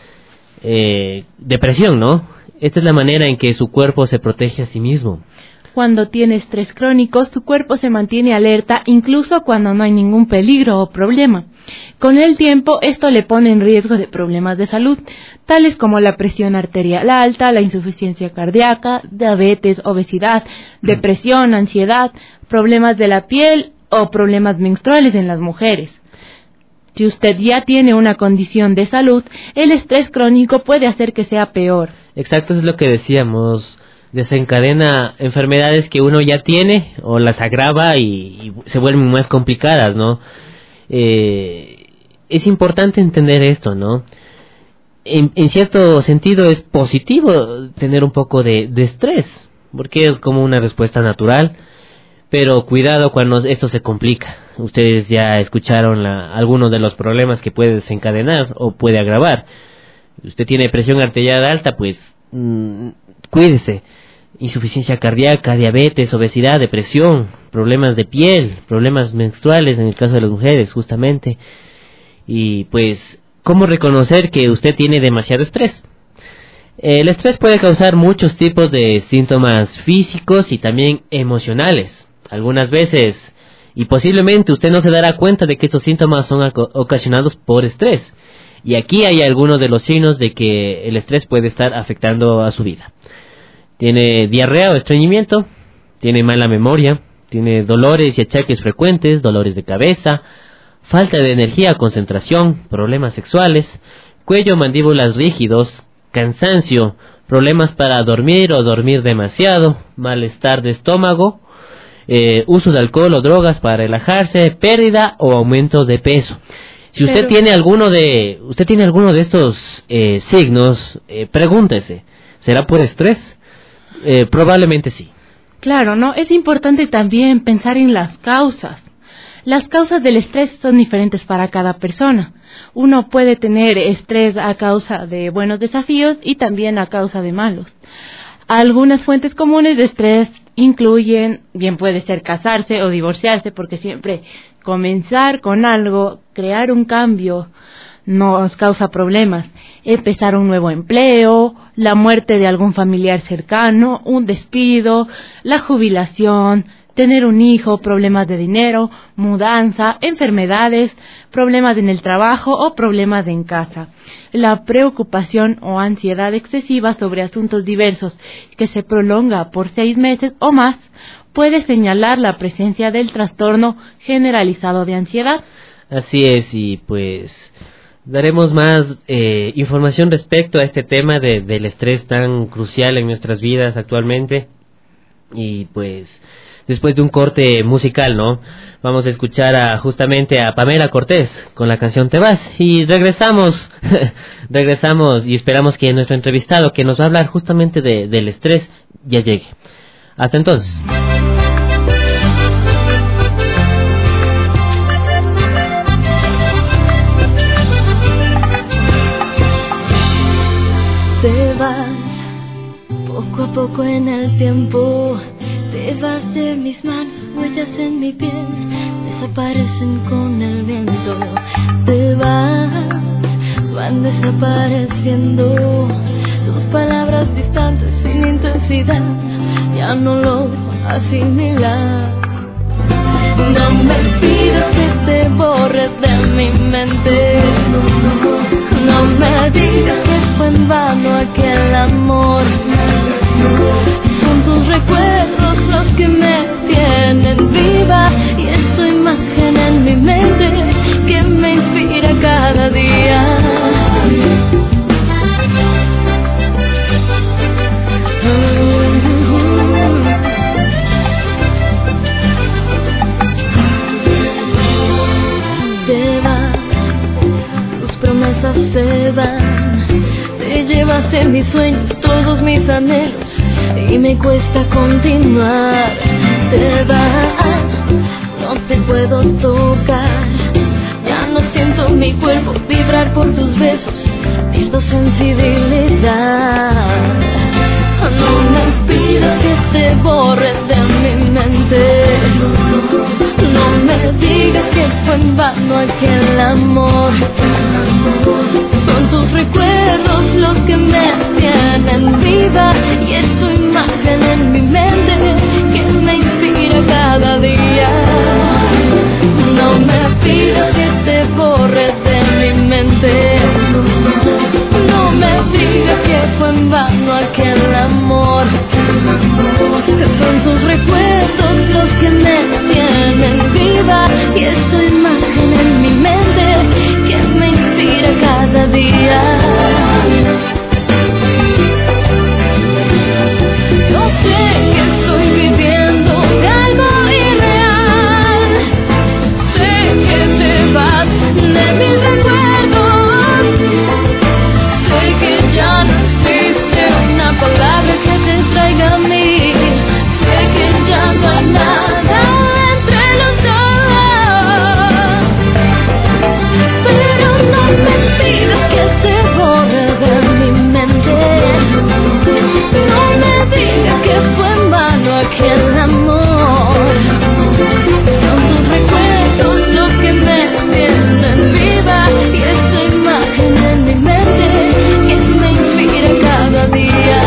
Eh, depresión, ¿no? Esta es la manera en que su cuerpo se protege a sí mismo. Cuando tiene estrés crónico, su cuerpo se mantiene alerta incluso cuando no hay ningún peligro o problema. Con el tiempo, esto le pone en riesgo de problemas de salud, tales como la presión arterial alta, la insuficiencia cardíaca, diabetes, obesidad, depresión, ansiedad, problemas de la piel o problemas menstruales en las mujeres. Si usted ya tiene una condición de salud, el estrés crónico puede hacer que sea peor. Exacto, es lo que decíamos. Desencadena enfermedades que uno ya tiene o las agrava y, y se vuelven más complicadas, ¿no? Eh, es importante entender esto, ¿no? En, en cierto sentido es positivo tener un poco de, de estrés, porque es como una respuesta natural, pero cuidado cuando esto se complica. Ustedes ya escucharon la, algunos de los problemas que puede desencadenar o puede agravar. Usted tiene presión arterial alta, pues mmm, cuídese. Insuficiencia cardíaca, diabetes, obesidad, depresión, problemas de piel, problemas menstruales en el caso de las mujeres, justamente. Y pues, ¿cómo reconocer que usted tiene demasiado estrés? El estrés puede causar muchos tipos de síntomas físicos y también emocionales. Algunas veces, y posiblemente usted no se dará cuenta de que estos síntomas son ocasionados por estrés. Y aquí hay algunos de los signos de que el estrés puede estar afectando a su vida. Tiene diarrea o estreñimiento, tiene mala memoria, tiene dolores y achaques frecuentes, dolores de cabeza, falta de energía, concentración, problemas sexuales, cuello, mandíbulas rígidos, cansancio, problemas para dormir o dormir demasiado, malestar de estómago, eh, uso de alcohol o drogas para relajarse, pérdida o aumento de peso. Si usted Pero... tiene alguno de usted tiene alguno de estos eh, signos, eh, pregúntese, ¿será por estrés? Eh, probablemente sí. Claro, ¿no? Es importante también pensar en las causas. Las causas del estrés son diferentes para cada persona. Uno puede tener estrés a causa de buenos desafíos y también a causa de malos. Algunas fuentes comunes de estrés incluyen, bien puede ser casarse o divorciarse, porque siempre comenzar con algo, crear un cambio, nos causa problemas. Empezar un nuevo empleo, la muerte de algún familiar cercano, un despido, la jubilación, tener un hijo, problemas de dinero, mudanza, enfermedades, problemas en el trabajo o problemas en casa. La preocupación o ansiedad excesiva sobre asuntos diversos que se prolonga por seis meses o más puede señalar la presencia del trastorno generalizado de ansiedad. Así es, y pues daremos más eh, información respecto a este tema de, del estrés tan crucial en nuestras vidas actualmente. Y pues después de un corte musical, ¿no? Vamos a escuchar a, justamente a Pamela Cortés con la canción Te Vas. Y regresamos, regresamos y esperamos que nuestro entrevistado, que nos va a hablar justamente de, del estrés, ya llegue. Hasta entonces. Te vas poco a poco en el tiempo, te vas de mis manos, huellas en mi piel, desaparecen con el viento. Te vas, van desapareciendo. Tus palabras distantes sin intensidad, ya no logro asimilar. No me pidas que te borres de mi mente. No me digas que fue en vano aquel amor. Son tus recuerdos los que me tienen viva, y es tu imagen en mi mente que me inspira cada día. Te vas, tus promesas se van. Te llevaste mis sueños, todos mis anhelos, y me cuesta continuar. Te vas, no te puedo tocar. Ya no siento mi cuerpo vibrar por tus besos, pierdo sensibilidad. No me pidas que te borres de mi mente. No me digas que fue en vano aquel amor. Son tus recuerdos los que me tienen viva, y es tu imagen en mi mente que me inspira cada día. No me pidas que te borres de mi mente. No me digas que fue en vano aquel amor. Son tus recuerdos los que me tienen viva, y es tu imagen en mi mente que me inspira cada día. Yo sé que estoy viviendo de algo irreal. Sé que te vas de mis recuerdos. Sé que ya no existe una palabra que te traiga a mí. Sé que ya no hay nada entre los dos. Pero no me pidas que te borre de mi mente. No me digas que fue en vano aquel amor. Son tus recuerdos los que me tienen viva, y es tu imagen en mi mente que me inspira cada día.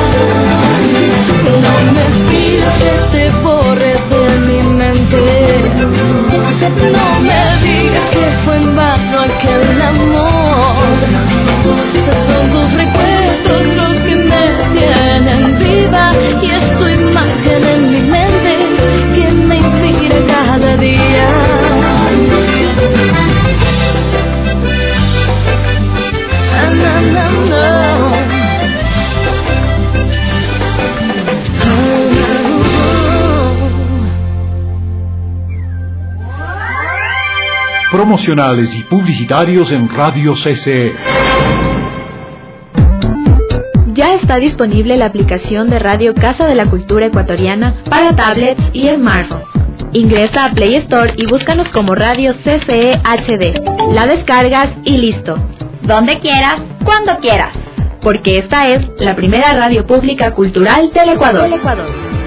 No me pidas que te borres de mi mente. No me digas que fue en vano aquel amor. Son tus recuerdos los que me tienen viva, y es tu imagen en mi mente que me inspira cada día. No, no, no. Promocionales y publicitarios en Radio C C E. Ya está disponible la aplicación de Radio Casa de la Cultura Ecuatoriana para tablets y smartphones. Ingresa a Play Store y búscanos como Radio C C E H D. La descargas y listo. Donde quieras, cuando quieras. Porque esta es la primera radio pública cultural del Ecuador. Del Ecuador.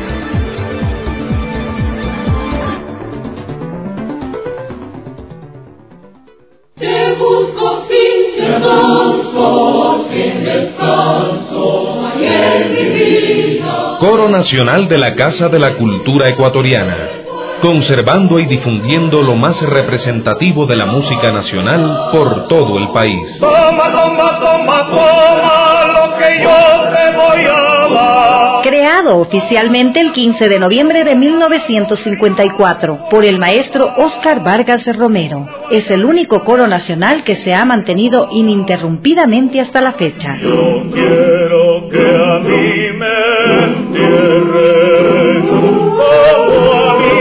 Te busco sin te busco sin descanso, ayer mi vida. Coro Nacional de la Casa de la Cultura Ecuatoriana, conservando y difundiendo lo más representativo de la música nacional por todo el país. Toma, toma, toma, toma lo que yo te voy a dar. Creado oficialmente el quince de noviembre de mil novecientos cincuenta y cuatro por el maestro Óscar Vargas de Romero, es el único coro nacional que se ha mantenido ininterrumpidamente hasta la fecha. Yo quiero que a mí me entierren como a mí.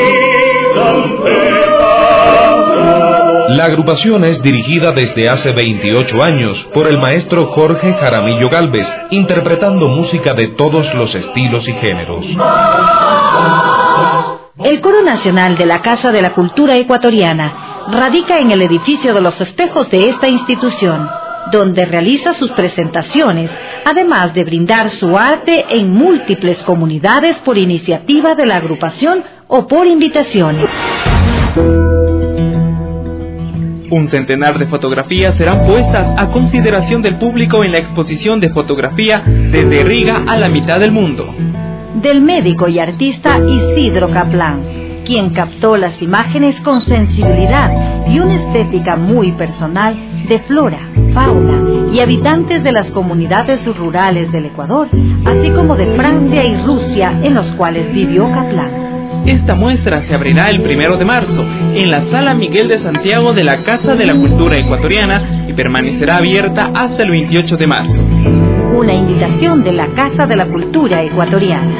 La agrupación es dirigida desde hace veintiocho años por el maestro Jorge Jaramillo Gálvez, interpretando música de todos los estilos y géneros. El Coro Nacional de la Casa de la Cultura Ecuatoriana radica en el edificio de los espejos de esta institución, donde realiza sus presentaciones, además de brindar su arte en múltiples comunidades por iniciativa de la agrupación o por invitaciones. Un centenar de fotografías serán puestas a consideración del público en la exposición de fotografía Desde Riga a la mitad del mundo. Del médico y artista Isidro Kaplan, quien captó las imágenes con sensibilidad y una estética muy personal de flora, fauna y habitantes de las comunidades rurales del Ecuador, así como de Francia y Rusia en los cuales vivió Kaplan. Esta muestra se abrirá el primero de marzo en la Sala Miguel de Santiago de la Casa de la Cultura Ecuatoriana y permanecerá abierta hasta el veintiocho de marzo. Una invitación de la Casa de la Cultura Ecuatoriana.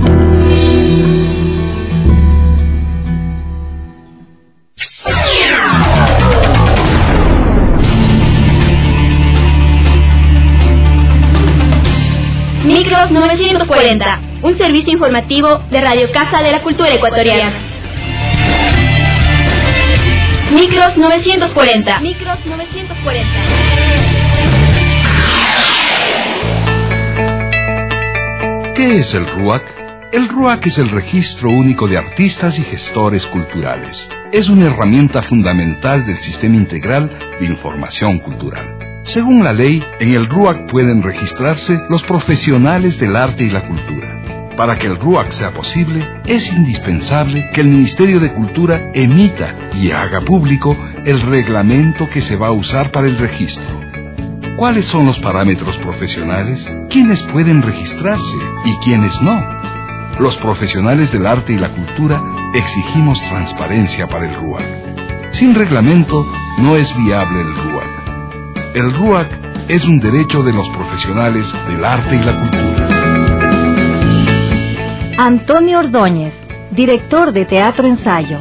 Micros novecientos cuarenta, un servicio informativo de Radio Casa de la Cultura Ecuatoriana. Micros novecientos cuarenta. Micros novecientos cuarenta. ¿Qué es el RUAC? El RUAC es el Registro Único de Artistas y Gestores Culturales. Es una herramienta fundamental del Sistema Integral de Información Cultural. Según la ley, en el RUAC pueden registrarse los profesionales del arte y la cultura. Para que el RUAC sea posible, es indispensable que el Ministerio de Cultura emita y haga público el reglamento que se va a usar para el registro. ¿Cuáles son los parámetros profesionales? ¿Quiénes pueden registrarse y quiénes no? Los profesionales del arte y la cultura exigimos transparencia para el RUAC. Sin reglamento no es viable el RUAC. El RUAC es un derecho de los profesionales del arte y la cultura. Antonio Ordóñez, director de Teatro Ensayo.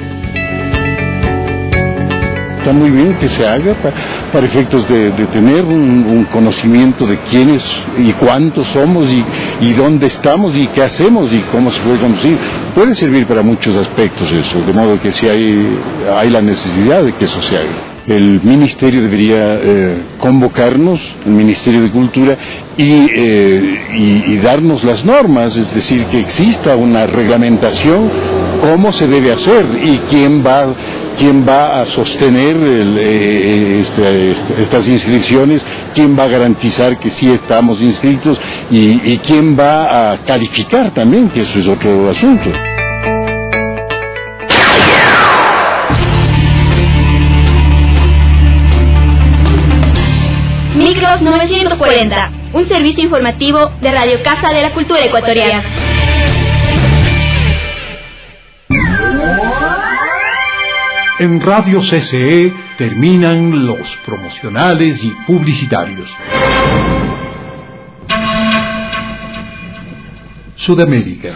Está muy bien que se haga para, para efectos de, de tener un, un conocimiento de quiénes y cuántos somos y, y dónde estamos y qué hacemos y cómo se puede conducir. Puede servir para muchos aspectos eso, de modo que si hay, hay la necesidad de que eso se haga. El Ministerio debería eh, convocarnos, el Ministerio de Cultura, y, eh, y, y darnos las normas, es decir, que exista una reglamentación, cómo se debe hacer y quién va, quién va a sostener el, eh, este, este, estas inscripciones, quién va a garantizar que sí estamos inscritos y, y quién va a calificar también, que eso es otro asunto. Micros novecientos cuarenta, un servicio informativo de Radio Casa de la Cultura Ecuatoriana. En Radio C C E terminan los promocionales y publicitarios. Sudamérica.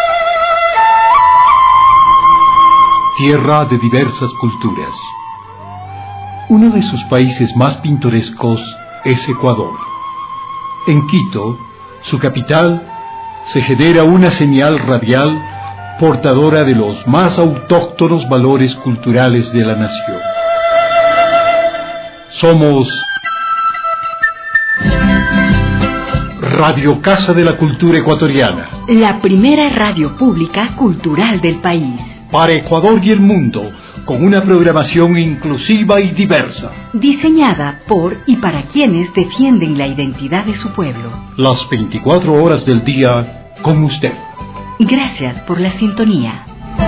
Tierra de diversas culturas. Uno de sus países más pintorescos es Ecuador. En Quito, su capital, se genera una señal radial portadora de los más autóctonos valores culturales de la nación. Somos Radio Casa de la Cultura Ecuatoriana, la primera radio pública cultural del país. Para Ecuador y el mundo, con una programación inclusiva y diversa. Diseñada por y para quienes defienden la identidad de su pueblo. Las veinticuatro horas del día con usted. Gracias por la sintonía.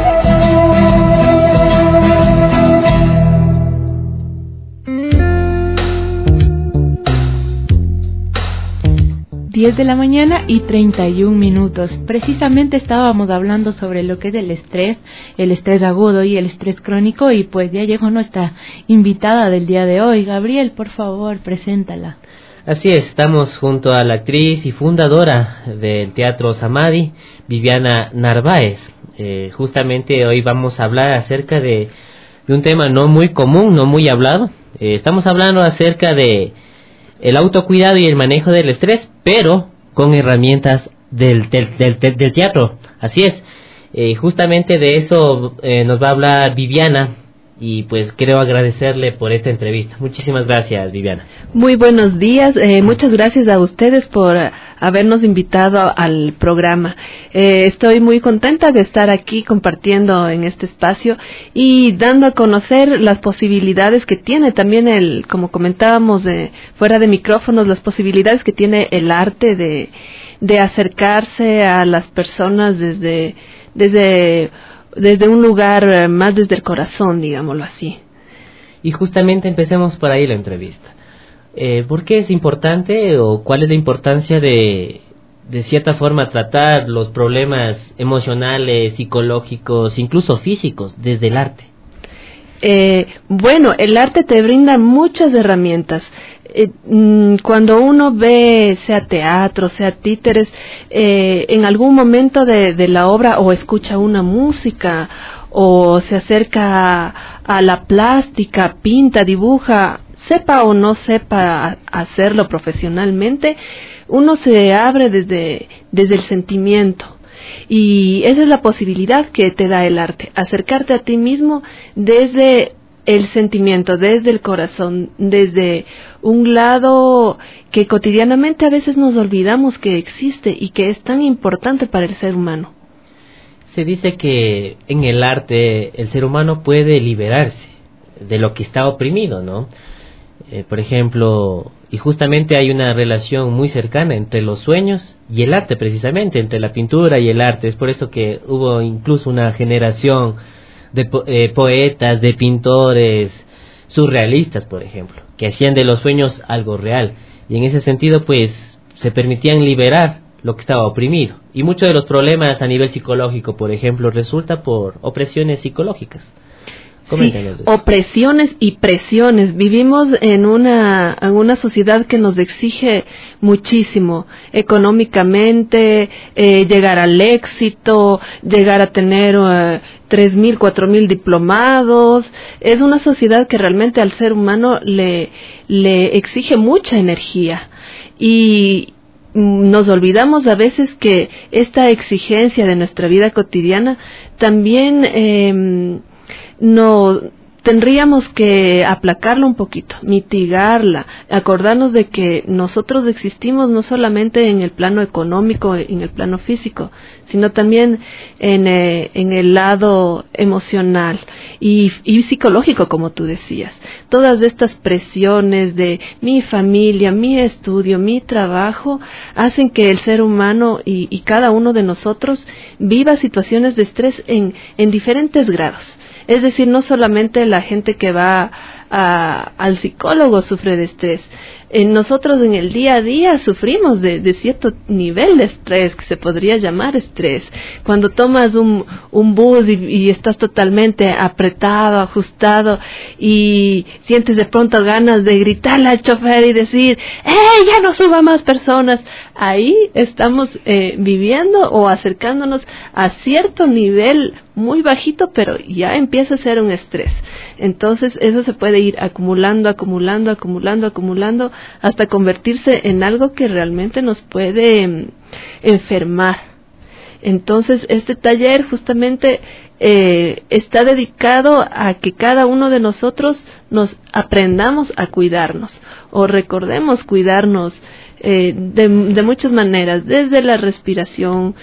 diez de la mañana y treinta y un minutos. Precisamente estábamos hablando sobre lo que es el estrés, el estrés agudo y el estrés crónico, y pues ya llegó nuestra invitada del día de hoy. Gabriel, por favor, preséntala. Así es, estamos junto a la actriz y fundadora del Teatro Samadhi, Viviana Narváez. Eh, justamente hoy vamos a hablar acerca de, de un tema no muy común, no muy hablado. Eh, estamos hablando acerca de el autocuidado y el manejo del estrés, pero con herramientas del, del, del, del teatro. Así es, eh, justamente de eso eh, nos va a hablar Viviana, y pues quiero agradecerle por esta entrevista. Muchísimas gracias, Viviana. Muy buenos días, eh, muchas gracias a ustedes por uh, habernos invitado al programa. Eh, estoy muy contenta de estar aquí compartiendo en este espacio y dando a conocer las posibilidades que tiene también el, como comentábamos de, fuera de micrófonos, las posibilidades que tiene el arte de, de acercarse a las personas desde, desde desde un lugar más desde el corazón, digámoslo así. Y justamente empecemos por ahí la entrevista. Eh, ¿Por qué es importante o cuál es la importancia de, de cierta forma, tratar los problemas emocionales, psicológicos, incluso físicos, desde el arte? Eh, bueno, el arte te brinda muchas herramientas. Eh, cuando uno ve, sea teatro, sea títeres, eh, en algún momento de, de la obra o escucha una música o se acerca a, a la plástica, pinta, dibuja, sepa o no sepa hacerlo profesionalmente, uno se abre desde, desde el sentimiento. Y esa es la posibilidad que te da el arte, acercarte a ti mismo desde el sentimiento, desde el corazón, desde un lado que cotidianamente a veces nos olvidamos que existe y que es tan importante para el ser humano. Se dice que en el arte el ser humano puede liberarse de lo que está oprimido, ¿no? Eh, por ejemplo, y justamente hay una relación muy cercana entre los sueños y el arte, precisamente, entre la pintura y el arte. Es por eso que hubo incluso una generación de po eh, poetas, de pintores surrealistas, por ejemplo, que hacían de los sueños algo real, y en ese sentido pues se permitían liberar lo que estaba oprimido, y muchos de los problemas a nivel psicológico, por ejemplo, resulta por opresiones psicológicas. Sí, opresiones y presiones. Vivimos en una, en una sociedad que nos exige muchísimo, económicamente, eh, llegar al éxito, llegar a tener uh, tres mil, cuatro mil diplomados. Es una sociedad que realmente al ser humano le, le exige mucha energía. Y nos olvidamos a veces que esta exigencia de nuestra vida cotidiana también eh, no tendríamos que aplacarla un poquito, mitigarla, acordarnos de que nosotros existimos no solamente en el plano económico, en el plano físico, sino también en, eh, en el lado emocional y, y psicológico, como tú decías. Todas estas presiones de mi familia, mi estudio, mi trabajo, hacen que el ser humano y, y cada uno de nosotros viva situaciones de estrés en, en diferentes grados. Es decir, no solamente la gente que va a, al psicólogo sufre de estrés. Eh, nosotros en el día a día sufrimos de, de cierto nivel de estrés, que se podría llamar estrés. Cuando tomas un, un bus y, y estás totalmente apretado, ajustado, y sientes de pronto ganas de gritarle al chofer y decir, ¡eh, ya no suba más personas! Ahí estamos eh, viviendo o acercándonos a cierto nivel muy bajito, pero ya empieza a ser un estrés. Entonces eso se puede ir acumulando, acumulando, acumulando, acumulando, hasta convertirse en algo que realmente nos puede eh, enfermar. Entonces este taller justamente eh, está dedicado a que cada uno de nosotros nos aprendamos a cuidarnos, o recordemos cuidarnos eh, de, de muchas maneras, desde la respiración,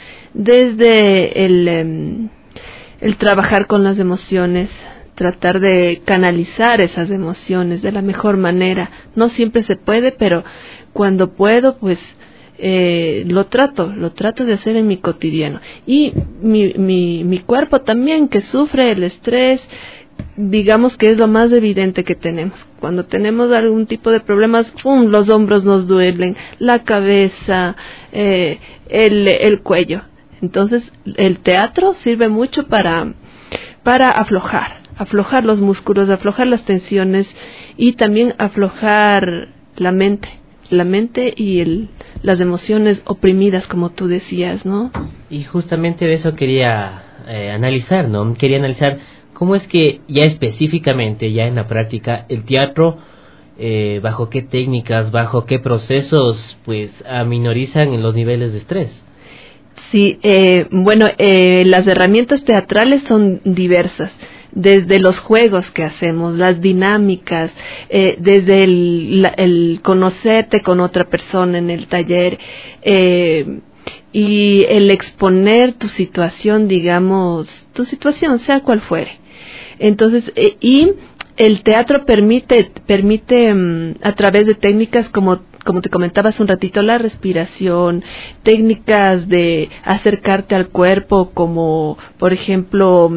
desde el, eh, el trabajar con las emociones, tratar de canalizar esas emociones de la mejor manera. No siempre se puede, pero cuando puedo, pues eh, lo trato, lo trato de hacer en mi cotidiano. Y mi, mi, mi cuerpo también, que sufre el estrés, digamos que es lo más evidente que tenemos. Cuando tenemos algún tipo de problemas, ¡pum!, los hombros nos duelen, la cabeza, eh, el, el cuello. Entonces, el teatro sirve mucho para, para aflojar. aflojar los músculos, aflojar las tensiones y también aflojar la mente, la mente y el, las emociones oprimidas, como tú decías, ¿no? Y justamente de eso quería eh, analizar, ¿no? Quería analizar cómo es que ya específicamente, ya en la práctica, el teatro, eh, bajo qué técnicas, bajo qué procesos, pues aminorizan en los niveles de estrés. Sí, eh, bueno, eh, las herramientas teatrales son diversas. desde los juegos que hacemos, las dinámicas, eh, desde el, la, el conocerte con otra persona en el taller, eh, y el exponer tu situación, digamos, tu situación, sea cual fuere. Entonces, eh, y el teatro permite, permite um, a través de técnicas como como te comentaba hace un ratito, la respiración, técnicas de acercarte al cuerpo, como por ejemplo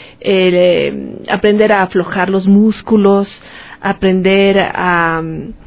eh, aprender a aflojar los músculos, aprender a,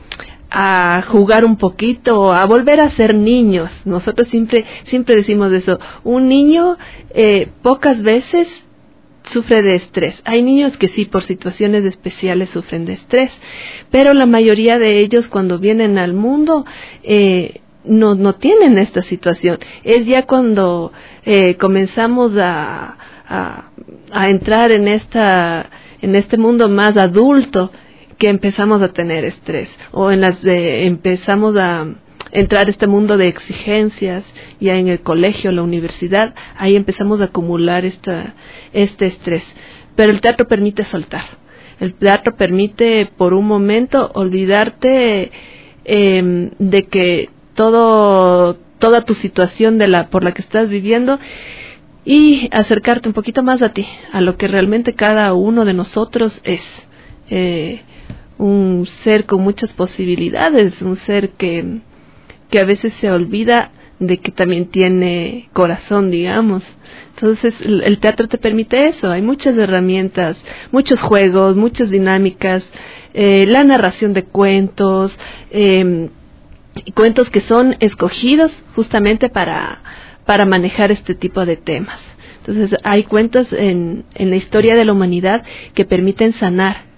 a jugar un poquito, a volver a ser niños. Nosotros siempre siempre decimos eso. Un niño eh, pocas veces sufre de estrés. Hay niños que sí, por situaciones especiales sufren de estrés, pero la mayoría de ellos cuando vienen al mundo eh, no no tienen esta situación. Es ya cuando eh, comenzamos a, a a entrar en esta en este mundo más adulto que empezamos a tener estrés, o en las de, empezamos a entrar a este mundo de exigencias, ya en el colegio, la universidad, ahí empezamos a acumular esta, este estrés. Pero el teatro permite soltar. El teatro permite por un momento olvidarte eh, de que todo, toda tu situación de la, por la que estás viviendo, y acercarte un poquito más a ti, a lo que realmente cada uno de nosotros es. Eh, un ser con muchas posibilidades, un ser que que a veces se olvida de que también tiene corazón, digamos. Entonces el, el teatro te permite eso. Hay muchas herramientas, muchos juegos, muchas dinámicas, eh, la narración de cuentos, eh, cuentos que son escogidos justamente para para manejar este tipo de temas. Entonces hay cuentos en en la historia de la humanidad que permiten sanar.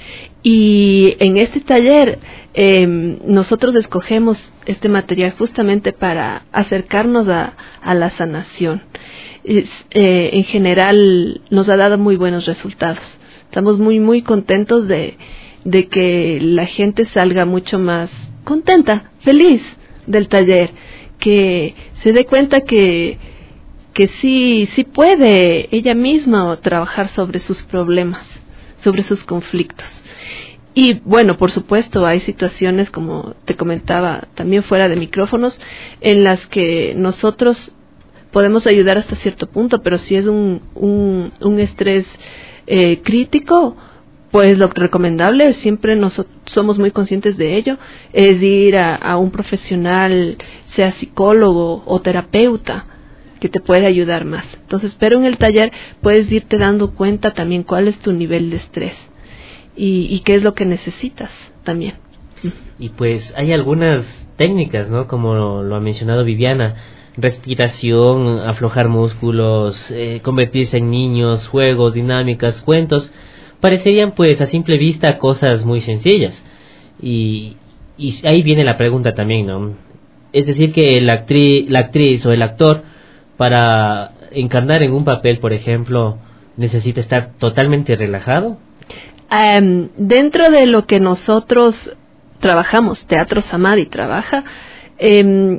Y en este taller eh, nosotros escogemos este material justamente para acercarnos a, a la sanación. Es, eh, en general nos ha dado muy buenos resultados. Estamos muy muy contentos de, de que la gente salga mucho más contenta, feliz del taller, que se dé cuenta que, que sí, sí puede ella misma trabajar sobre sus problemas, sobre sus conflictos. Y bueno, por supuesto, hay situaciones, como te comentaba también fuera de micrófonos, en las que nosotros podemos ayudar hasta cierto punto, pero si es un, un, un estrés eh, crítico, pues lo recomendable, siempre nosotros somos muy conscientes de ello, es ir a, a un profesional, sea psicólogo o terapeuta, que te puede ayudar más. Entonces, pero en el taller puedes irte dando cuenta también cuál es tu nivel de estrés. Y, y qué es lo que necesitas también. Y pues hay algunas técnicas, ¿no? Como lo, lo ha mencionado Viviana, respiración, aflojar músculos, eh, convertirse en niños, juegos, dinámicas, cuentos, parecerían pues a simple vista cosas muy sencillas. Y, y ahí viene la pregunta también, ¿no? Es decir, que la actriz, la actriz o el actor, para encarnar en un papel, por ejemplo, necesita estar totalmente relajado. Um, dentro de lo que nosotros trabajamos, Teatro Samadhi trabaja, eh,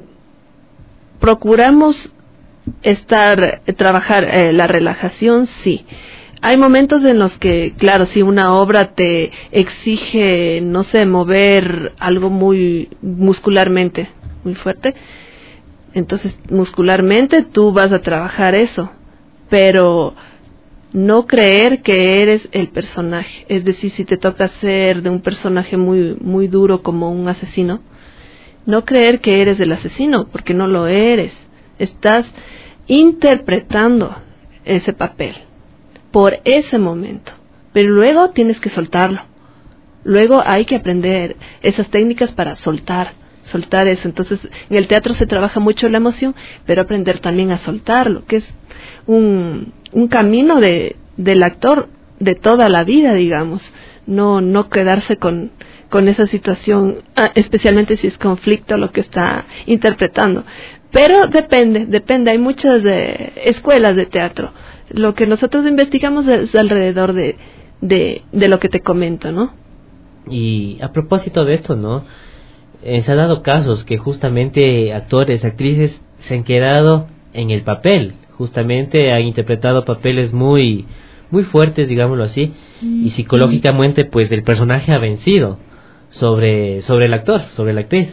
procuramos estar, trabajar eh, la relajación, sí. Hay momentos en los que, claro, si una obra te exige, no sé, mover algo muy muscularmente, muy fuerte, entonces muscularmente tú vas a trabajar eso, pero no creer que eres el personaje. Es decir, si te toca ser de un personaje muy muy duro como un asesino, no creer que eres el asesino, porque no lo eres. Estás interpretando ese papel por ese momento, pero luego tienes que soltarlo. Luego hay que aprender esas técnicas para soltar, soltar eso. Entonces, en el teatro se trabaja mucho la emoción, pero aprender también a soltarlo, que es un un camino de del actor de toda la vida, digamos. No no quedarse con con esa situación, especialmente si es conflicto lo que está interpretando. Pero depende, depende. Hay muchas de, escuelas de teatro. Lo que nosotros investigamos es alrededor de de de lo que te comento, ¿no? Y a propósito de esto, ¿no? Eh, se han dado casos que justamente actores, actrices se han quedado en el papel. Justamente han interpretado papeles muy muy fuertes, digámoslo así, y psicológicamente pues el personaje ha vencido sobre sobre el actor, sobre la actriz.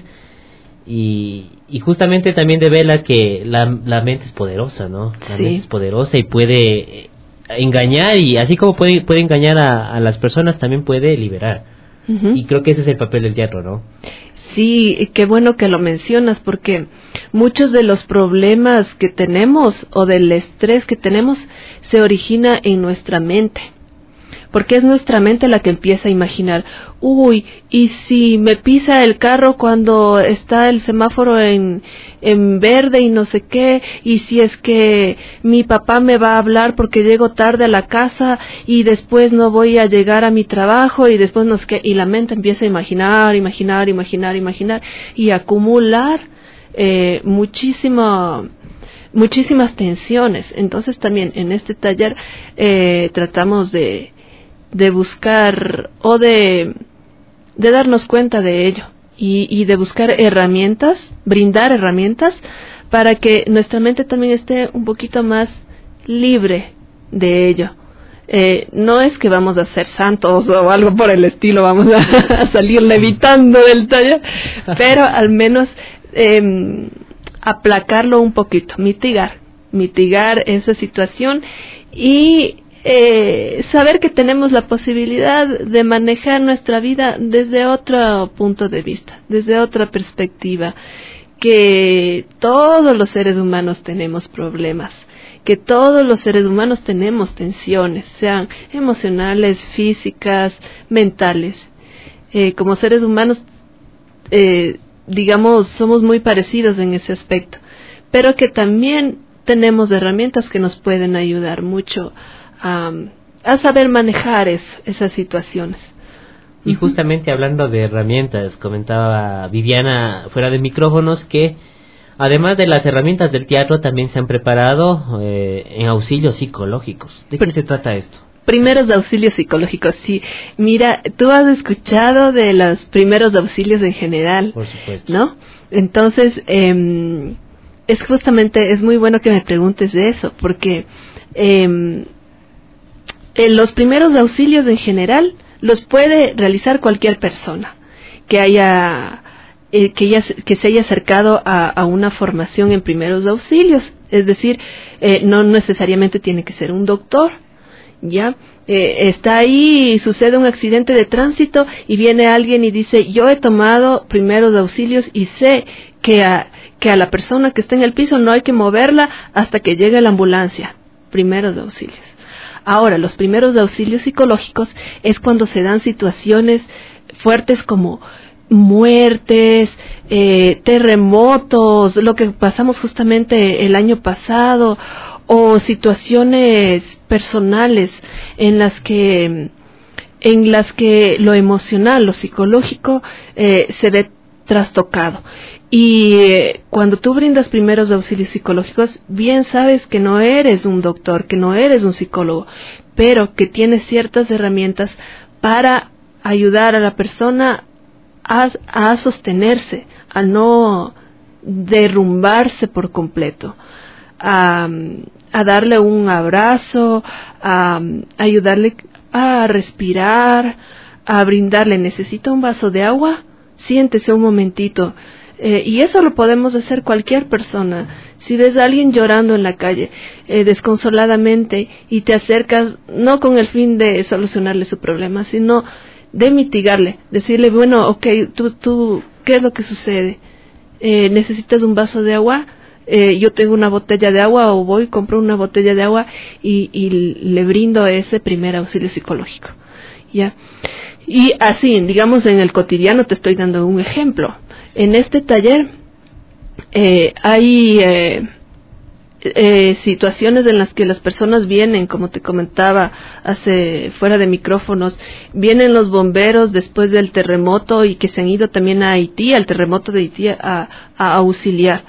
Y, y justamente también devela que la, la mente es poderosa, ¿no? La Sí. mente es poderosa y puede engañar, y así como puede, puede engañar a, a las personas, también puede liberar. Ujú. Y creo que ese es el papel del teatro, ¿no? Sí, qué bueno que lo mencionas, porque muchos de los problemas que tenemos o del estrés que tenemos se origina en nuestra mente. Porque es nuestra mente la que empieza a imaginar, uy, ¿y si me pisa el carro cuando está el semáforo en, en verde y no sé qué? ¿Y si es que mi papá me va a hablar porque llego tarde a la casa y después no voy a llegar a mi trabajo y después no sé qué? Y la mente empieza a imaginar, imaginar, imaginar, imaginar y acumular eh, muchísimo... muchísimas tensiones. Entonces también en este taller eh, tratamos de de buscar o de, de darnos cuenta de ello y, y de buscar herramientas, brindar herramientas para que nuestra mente también esté un poquito más libre de ello. Eh, no es que vamos a ser santos o algo por el estilo, vamos a, a salir levitando del taller, pero al menos eh, aplacarlo un poquito, mitigar, mitigar esa situación y Eh, saber que tenemos la posibilidad de manejar nuestra vida desde otro punto de vista, desde otra perspectiva, que todos los seres humanos tenemos problemas, que todos los seres humanos tenemos tensiones, sean emocionales, físicas, mentales. Eh, como seres humanos, eh, digamos, somos muy parecidos en ese aspecto, pero que también tenemos herramientas que nos pueden ayudar mucho a, a saber manejar es, esas situaciones. Y justamente hablando de herramientas, comentaba Viviana fuera de micrófonos que además de las herramientas del teatro también se han preparado eh, en auxilios psicológicos. ¿De qué se trata esto? Primeros auxilios psicológicos, sí. Mira, tú has escuchado de los primeros auxilios en general, por supuesto, ¿no? Entonces, eh, es justamente, es muy bueno que me preguntes de eso, porque eh, en los primeros auxilios en general los puede realizar cualquier persona que haya eh, que, haya, que se haya acercado a, a una formación en primeros auxilios, es decir, eh, no necesariamente tiene que ser un doctor, ya eh, está ahí y sucede un accidente de tránsito y viene alguien y dice, yo he tomado primeros auxilios y sé que a, que a la persona que está en el piso no hay que moverla hasta que llegue la ambulancia. Primeros auxilios. Ahora, los primeros auxilios psicológicos es cuando se dan situaciones fuertes como muertes, eh, terremotos, lo que pasamos justamente el año pasado, o situaciones personales en las que en las que lo emocional, lo psicológico eh, se ve trastocado. Y eh, cuando tú brindas primeros auxilios psicológicos, bien sabes que no eres un doctor, que no eres un psicólogo, pero que tienes ciertas herramientas para ayudar a la persona a, a sostenerse, a no derrumbarse por completo, a, a darle un abrazo, a, a ayudarle a respirar, a brindarle, ¿necesita un vaso de agua? Siéntese un momentito. Eh, y eso lo podemos hacer cualquier persona. Si ves a alguien llorando en la calle, eh, desconsoladamente, y te acercas, no con el fin de solucionarle su problema, sino de mitigarle, decirle, bueno, ok, tú, tú, ¿qué es lo que sucede? Eh, ¿Necesitas un vaso de agua? Eh, yo tengo una botella de agua, o voy, compro una botella de agua y, y le brindo ese primer auxilio psicológico. ¿Ya? Y así, digamos, en el cotidiano te estoy dando un ejemplo. En este taller eh, hay eh, eh, situaciones en las que las personas vienen, como te comentaba hace fuera de micrófonos, vienen los bomberos después del terremoto y que se han ido también a Haití, al terremoto de Haití, a, a auxiliar.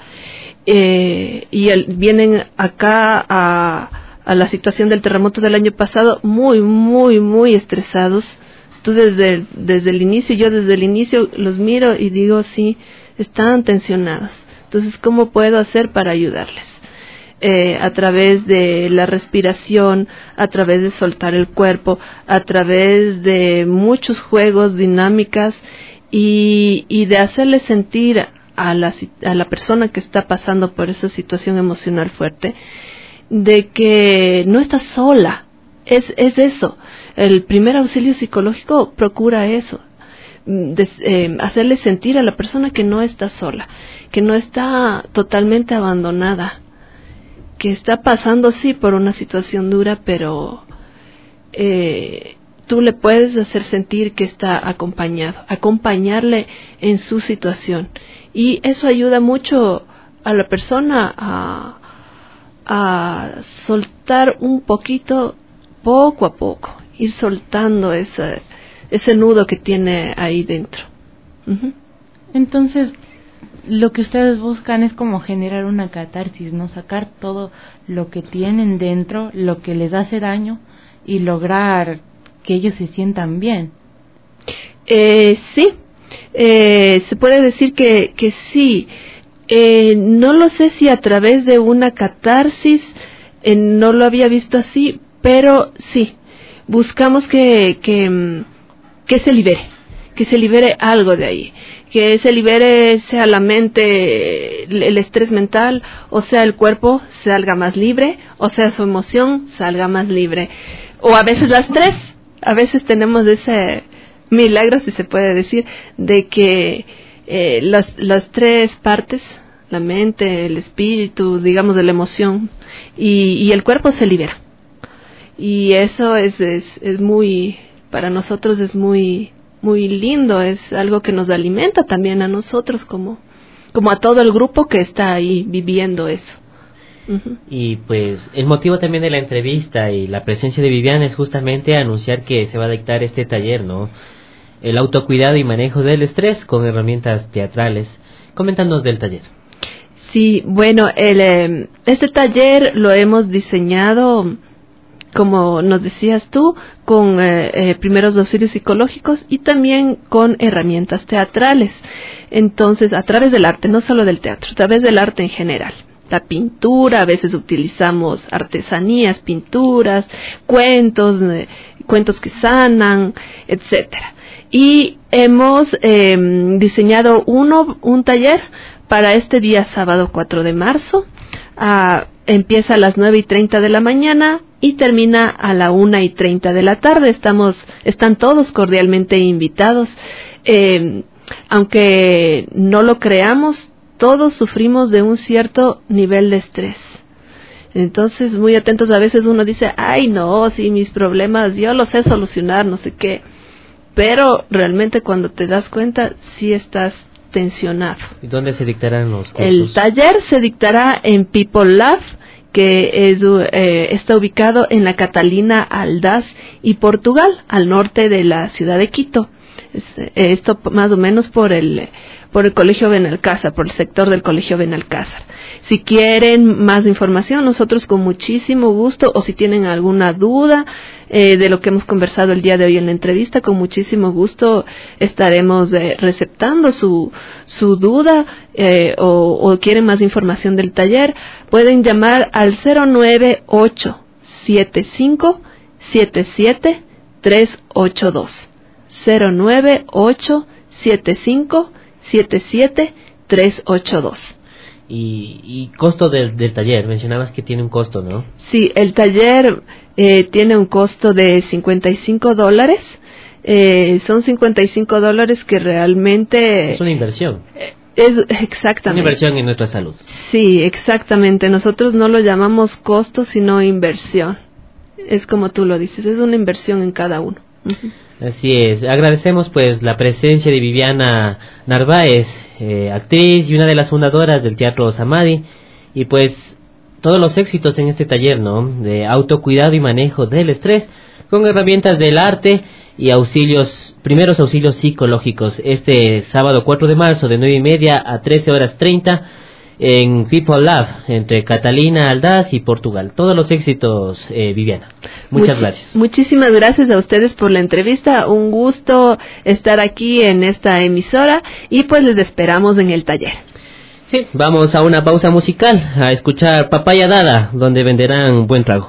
Eh, y el, vienen acá a, a la situación del terremoto del año pasado muy, muy, muy estresados. Tú desde el, desde el inicio, yo desde el inicio los miro y digo, sí, están tensionados. Entonces, ¿cómo puedo hacer para ayudarles? eh, a través de la respiración, a través de soltar el cuerpo, a través de muchos juegos, dinámicas y, y de hacerle sentir a la, a la persona que está pasando por esa situación emocional fuerte, de que no está sola. Es, es eso. El primer auxilio psicológico procura eso. De, eh, hacerle sentir a la persona que no está sola, que no está totalmente abandonada, que está pasando sí por una situación dura, pero eh, tú le puedes hacer sentir que está acompañado, acompañarle en su situación, y eso ayuda mucho a la persona a, a soltar un poquito, poco a poco, ir soltando esa ese nudo que tiene ahí dentro. Uh-huh. Entonces, lo que ustedes buscan es como generar una catarsis, ¿no? Sacar todo lo que tienen dentro, lo que les hace daño, y lograr que ellos se sientan bien. Eh, sí, eh, se puede decir que, que sí. Eh, no lo sé si a través de una catarsis, eh, no lo había visto así, pero sí, buscamos que... que que se libere, que se libere algo de ahí, que se libere, sea la mente, el estrés mental, o sea el cuerpo salga más libre, o sea su emoción salga más libre, o a veces las tres. A veces tenemos ese milagro, si se puede decir, de que eh, las, las tres partes, la mente, el espíritu, digamos de la emoción, y, y el cuerpo se libera. Y eso es, es, es muy... para nosotros es muy muy lindo, es algo que nos alimenta también a nosotros como como a todo el grupo que está ahí viviendo eso. Uh-huh. Y pues el motivo también de la entrevista y la presencia de Viviana es justamente anunciar que se va a dictar este taller, ¿no? El autocuidado y manejo del estrés con herramientas teatrales. Coméntanos del taller. Sí, bueno, el eh, este taller lo hemos diseñado, como nos decías tú, con eh, eh, primeros auxilios psicológicos y también con herramientas teatrales. Entonces, a través del arte, no solo del teatro, a través del arte en general. La pintura, a veces utilizamos artesanías, pinturas, cuentos, eh, cuentos que sanan, etcétera. Y hemos eh, diseñado uno, un taller para este día sábado cuatro de marzo. Ah, empieza a las nueve y treinta de la mañana y termina a la una y treinta de la tarde. Estamos, están todos cordialmente invitados. Eh, aunque no lo creamos, todos sufrimos de un cierto nivel de estrés. Entonces, muy atentos, a veces uno dice, ay no, sí, mis problemas, yo los sé solucionar, no sé qué. Pero realmente cuando te das cuenta, sí estás tensionado. ¿Y dónde se dictarán los cursos? El taller se dictará en People Lab, que es, eh, está ubicado en la Catalina Aldaz y Portugal, al norte de la ciudad de Quito. Es, eh, esto más o menos por el por el Colegio Benalcázar, por el sector del Colegio Benalcázar. Si quieren más información, nosotros con muchísimo gusto, o si tienen alguna duda eh, de lo que hemos conversado el día de hoy en la entrevista, con muchísimo gusto estaremos eh, receptando su su duda eh, o, o quieren más información del taller, pueden llamar al cero nueve ocho siete cinco siete siete tres ocho dos. cero nueve ocho siete cinco siete siete tres ocho dos. Y, y costo del, del taller, mencionabas que tiene un costo, ¿no? Sí, el taller eh, tiene un costo de cincuenta y cinco dólares. Eh, son cincuenta y cinco dólares que realmente... Es una inversión. Eh, es exactamente. Una inversión en nuestra salud. Sí, exactamente. Nosotros no lo llamamos costo, sino inversión. Es como tú lo dices, es una inversión en cada uno. Uh-huh. Así es, agradecemos pues la presencia de Viviana Narváez, eh, actriz y una de las fundadoras del Teatro Samadhi, y pues todos los éxitos en este taller, ¿no? De autocuidado y manejo del estrés, con herramientas del arte y auxilios, primeros auxilios psicológicos, este sábado cuatro de marzo de nueve y media a trece horas treinta, en People Lab, entre Catalina Aldaz y Portugal. Todos los éxitos, eh, Viviana. Muchas Much- gracias. Muchísimas gracias a ustedes por la entrevista. Un gusto estar aquí en esta emisora y pues les esperamos en el taller. Sí, Sí, vamos a una pausa musical, a escuchar Papaya Dada, donde venderán buen trago.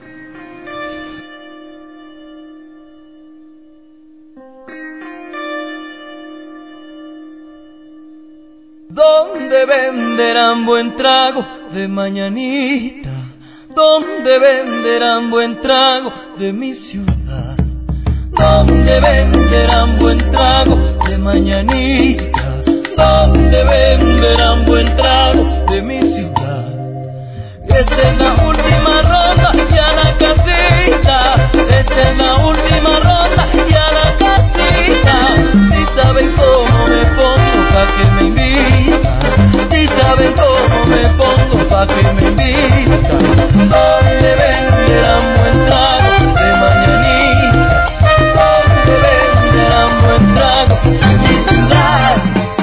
Donde venderán buen trago de mañanita, donde venderán buen trago de mi ciudad, donde venderán buen trago de mañanita, donde venderán buen trago de mi ciudad. Esta es la última ronda y a la casita, esta es la última ronda y a la casita. Si saben cómo me pongo pa' que me invitan, si saben cómo me pongo pa' que me invitan. Donde venderán buen trago de mañanita, donde venderán buen trago de mi ciudad.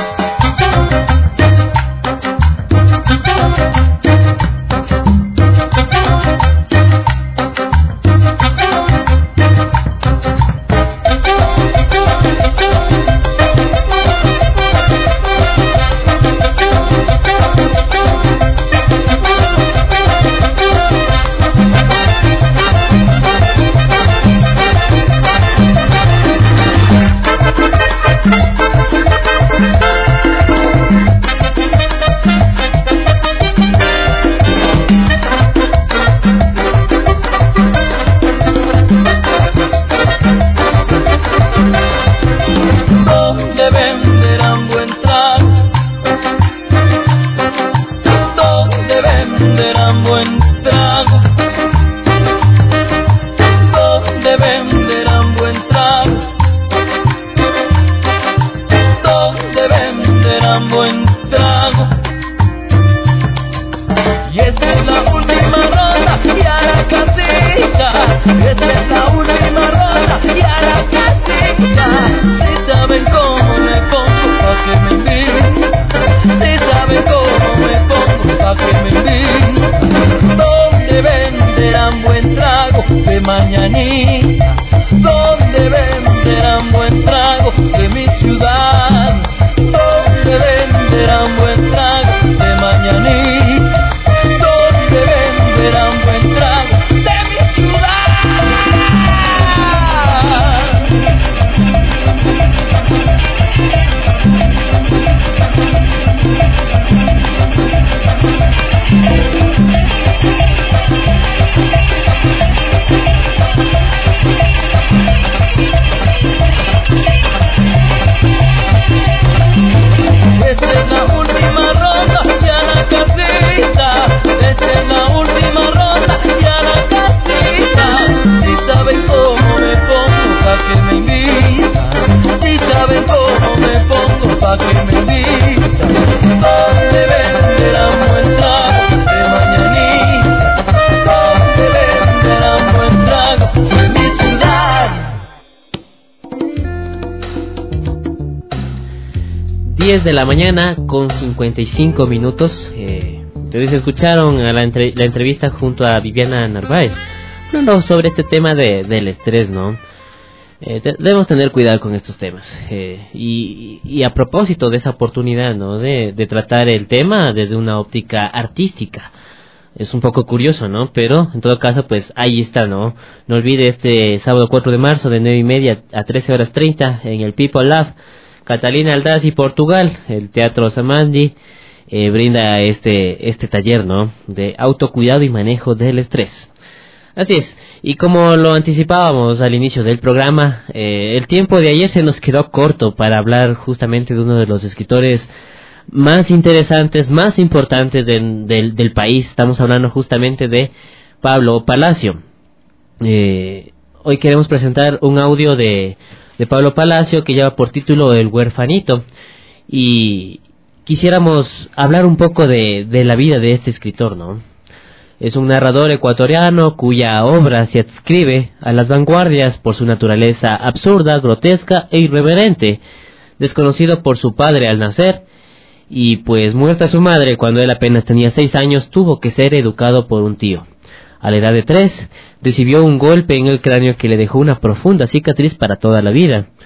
Mañanita, donde venderán buen trago de mi ciudad, donde venderán buen trago de mañanita, donde venderán buen trago de mi ciudad. Esta es la última ronda y a la casita, esta es la última ronda y a la casita. Si saben cómo me pongo pa' que me invitan, si saben cómo me pongo pa' que me invitan. Donde venderán buen trago de mañanita, donde venderán buen trago de mi ciudad. diez de la mañana con cincuenta y cinco minutos. Eh, ustedes escucharon a la, entre, la entrevista junto a Viviana Narváez, hablando sobre este tema de, del estrés, ¿no? Eh, de, debemos tener cuidado con estos temas. Eh, y, y a propósito de esa oportunidad, ¿no? De, de tratar el tema desde una óptica artística. Es un poco curioso, ¿no? Pero, en todo caso, pues ahí está, ¿no? No olvide este sábado cuatro de marzo de nueve y media a trece horas treinta en el People Lab. Catalina Aldaz y Portugal, el Teatro Samandi, eh, brinda este este taller, ¿no? De autocuidado y manejo del estrés. Así es, y como lo anticipábamos al inicio del programa, eh, el tiempo de ayer se nos quedó corto para hablar justamente de uno de los escritores más interesantes, más importantes de, de, del país. Estamos hablando justamente de Pablo Palacio. Eh, hoy queremos presentar un audio de... de Pablo Palacio, que lleva por título El Huerfanito, y quisiéramos hablar un poco de, de la vida de este escritor, ¿no? Es un narrador ecuatoriano cuya obra se adscribe a las vanguardias por su naturaleza absurda, grotesca e irreverente, desconocido por su padre al nacer, y pues muerta su madre cuando él apenas tenía seis años, tuvo que ser educado por un tío. A la edad de tres, recibió un golpe en el cráneo que le dejó una profunda cicatriz para toda la vida.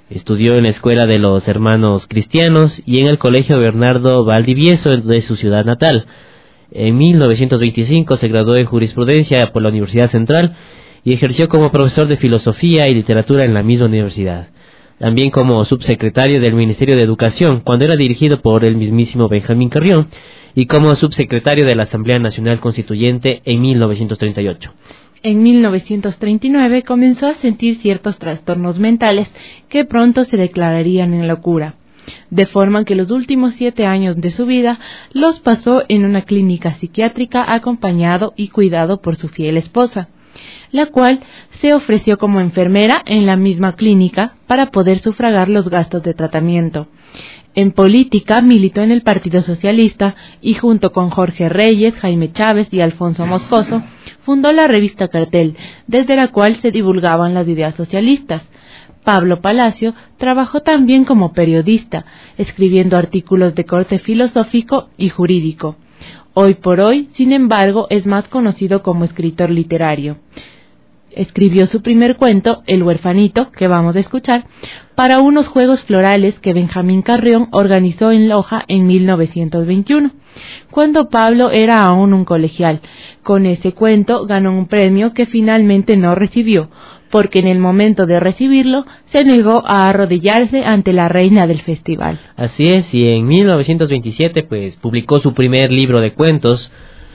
Estudió en la Escuela de los Hermanos Cristianos y en el Colegio Bernardo Valdivieso de su ciudad natal. En mil novecientos veinticinco se graduó en Jurisprudencia por la Universidad Central y ejerció como profesor de Filosofía y Literatura en la misma universidad. También como subsecretario del Ministerio de Educación, cuando era dirigido por el mismísimo Benjamín Carrión, y como subsecretario de la Asamblea Nacional Constituyente en mil novecientos treinta y ocho. En mil novecientos treinta y nueve comenzó a sentir ciertos trastornos mentales que pronto se declararían en locura, de forma que los últimos siete años de su vida los pasó en una clínica psiquiátrica acompañado y cuidado por su fiel esposa, la cual se ofreció como enfermera en la misma clínica para poder sufragar los gastos de tratamiento. En política militó en el Partido Socialista y junto con Jorge Reyes, Jaime Chávez y Alfonso Moscoso fundó la revista Cartel, desde la cual se divulgaban las ideas socialistas. Pablo Palacio trabajó también como periodista, escribiendo artículos de corte filosófico y jurídico. Hoy por hoy, sin embargo, es más conocido como escritor literario. Escribió su primer cuento, El huerfanito, que vamos a escuchar, para unos juegos florales que Benjamín Carrión organizó en Loja en mil novecientos veintiuno, cuando Pablo era aún un colegial. Con ese cuento ganó un premio que finalmente no recibió, porque en el momento de recibirlo se negó a arrodillarse ante la reina del festival. Así es, y en mil novecientos veintisiete pues publicó su primer libro de cuentos,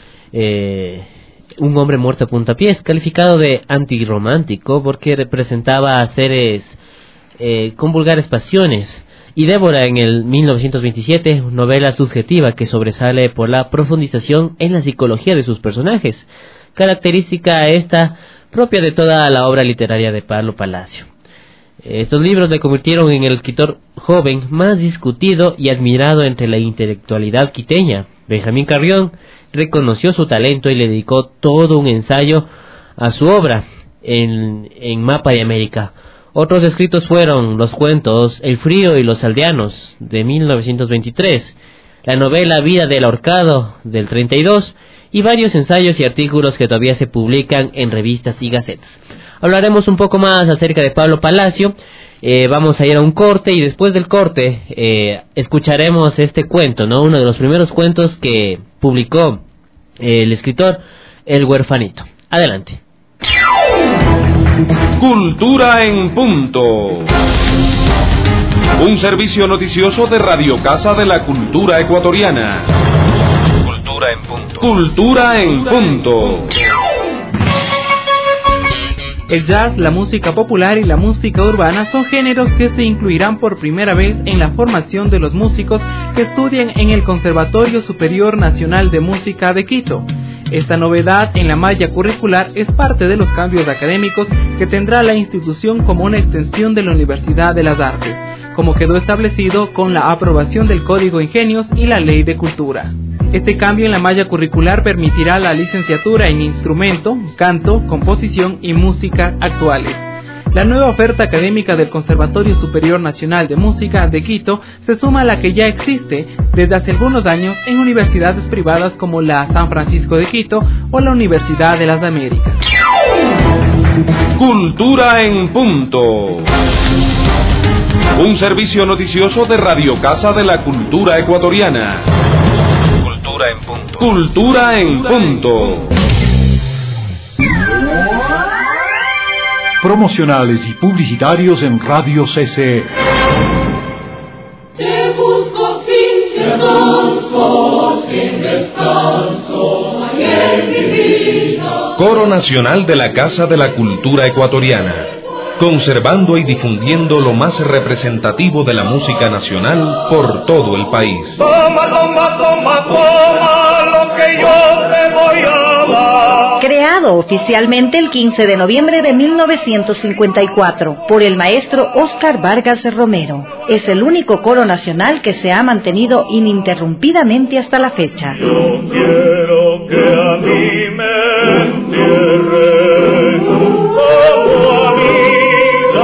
eh, Un hombre muerto a puntapiés, calificado de antirromántico porque representaba a seres eh, con vulgares pasiones. Y Débora en el mil novecientos veintisiete, novela subjetiva que sobresale por la profundización en la psicología de sus personajes, característica esta propia de toda la obra literaria de Pablo Palacio. Estos libros le convirtieron en el escritor joven más discutido y admirado entre la intelectualidad quiteña. Benjamín Carrión reconoció su talento y le dedicó todo un ensayo a su obra en, en Mapa de América. Otros escritos fueron los cuentos El frío y los aldeanos de mil novecientos veintitrés, la novela Vida del ahorcado del treinta y dos y varios ensayos y artículos que todavía se publican en revistas y gacetas. Hablaremos un poco más acerca de Pablo Palacio. Eh, vamos a ir a un corte y después del corte eh, escucharemos este cuento, ¿no? Uno de los primeros cuentos que publicó eh, el escritor, El huerfanito. Adelante. Cultura en punto. Un servicio noticioso de Radio Casa de la Cultura Ecuatoriana. Cultura en punto. Cultura en punto. El jazz, la música popular y la música urbana son géneros que se incluirán por primera vez en la formación de los músicos que estudian en el Conservatorio Superior Nacional de Música de Quito. Esta novedad en la malla curricular es parte de los cambios académicos que tendrá la institución como una extensión de la Universidad de las Artes, como quedó establecido con la aprobación del Código Ingenios y la Ley de Cultura. Este cambio en la malla curricular permitirá la licenciatura en instrumento, canto, composición y música actuales. La nueva oferta académica del Conservatorio Superior Nacional de Música de Quito se suma a la que ya existe desde hace algunos años en universidades privadas como la San Francisco de Quito o la Universidad de las Américas. Cultura en punto. Un servicio noticioso de Radio Casa de la Cultura Ecuatoriana. Cultura en punto. Cultura en punto. Promocionales y publicitarios en Radio C C E. Te busco sin descanso, sin descanso, ay, en mi vida. Coro Nacional de la Casa de la Cultura Ecuatoriana, conservando y difundiendo lo más representativo de la música nacional por todo el país. Toma, toma, toma, toma lo que yo te voy a dar. Creado oficialmente el quince de noviembre de mil novecientos cincuenta y cuatro por el maestro Óscar Vargas Romero, es el único coro nacional que se ha mantenido ininterrumpidamente hasta la fecha. Yo quiero que a mí me entierren como a mí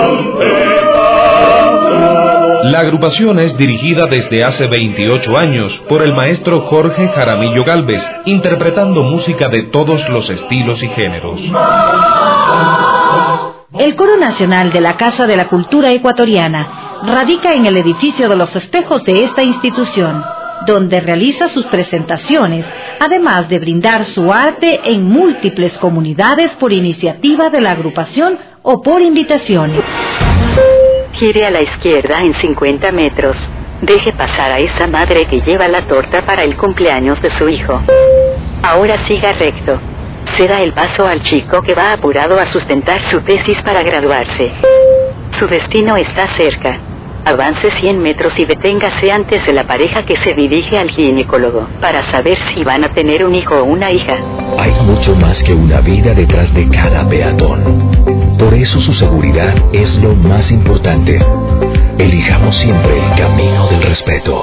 antepasado. La agrupación es dirigida desde hace veintiocho años por el maestro Jorge Jaramillo Gálvez, interpretando música de todos los estilos y géneros. El Coro Nacional de la Casa de la Cultura Ecuatoriana radica en el edificio de los espejos de esta institución, donde realiza sus presentaciones, además de brindar su arte en múltiples comunidades por iniciativa de la agrupación o por invitaciones. Gire a la izquierda en cincuenta metros. Deje pasar a esa madre que lleva la torta para el cumpleaños de su hijo. Ahora siga recto. Ceda el paso al chico que va apurado a sustentar su tesis para graduarse. Su destino está cerca. Avance cien metros y deténgase antes de la pareja que se dirige al ginecólogo para saber si van a tener un hijo o una hija. Hay mucho más que una vida detrás de cada peatón. Por eso su seguridad es lo más importante. Elijamos siempre el camino del respeto.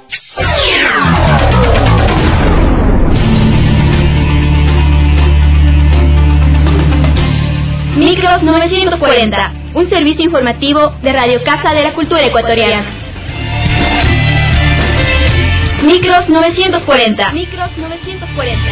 Micros novecientos cuarenta, un servicio informativo de Radio Casa de la Cultura Ecuatoriana. Micros novecientos cuarenta. Micros novecientos cuarenta.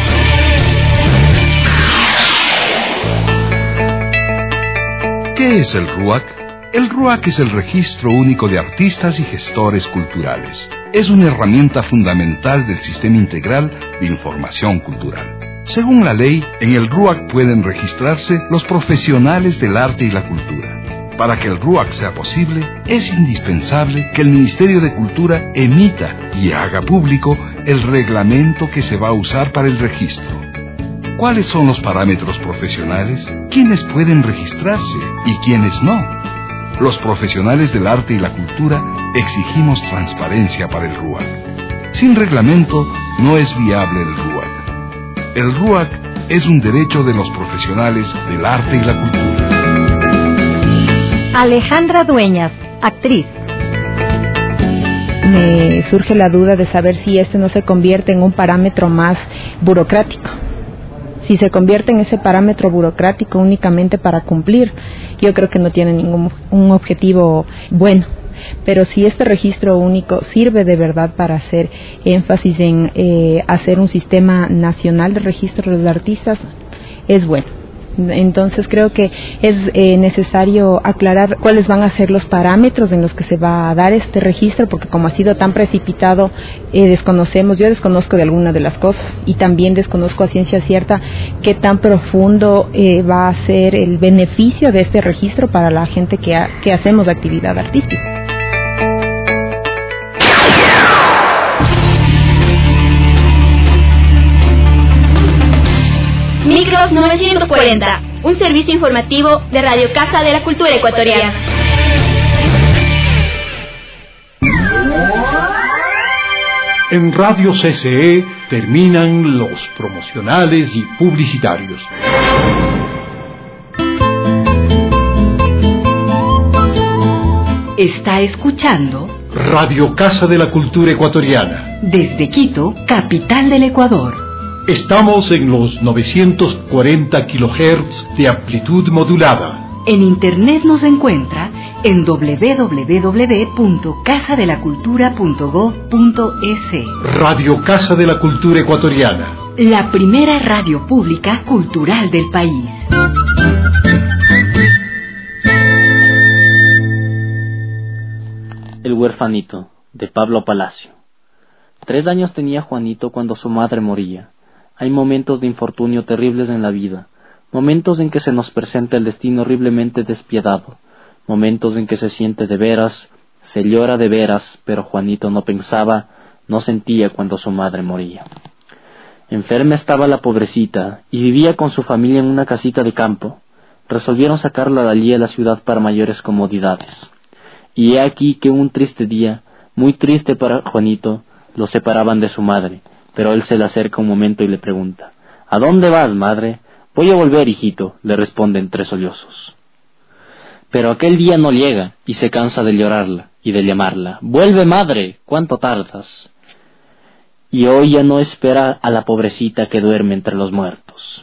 ¿Qué es el RUAC? El RUAC es el Registro Único de Artistas y Gestores Culturales. Es una herramienta fundamental del Sistema Integral de Información Cultural. Según la ley, en el RUAC pueden registrarse los profesionales del arte y la cultura. Para que el RUAC sea posible, es indispensable que el Ministerio de Cultura emita y haga público el reglamento que se va a usar para el registro. ¿Cuáles son los parámetros profesionales? ¿Quiénes pueden registrarse y quiénes no? Los profesionales del arte y la cultura exigimos transparencia para el RUAC. Sin reglamento no es viable el RUAC. El RUAC es un derecho de los profesionales del arte y la cultura. Alejandra Dueñas, actriz. Me surge la duda de saber si este no se convierte en un parámetro más burocrático. Si se convierte en ese parámetro burocrático únicamente para cumplir, yo creo que no tiene ningún un objetivo bueno. Pero si este registro único sirve de verdad para hacer énfasis en eh, hacer un sistema nacional de registro de artistas, es bueno. Entonces creo que es eh, necesario aclarar cuáles van a ser los parámetros en los que se va a dar este registro, porque como ha sido tan precipitado, eh, desconocemos, yo desconozco de alguna de las cosas y también desconozco a ciencia cierta qué tan profundo eh, va a ser el beneficio de este registro para la gente que, ha, que hacemos actividad artística. Micros novecientos cuarenta, un servicio informativo de Radio Casa de la Cultura Ecuatoriana. En Radio C C E terminan los promocionales y publicitarios. Está escuchando Radio Casa de la Cultura Ecuatoriana. Desde Quito, capital del Ecuador. Estamos en los novecientos cuarenta kilohertz de amplitud modulada. En internet nos encuentra en doble u doble u doble u punto casa de la cultura punto gob punto es. Radio Casa de la Cultura Ecuatoriana. La primera radio pública cultural del país. El huerfanito, de Pablo Palacio. Tres años tenía Juanito cuando su madre moría. Hay momentos de infortunio terribles en la vida, momentos en que se nos presenta el destino horriblemente despiadado, momentos en que se siente de veras, se llora de veras, pero Juanito no pensaba, no sentía cuando su madre moría. Enferma estaba la pobrecita, y vivía con su familia en una casita de campo. Resolvieron sacarla de allí a la ciudad para mayores comodidades. Y he aquí que un triste día, muy triste para Juanito, lo separaban de su madre. Pero él se le acerca un momento y le pregunta: ¿A dónde vas, madre? Voy a volver, hijito, le responde entre sollozos. Pero aquel día no llega, y se cansa de llorarla, y de llamarla: ¡Vuelve, madre! ¿Cuánto tardas? Y hoy ya no espera a la pobrecita que duerme entre los muertos.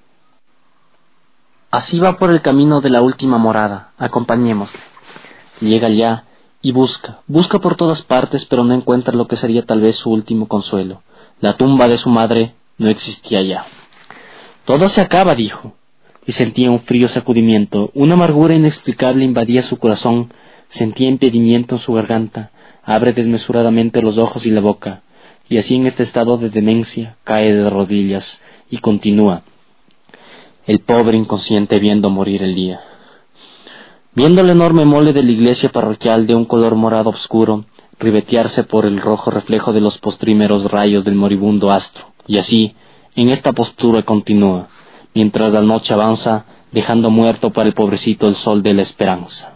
Así va por el camino de la última morada, acompañémosle. Llega ya, y busca, busca por todas partes, pero no encuentra lo que sería tal vez su último consuelo. La tumba de su madre no existía ya. Todo se acaba, dijo, y sentía un frío sacudimiento, una amargura inexplicable invadía su corazón, Sentía impedimento en su garganta, abre desmesuradamente los ojos y la boca, y así en este estado de demencia cae de rodillas y continúa. El pobre inconsciente viendo morir el día. Viendo el enorme mole de la iglesia parroquial de un color morado oscuro, ribetearse por el rojo reflejo de los postrimeros rayos del moribundo astro, y así, en esta postura continúa, mientras la noche avanza, dejando muerto para el pobrecito el sol de la esperanza.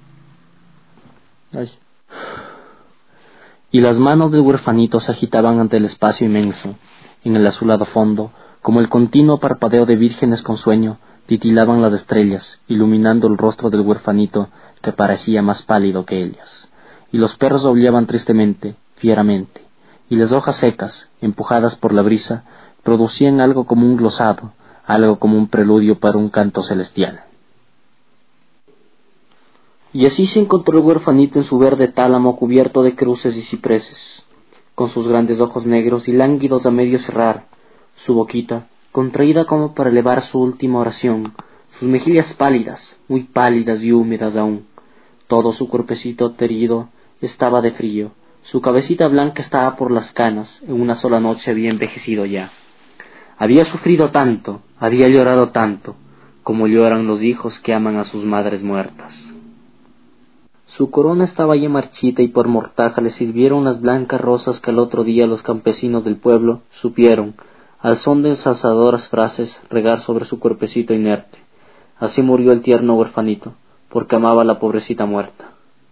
Ay. Y las manos del huerfanito se agitaban ante el espacio inmenso, en el azulado fondo, como el continuo parpadeo de vírgenes con sueño, titilaban las estrellas, iluminando el rostro del huerfanito, que parecía más pálido que ellas. Y los perros aullaban tristemente, fieramente, y las hojas secas, empujadas por la brisa, producían algo como un glosado, algo como un preludio para un canto celestial. Y así se encontró el huerfanito en su verde tálamo cubierto de cruces y cipreses, con sus grandes ojos negros y lánguidos a medio cerrar, su boquita, contraída como para elevar su última oración, sus mejillas pálidas, muy pálidas y húmedas aún, todo su cuerpecito terido estaba de frío, su cabecita blanca estaba por las canas, en una sola noche había envejecido ya. Había sufrido tanto, había llorado tanto, como lloran los hijos que aman a sus madres muertas. Su corona estaba ya marchita y por mortaja le sirvieron las blancas rosas que al otro día los campesinos del pueblo supieron, al son de ensalzadoras frases, regar sobre su cuerpecito inerte. Así murió el tierno huerfanito, porque amaba a la pobrecita muerta.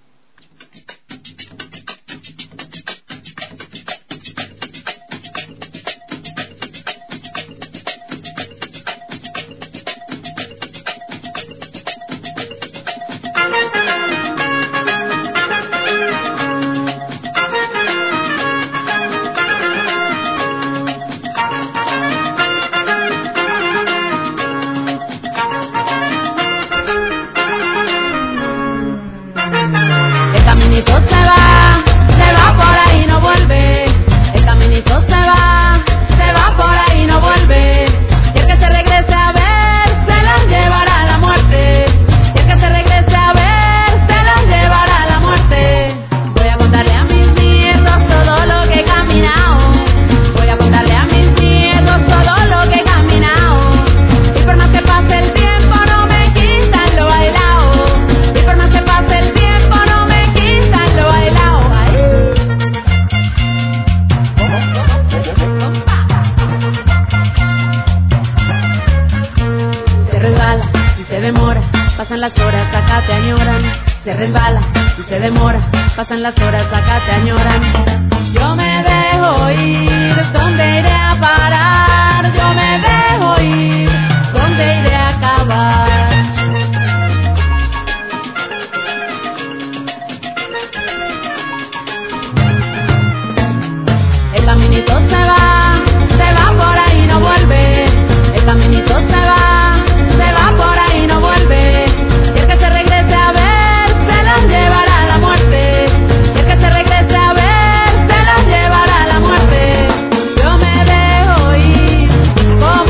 las horas, acá te añoran. Se resbala y se demora, pasan las horas, acá te añoran. Yo me dejo ir, ¿dónde iré a parar? Yo me dejo ir, ¿dónde iré a acabar? El caminito se va, se va por ahí, no vuelve. El caminito se va, se va por ahí, no vuelve. Y el que se regrese a ver, se los llevará la muerte. Y el que se regrese a ver, se los llevará la muerte. Yo me dejo ir, como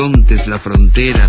horizontes, la frontera.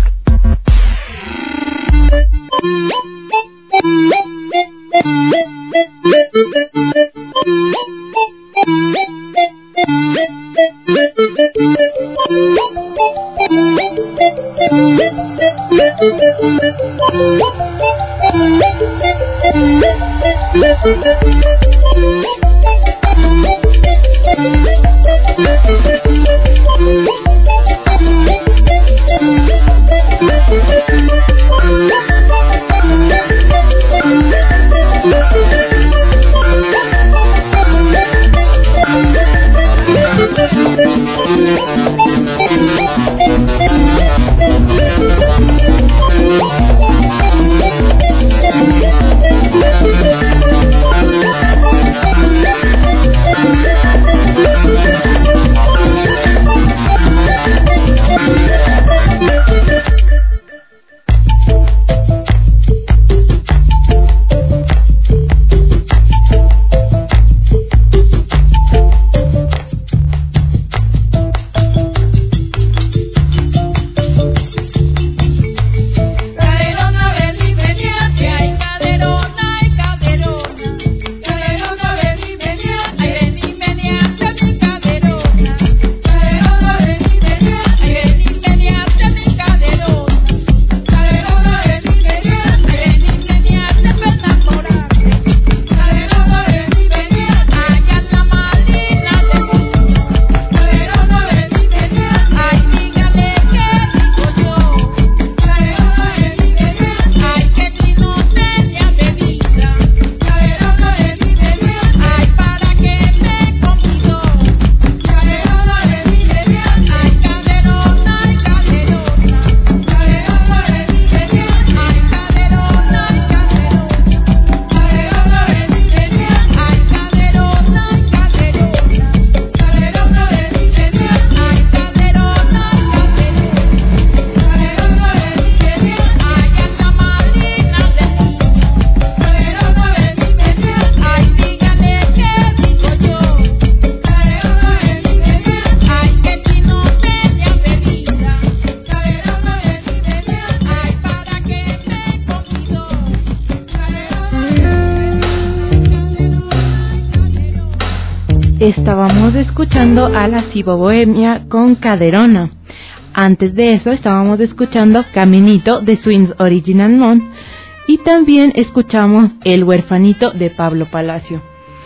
Estábamos escuchando a la Cibo Bohemia con Caderona. Antes de eso estábamos escuchando Caminito de Swings Original Mont y también escuchamos El Huerfanito de Pablo Palacio.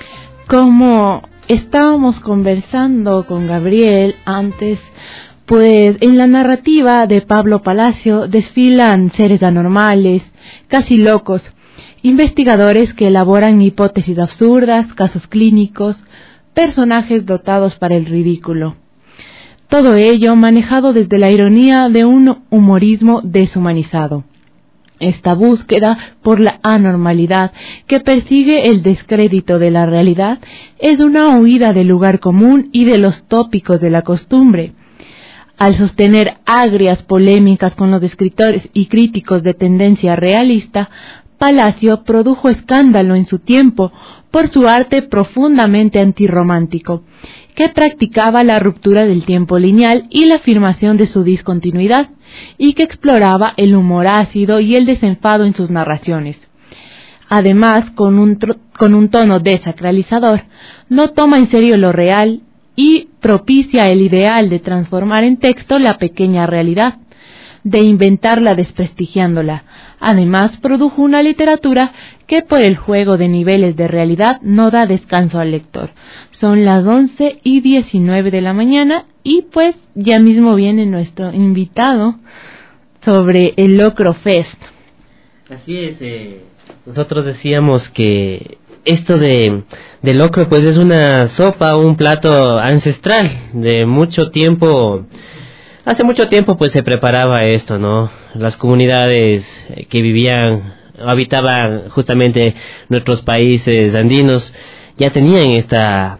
Como estábamos conversando con Gabriel antes, pues en la narrativa de Pablo Palacio desfilan seres anormales, casi locos, investigadores que elaboran hipótesis absurdas, casos clínicos, personajes dotados para el ridículo. Todo ello manejado desde la ironía de un humorismo deshumanizado. Esta búsqueda por la anormalidad que persigue el descrédito de la realidad es una huida del lugar común y de los tópicos de la costumbre. Al sostener agrias polémicas con los escritores y críticos de tendencia realista, Palacio produjo escándalo en su tiempo por su arte profundamente antirromántico, que practicaba la ruptura del tiempo lineal y la afirmación de su discontinuidad, y que exploraba el humor ácido y el desenfado en sus narraciones. Además, con un, con un tono desacralizador, no toma en serio lo real y propicia el ideal de transformar en texto la pequeña realidad, de inventarla desprestigiándola. Además, produjo una literatura que por el juego de niveles de realidad no da descanso al lector. Son las once y diecinueve de la mañana y pues ya mismo viene nuestro invitado sobre el Locro Fest. Así es, eh, nosotros decíamos que esto de, de locro pues es una sopa, un plato ancestral de mucho tiempo. Hace mucho tiempo pues se preparaba esto, ¿no? Las comunidades que vivían, habitaban justamente nuestros países andinos, ya tenían esta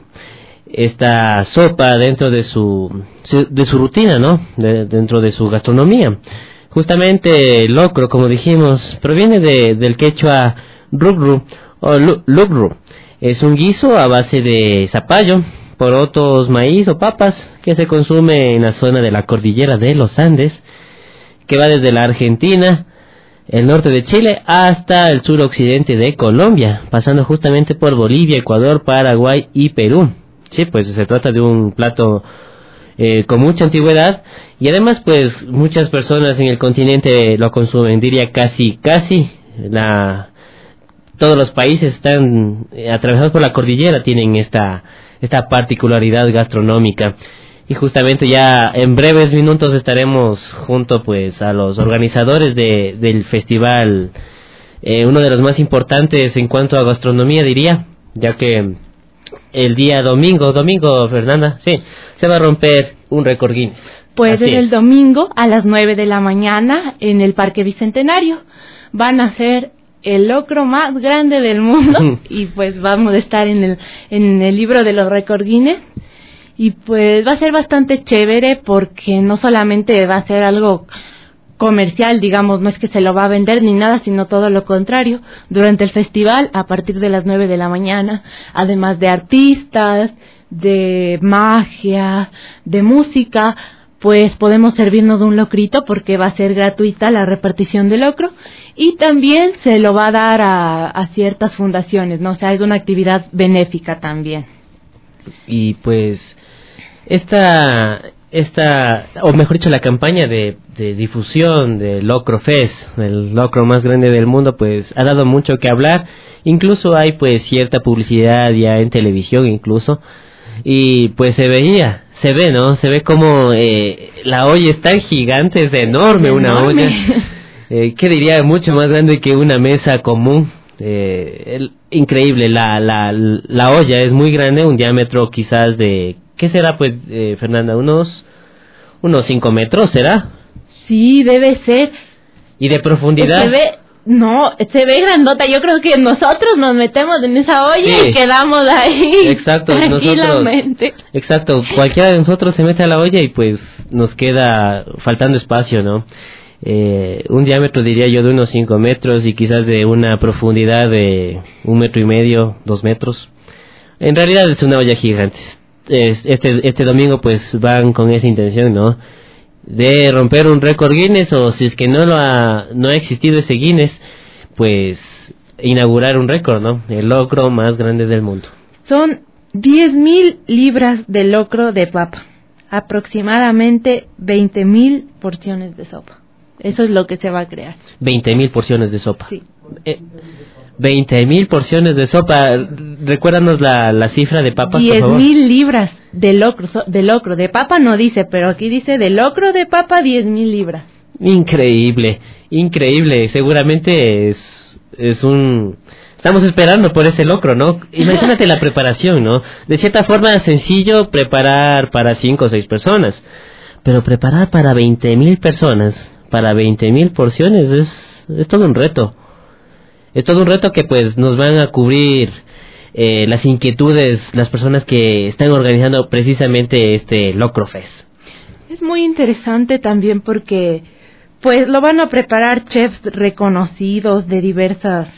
esta sopa dentro de su de su rutina, ¿no? De, dentro de su gastronomía. Justamente el locro, como dijimos, proviene de, del quechua rugru o lugru. Es un guiso a base de zapallo, porotos, maíz o papas que se consume en la zona de la cordillera de los Andes, que va desde la Argentina, el norte de Chile, hasta el suroccidente de Colombia, pasando justamente por Bolivia, Ecuador, Paraguay y Perú. Sí, pues se trata de un plato eh, con mucha antigüedad, y además pues muchas personas en el continente lo consumen, diría casi, casi, la, todos los países están eh, atravesados por la cordillera, tienen esta, esta particularidad gastronómica. Y justamente ya en breves minutos estaremos junto pues a los organizadores de, del festival, eh, uno de los más importantes en cuanto a gastronomía, diría, ya que el día domingo, domingo, Fernanda, sí, se va a romper un récord Guinness. Pues es el domingo a las nueve de la mañana en el Parque Bicentenario. Van a ser el locro más grande del mundo y pues vamos a estar en el, en el libro de los récord Guinness. Y pues va a ser bastante chévere porque no solamente va a ser algo comercial, digamos, no es que se lo va a vender ni nada, sino todo lo contrario. Durante el festival, a partir de las nueve de la mañana, además de artistas, de magia, de música, pues podemos servirnos de un locrito porque va a ser gratuita la repartición de locro y también se lo va a dar a, a ciertas fundaciones, ¿no? O sea, es una actividad benéfica también. Y pues esta, esta, o mejor dicho, la campaña de, de difusión del Locro Fest, el locro más grande del mundo, pues ha dado mucho que hablar. Incluso hay pues cierta publicidad ya en televisión incluso, y pues se veía, se ve, ¿no? Se ve como eh, la olla es tan gigante, es enorme, enorme. Una olla, eh, ¿qué diría? Mucho más grande que una mesa común. Eh, el, increíble, la, la, la olla es muy grande, un diámetro quizás de, ¿qué será pues, eh, Fernanda? Unos, unos cinco metros, ¿será? Sí, debe ser. ¿Y de profundidad? Se ve, no, se ve grandota, yo creo que nosotros nos metemos en esa olla sí. Y quedamos ahí. Exacto, nosotros, exacto, cualquiera de nosotros se mete a la olla y pues nos queda faltando espacio, ¿no? Eh, un diámetro diría yo de unos cinco metros y quizás de una profundidad de un metro y medio, dos metros. En realidad es una olla gigante. Este, este domingo pues van con esa intención, ¿no? De romper un récord Guinness, o si es que no lo ha, no ha existido ese Guinness, pues inaugurar un récord, ¿no? El locro más grande del mundo. Son diez mil libras de locro de papa, aproximadamente veinte mil porciones de sopa. Eso es lo que se va a crear. veinte mil porciones de sopa. Sí. Eh, veinte mil porciones de sopa. Recuérdanos la, la cifra de papas, por favor. diez mil libras de locro, de locro. De papa no dice, pero aquí dice de locro de papa diez mil libras. Increíble, increíble. Seguramente es, es un... Estamos esperando por ese locro, ¿no? Imagínate la preparación, ¿no? De cierta forma es sencillo preparar para cinco o seis personas, pero preparar para veinte mil personas, para veinte mil porciones, es, es todo un reto. Es todo un reto que pues nos van a cubrir eh, las inquietudes, las personas que están organizando precisamente este Locro Fest. Es muy interesante también porque pues lo van a preparar chefs reconocidos de diversas,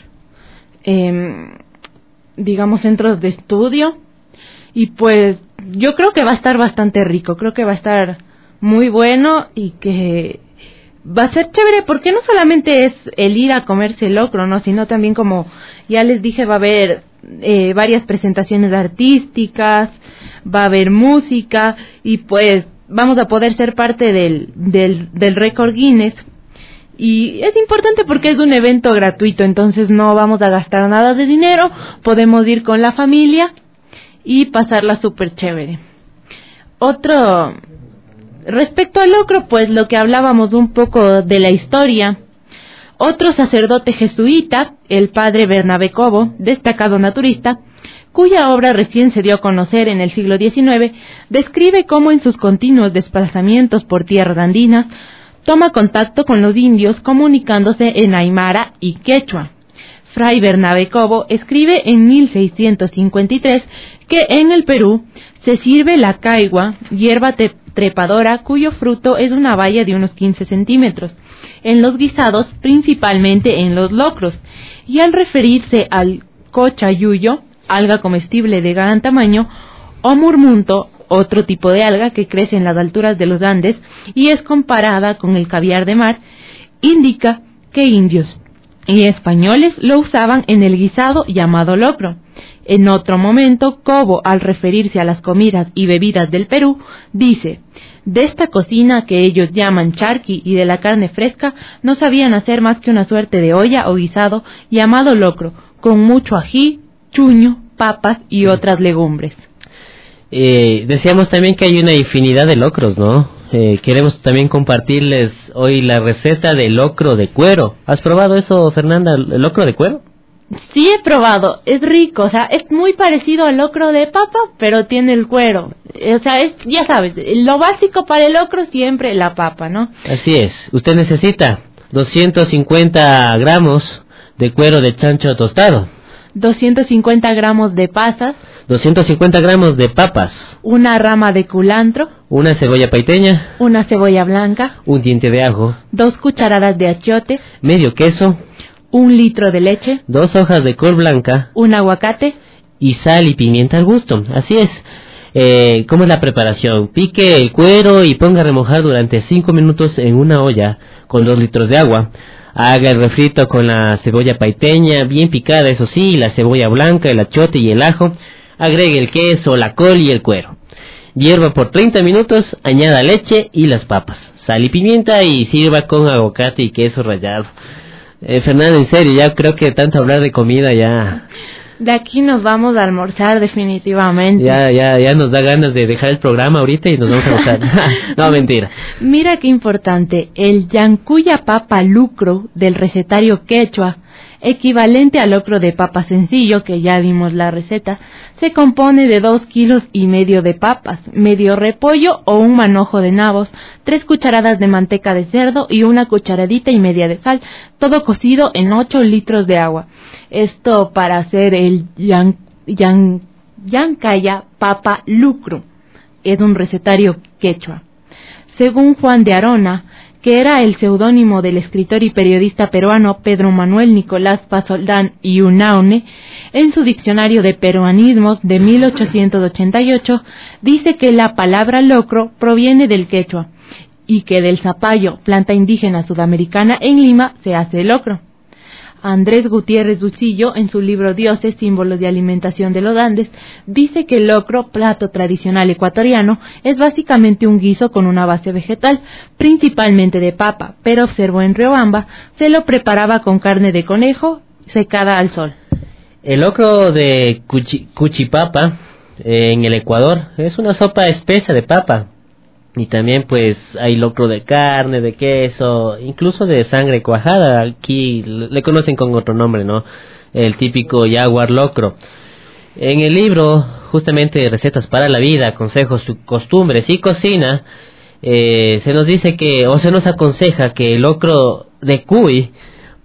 eh, digamos, centros de estudio. Y pues yo creo que va a estar bastante rico, creo que va a estar muy bueno y que va a ser chévere porque no solamente es el ir a comerse el locro, ¿no? Sino también, como ya les dije, va a haber eh, varias presentaciones artísticas, va a haber música y pues vamos a poder ser parte del, del, del récord Guinness. Y es importante porque es un evento gratuito, entonces no vamos a gastar nada de dinero, podemos ir con la familia y pasarla súper chévere. Otro... Respecto al locro, pues lo que hablábamos un poco de la historia, otro sacerdote jesuita, el padre Bernabé Cobo, destacado naturista, cuya obra recién se dio a conocer en el siglo diecinueve, describe cómo en sus continuos desplazamientos por tierras andinas, toma contacto con los indios comunicándose en aymara y quechua. Fray Bernabé Cobo escribe en mil seiscientos cincuenta y tres que en el Perú se sirve la caigua, hierba te trepadora, cuyo fruto es una baya de unos quince centímetros, en los guisados, principalmente en los locros, y al referirse al cochayuyo, alga comestible de gran tamaño, o murmunto, otro tipo de alga que crece en las alturas de los Andes y es comparada con el caviar de mar, indica que indios y españoles lo usaban en el guisado llamado locro. En otro momento, Cobo, al referirse a las comidas y bebidas del Perú, dice: de esta cocina que ellos llaman charqui y de la carne fresca, no sabían hacer más que una suerte de olla o guisado llamado locro, con mucho ají, chuño, papas y otras legumbres. Eh, decíamos también que hay una infinidad de locros, ¿no? Eh, queremos también compartirles hoy la receta de locro de cuero. ¿Has probado eso, Fernanda, el locro de cuero? Sí, he probado, es rico, o sea, es muy parecido al locro de papa, pero tiene el cuero. O sea, es, ya sabes, lo básico para el locro siempre la papa, ¿no? Así es. Usted necesita doscientos cincuenta gramos de cuero de chancho tostado, doscientos cincuenta gramos de pasas, doscientos cincuenta gramos de papas, una rama de culantro, una cebolla paiteña, una cebolla blanca, un diente de ajo, dos cucharadas de achiote, medio queso, un litro de leche, dos hojas de col blanca, un aguacate y sal y pimienta al gusto. Así es. Eh, ¿Cómo es la preparación? Pique el cuero y ponga a remojar durante cinco minutos en una olla con dos litros de agua. Haga el refrito con la cebolla paiteña, bien picada, eso sí, la cebolla blanca, el achiote y el ajo. Agregue el queso, la col y el cuero. Hierva por treinta minutos, añada leche y las papas, sal y pimienta y sirva con aguacate y queso rallado. Eh, Fernanda, en serio, ya creo que tanto hablar de comida ya... De aquí nos vamos a almorzar definitivamente. Ya, ya, ya nos da ganas de dejar el programa ahorita y nos vamos a almorzar. No, mentira. Mira qué importante, el yancuya papa lucro del recetario quechua, equivalente al locro de papa sencillo, que ya dimos la receta, se compone de dos kilos y medio de papas, medio repollo o un manojo de nabos, tres cucharadas de manteca de cerdo y una cucharadita y media de sal, todo cocido en ocho litros de agua. Esto para hacer el yan, yan, yancaya papa lucro. Es un recetario quechua. Según Juan de Arona, que era el seudónimo del escritor y periodista peruano Pedro Manuel Nicolás Pasoldán y Unaune, en su diccionario de peruanismos de mil ochocientos ochenta y ocho, dice que la palabra locro proviene del quechua y que del zapallo, planta indígena sudamericana en Lima, se hace locro. Andrés Gutiérrez Dulcillo, en su libro Dioses, símbolos de alimentación de los Andes, dice que el locro, plato tradicional ecuatoriano, es básicamente un guiso con una base vegetal, principalmente de papa, pero observó en Riobamba, se lo preparaba con carne de conejo secada al sol. El locro de cuchi, cuchipapa, eh, en el Ecuador, es una sopa espesa de papa. Y también pues hay locro de carne, de queso, incluso de sangre cuajada. Aquí le conocen con otro nombre, ¿no? El típico jaguar locro. En el libro, justamente Recetas para la Vida, Consejos, Costumbres y Cocina, eh, se nos dice que, o se nos aconseja que el locro de cuy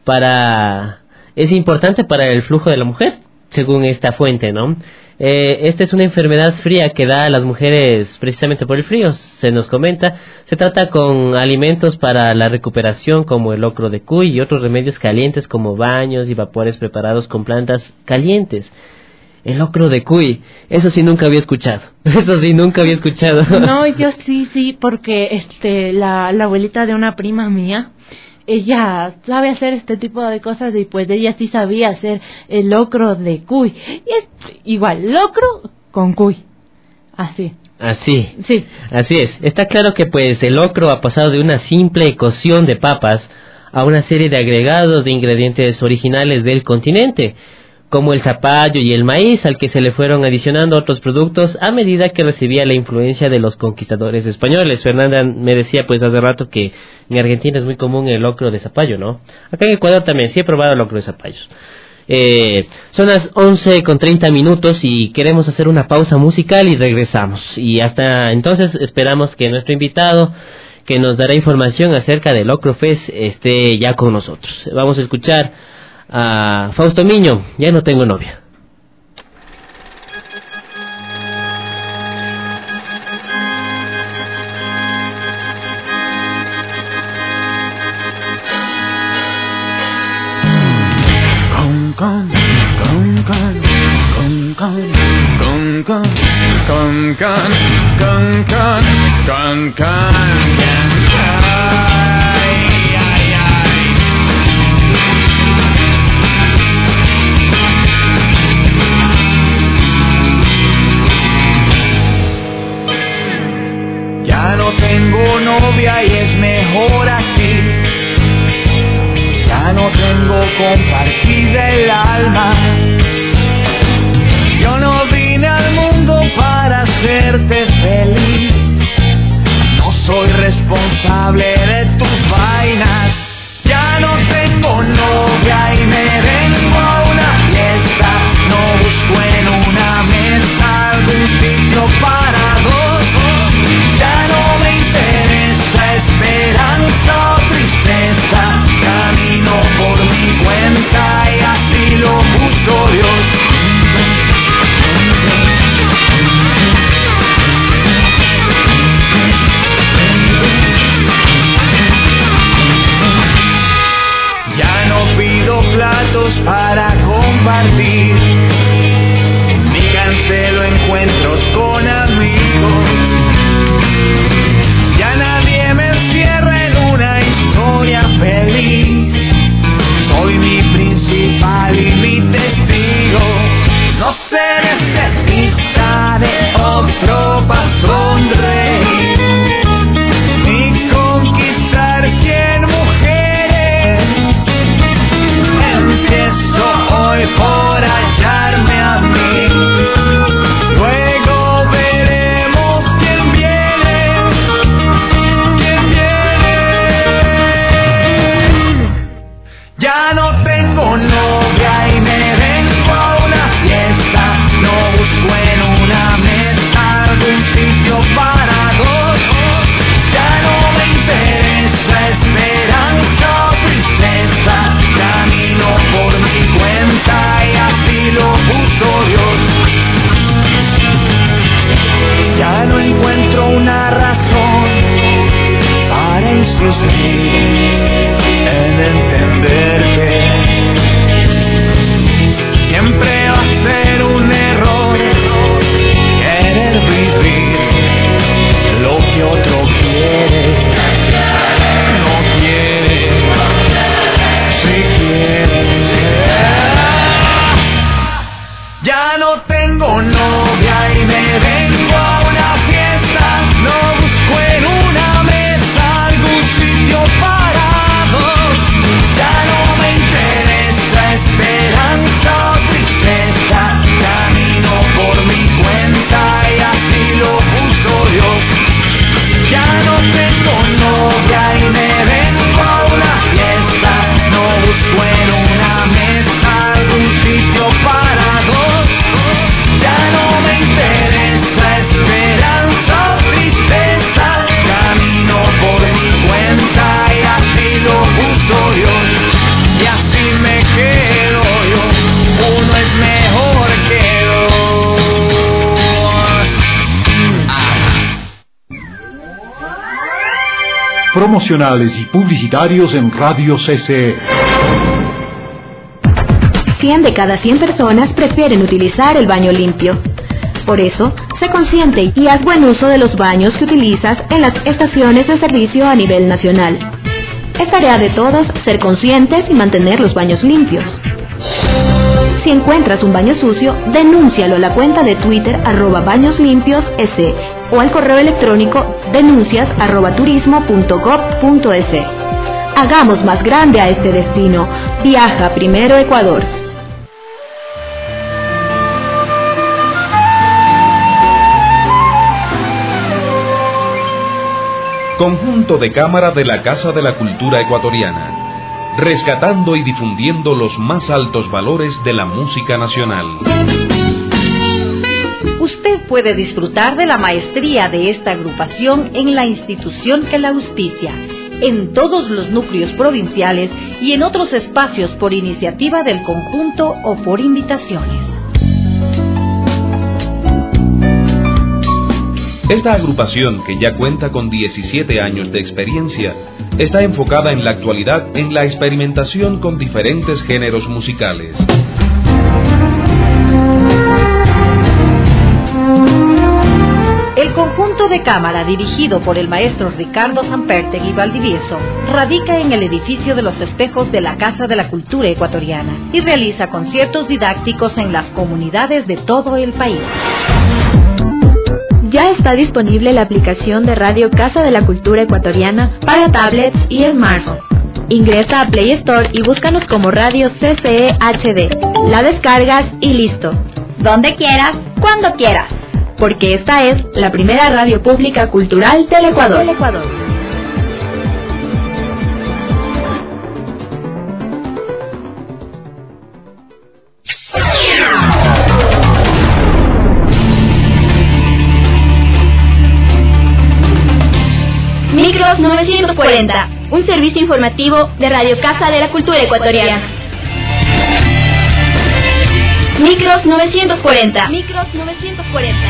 para es importante para el flujo de la mujer, según esta fuente, ¿no? Eh, esta es una enfermedad fría que da a las mujeres precisamente por el frío, se nos comenta. Se trata con alimentos para la recuperación como el locro de cuy y otros remedios calientes como baños y vapores preparados con plantas calientes. El locro de cuy, eso sí nunca había escuchado, eso sí nunca había escuchado. No, yo sí, sí, porque este la, la abuelita de una prima mía, ella sabe hacer este tipo de cosas y pues ella sí sabía hacer el locro de cuy. Y es igual, locro con cuy. Así. Así. Sí. Así es. Está claro que pues el locro ha pasado de una simple cocción de papas a una serie de agregados de ingredientes originales del continente, como el zapallo y el maíz, al que se le fueron adicionando otros productos a medida que recibía la influencia de los conquistadores españoles. Fernanda me decía pues hace rato que en Argentina es muy común el locro de zapallo, ¿no? Acá en Ecuador también, sí he probado el locro de zapallo. Eh, son las once con treinta minutos y queremos hacer una pausa musical y regresamos. Y hasta entonces esperamos que nuestro invitado, que nos dará información acerca del Locro Fest, esté ya con nosotros. Vamos a escuchar a Fausto Miño, Ya no tengo novia. Con, con, con, con, con, con, con, con, Con, con, con, con, con, con, ay, ay, ay. Ya no tengo novia y es mejor así. Ya no tengo compartida el alma. Yo no vine al mundo para hacerte feliz. No soy responsable de tus vainas. Ya no tengo novia y me vengo a una fiesta. No busco en una mesa algún sitio para dos. Ya no me interesa esperanza o tristeza. Camino por mi cuenta y así lo puso Dios. Ya no pido platos para compartir, ni cancelo encuentros con amigos. Ya nadie me encierra en una historia feliz. Soy mi principal y mi testigo. No se necesita de otro para sonreír, ni conquistar cien mujeres. Empiezo hoy por hallarme a mí. Luego veremos quién viene, quién viene. Ya no tengo novia y me vengo a una fiesta. No busco en una mesa algún sitio para dos. Ya no me interesa esperanza o tristeza. Camino por mi cuenta y así lo puso Dios. Ya no encuentro una razón para insistir en entender que siempre va a ser un error querer vivir lo que otro quiere. No quiere, si quiere. Ya no tengo novia y me vengo a una fiesta. No busco en una mesa algún sitio para dos. Ya no me interesa esperanza o tristeza. Camino por mi cuenta y así lo puso Dios. Ya no tengo novia y me vengo a una fiesta. No busco en una mesa algún sitio para dos. Ya no me interesa esperanza o tristeza. Camino por mi cuenta y así lo puso Dios. Y así me quedo yo. Uno es mejor que dos. Promocionales y publicitarios en Radio C C E. cien de cada cien personas prefieren utilizar el baño limpio. Por eso, sé consciente y haz buen uso de los baños que utilizas en las estaciones de servicio a nivel nacional. Es tarea de todos ser conscientes y mantener los baños limpios. Si encuentras un baño sucio, denúncialo a la cuenta de Twitter arroba baños limpios s o al correo electrónico denuncias arroba turismo punto gob punto es. Hagamos más grande a este destino. Viaja primero Ecuador. Conjunto de cámara de la Casa de la Cultura Ecuatoriana, rescatando y difundiendo los más altos valores de la música nacional. Usted puede disfrutar de la maestría de esta agrupación en la institución que la auspicia, en todos los núcleos provinciales y en otros espacios por iniciativa del conjunto o por invitaciones. Esta agrupación, que ya cuenta con diecisiete años de experiencia, está enfocada en la actualidad en la experimentación con diferentes géneros musicales. El conjunto de cámara dirigido por el maestro Ricardo Sampertegui Valdivieso radica en el edificio de los espejos de la Casa de la Cultura Ecuatoriana y realiza conciertos didácticos en las comunidades de todo el país. Ya está disponible la aplicación de Radio Casa de la Cultura Ecuatoriana para tablets y smartphones. Ingresa a Play Store y búscanos como Radio C C E H D. La descargas y listo. Donde quieras, cuando quieras. Porque esta es la primera radio pública cultural del Ecuador. Del Ecuador. Micros novecientos cuarenta, un servicio informativo de Radio Casa de la Cultura Ecuatoriana. Micros novecientos cuarenta. Micros novecientos cuarenta.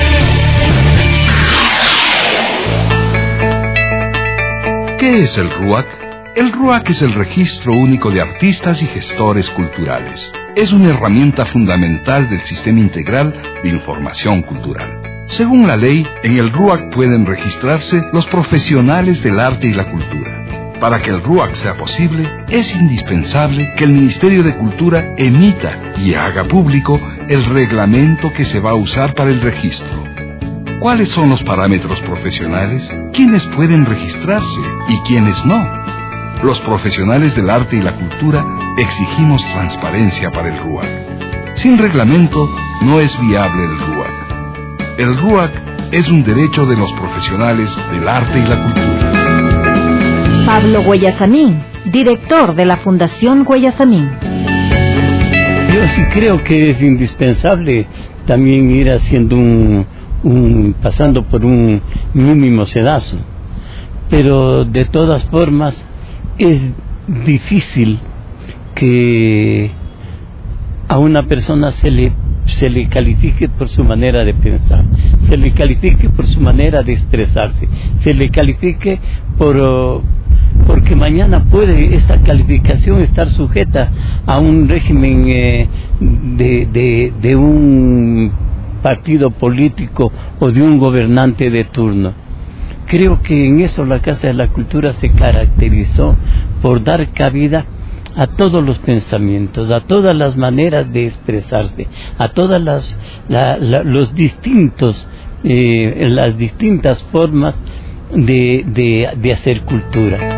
¿Qué es el RUAC? El RUAC es el Registro Único de Artistas y Gestores Culturales. Es una herramienta fundamental del Sistema Integral de Información Cultural. Según la ley, en el RUAC pueden registrarse los profesionales del arte y la cultura. Para que el RUAC sea posible, es indispensable que el Ministerio de Cultura emita y haga público el reglamento que se va a usar para el registro. ¿Cuáles son los parámetros profesionales? ¿Quiénes pueden registrarse y quiénes no? Los profesionales del arte y la cultura exigimos transparencia para el RUAC. Sin reglamento no es viable el RUAC. El RUAC es un derecho de los profesionales del arte y la cultura. Pablo Guayasamín, director de la Fundación Guayasamín. Yo sí creo que es indispensable también ir haciendo un, un pasando por un mínimo sedazo, pero de todas formas es difícil que a una persona se le se le califique por su manera de pensar, se le califique por su manera de expresarse, se le califique por uh, porque mañana puede esta calificación estar sujeta a un régimen eh, de, de, de un partido político o de un gobernante de turno. Creo que en eso la Casa de la Cultura se caracterizó por dar cabida a todos los pensamientos, a todas las maneras de expresarse, a todas las la, la, los distintos eh, las distintas formas de, de, de hacer cultura.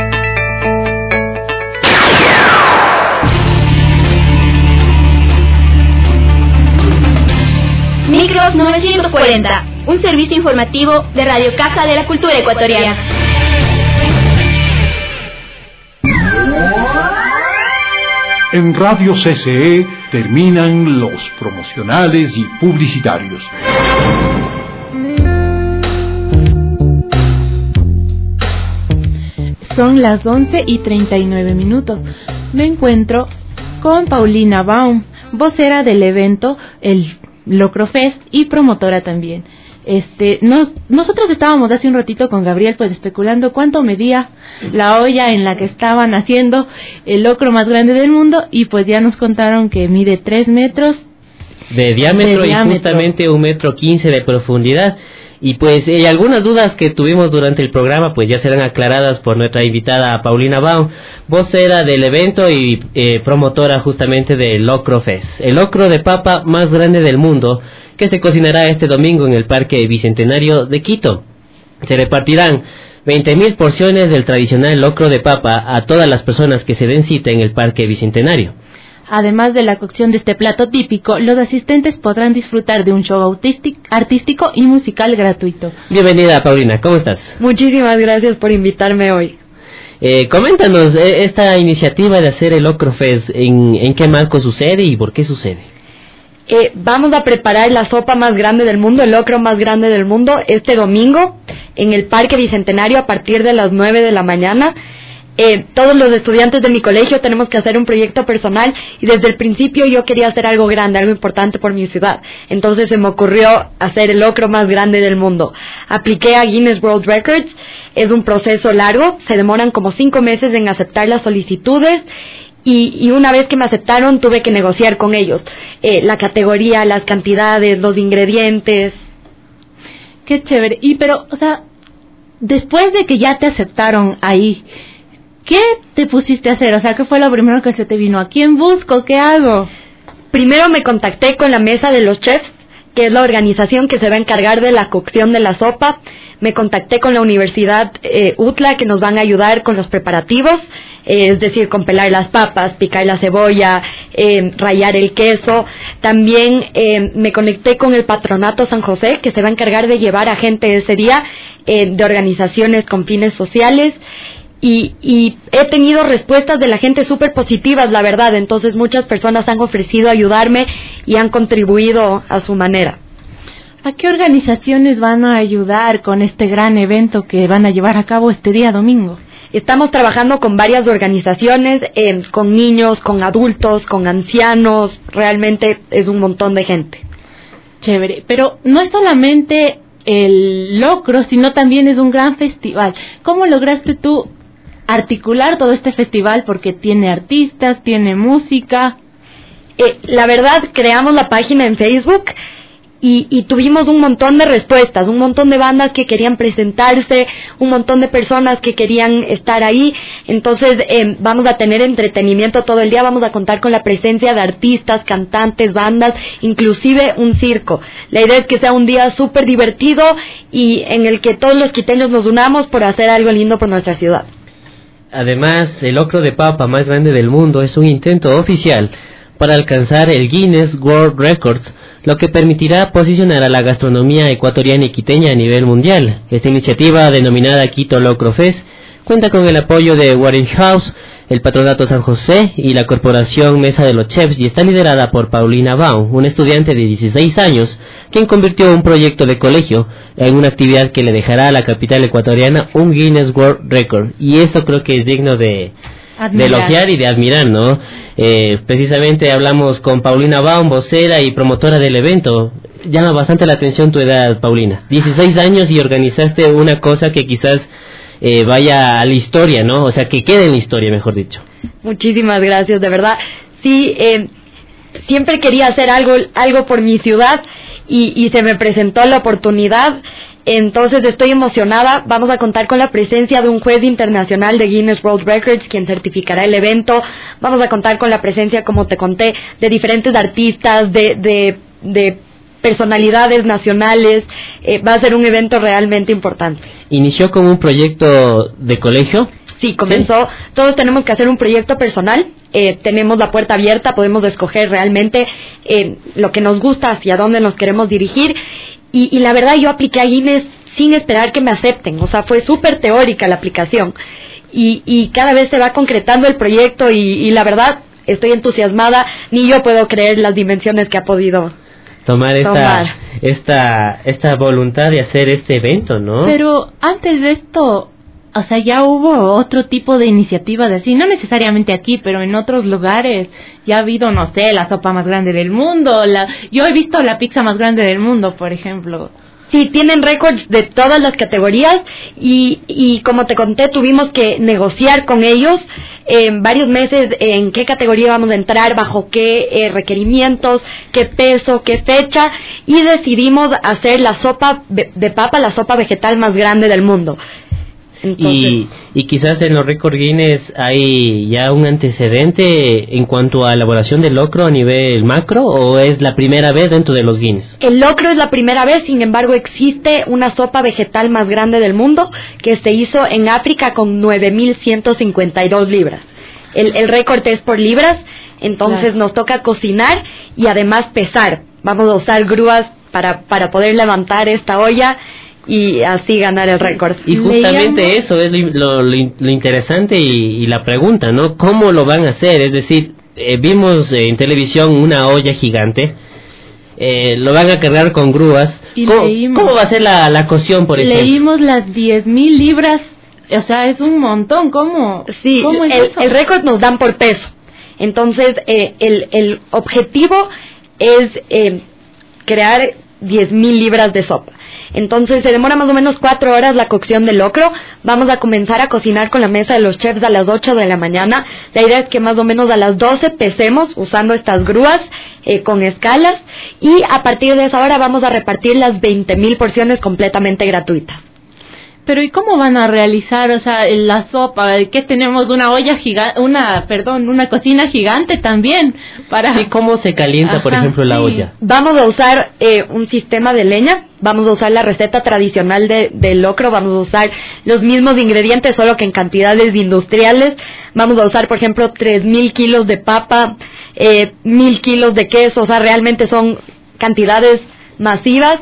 Micros novecientos cuarenta, un servicio informativo de Radio Casa de la Cultura Ecuatoriana. En Radio C C E terminan los promocionales y publicitarios. Son las once y treinta y nueve minutos. Me encuentro con Paulina Baum, vocera del evento El Locrofest y promotora también. Este, nos, nosotros estábamos hace un ratito con Gabriel pues especulando cuánto medía la olla en la que estaban haciendo el locro más grande del mundo y pues ya nos contaron que mide tres metros de diámetro, de y diámetro. justamente un metro quince de profundidad. Y pues eh, algunas dudas que tuvimos durante el programa pues ya serán aclaradas por nuestra invitada Paulina Baum, vocera del evento y eh, promotora justamente del Locrofest, el locro de papa más grande del mundo, que se cocinará este domingo en el Parque Bicentenario de Quito. Se repartirán veinte mil porciones del tradicional locro de papa a todas las personas que se den cita en el Parque Bicentenario. Además de la cocción de este plato típico, los asistentes podrán disfrutar de un show artístico y musical gratuito. Bienvenida, Paulina, ¿cómo estás? Muchísimas gracias por invitarme hoy. Eh, coméntanos eh, esta iniciativa de hacer el Locrofest, ¿en, en qué marco sucede y por qué sucede? Eh, vamos a preparar la sopa más grande del mundo, el locro más grande del mundo, este domingo en el Parque Bicentenario a partir de las nueve de la mañana. Eh, todos los estudiantes de mi colegio tenemos que hacer un proyecto personal y desde el principio yo quería hacer algo grande, algo importante por mi ciudad. Entonces se me ocurrió hacer el locro más grande del mundo. Apliqué a Guinness World Records, es un proceso largo, se demoran como cinco meses en aceptar las solicitudes. Y, y una vez que me aceptaron tuve que negociar con ellos eh, la categoría, las cantidades, los ingredientes. Qué Qué chévere. Y pero, o sea, después de que ya te aceptaron ahí, ¿qué te pusiste a hacer? O sea, ¿qué fue lo primero que se te vino? ¿A quién busco? ¿Qué hago? Primero me contacté con la Mesa de los Chefs, que es la organización que se va a encargar de la cocción de la sopa. Me contacté con la Universidad eh, U T L A, que nos van a ayudar con los preparativos, eh, es decir, con pelar las papas, picar la cebolla, eh, rallar el queso. También eh, me conecté con el Patronato San José, que se va a encargar de llevar a gente ese día eh, de organizaciones con fines sociales. Y, y he tenido respuestas de la gente súper positivas, la verdad. Entonces muchas personas han ofrecido ayudarme y han contribuido a su manera. ¿A qué organizaciones van a ayudar con este gran evento que van a llevar a cabo este día domingo? Estamos trabajando con varias organizaciones, eh, con niños, con adultos, con ancianos. Realmente es un montón de gente. Chévere, pero no es solamente el locro, sino también es un gran festival. ¿Cómo lograste tú articular todo este festival? Porque tiene artistas, tiene música. Eh, la verdad, creamos la página en Facebook y, y tuvimos un montón de respuestas, un montón de bandas que querían presentarse, un montón de personas que querían estar ahí. Entonces eh, vamos a tener entretenimiento todo el día, vamos a contar con la presencia de artistas, cantantes, bandas, inclusive un circo. La idea es que sea un día súper divertido y en el que todos los quiteños nos unamos por hacer algo lindo por nuestra ciudad. Además, el locro de papa más grande del mundo es un intento oficial para alcanzar el Guinness World Records, lo que permitirá posicionar a la gastronomía ecuatoriana y quiteña a nivel mundial. Esta iniciativa, denominada Quito Locro Fest, cuenta con el apoyo de Warehouse, el Patronato San José y la Corporación Mesa de los Chefs, y está liderada por Paulina Baum, una estudiante de dieciséis años, quien convirtió un proyecto de colegio en una actividad que le dejará a la capital ecuatoriana un Guinness World Record. Y eso creo que es digno de, de elogiar y de admirar, ¿no? Eh, precisamente hablamos con Paulina Baum, vocera y promotora del evento. Llama bastante la atención tu edad, Paulina. dieciséis años y organizaste una cosa que quizás Eh, vaya a la historia, ¿no? O sea, que quede en la historia, mejor dicho. Muchísimas gracias, de verdad. Sí, eh, siempre quería hacer algo, algo por mi ciudad y, y se me presentó la oportunidad. Entonces estoy emocionada. Vamos a contar con la presencia de un juez internacional de Guinness World Records, quien certificará el evento. Vamos a contar con la presencia, como te conté, de diferentes artistas, de, de, de personalidades nacionales. Eh, va a ser un evento realmente importante. ¿Inició como un proyecto de colegio? Sí, comenzó. ¿Sí? Todos tenemos que hacer un proyecto personal. Eh, tenemos la puerta abierta, podemos escoger realmente eh, lo que nos gusta, hacia dónde nos queremos dirigir. Y, y la verdad, yo apliqué a Guinness sin esperar que me acepten. O sea, fue súper teórica la aplicación. Y, y cada vez se va concretando el proyecto y, y la verdad, estoy entusiasmada. Ni yo puedo creer las dimensiones que ha podido tomar esta, tomar. esta esta voluntad de hacer este evento, ¿no? Pero antes de esto, o sea, ya hubo otro tipo de iniciativas así, no necesariamente aquí, pero en otros lugares ya ha habido, no sé, la sopa más grande del mundo, la yo he visto la pizza más grande del mundo, por ejemplo. Sí, tienen récords de todas las categorías y, y como te conté, tuvimos que negociar con ellos en eh, varios meses en qué categoría vamos a entrar, bajo qué eh, requerimientos, qué peso, qué fecha, y decidimos hacer la sopa de, de papa, la sopa vegetal más grande del mundo. Entonces, y, y quizás en los récords Guinness hay ya un antecedente en cuanto a elaboración del locro a nivel macro, ¿o es la primera vez dentro de los Guinness? El locro es la primera vez, sin embargo existe una sopa vegetal más grande del mundo que se hizo en África con nueve mil ciento cincuenta y dos libras. El, el récord es por libras, entonces claro, nos toca cocinar y además pesar. Vamos a usar grúas para, para poder levantar esta olla y así ganar el récord. Y justamente Leíamos... eso es lo, lo, lo interesante y, y la pregunta, ¿no? ¿Cómo lo van a hacer? Es decir, eh, vimos eh, en televisión una olla gigante, eh, lo van a cargar con grúas. ¿Cómo, leímos, ¿Cómo va a ser la, la cocción, por ejemplo? Leímos las diez mil libras, o sea, es un montón. ¿Cómo? Sí, ¿Cómo es el, eso? el récord nos dan por peso. Entonces, eh, el, el objetivo es eh, crear diez mil libras de sopa. Entonces se demora más o menos cuatro horas la cocción del locro. Vamos a comenzar a cocinar con la mesa de los chefs a las ocho de la mañana. La idea es que más o menos a las doce pesemos usando estas grúas eh, con escalas, y a partir de esa hora vamos a repartir las veinte mil porciones completamente gratuitas. Pero ¿y cómo van a realizar, o sea, la sopa? ¿Qué tenemos? Una olla gigante, una, perdón, una cocina gigante también para... ¿Y cómo se calienta, Ajá, por ejemplo, la sí. olla? Vamos a usar eh, un sistema de leña, vamos a usar la receta tradicional de, del locro, vamos a usar los mismos ingredientes, solo que en cantidades industriales. Vamos a usar, por ejemplo, tres mil kilos de papa, eh, mil kilos de queso, o sea, realmente son cantidades masivas.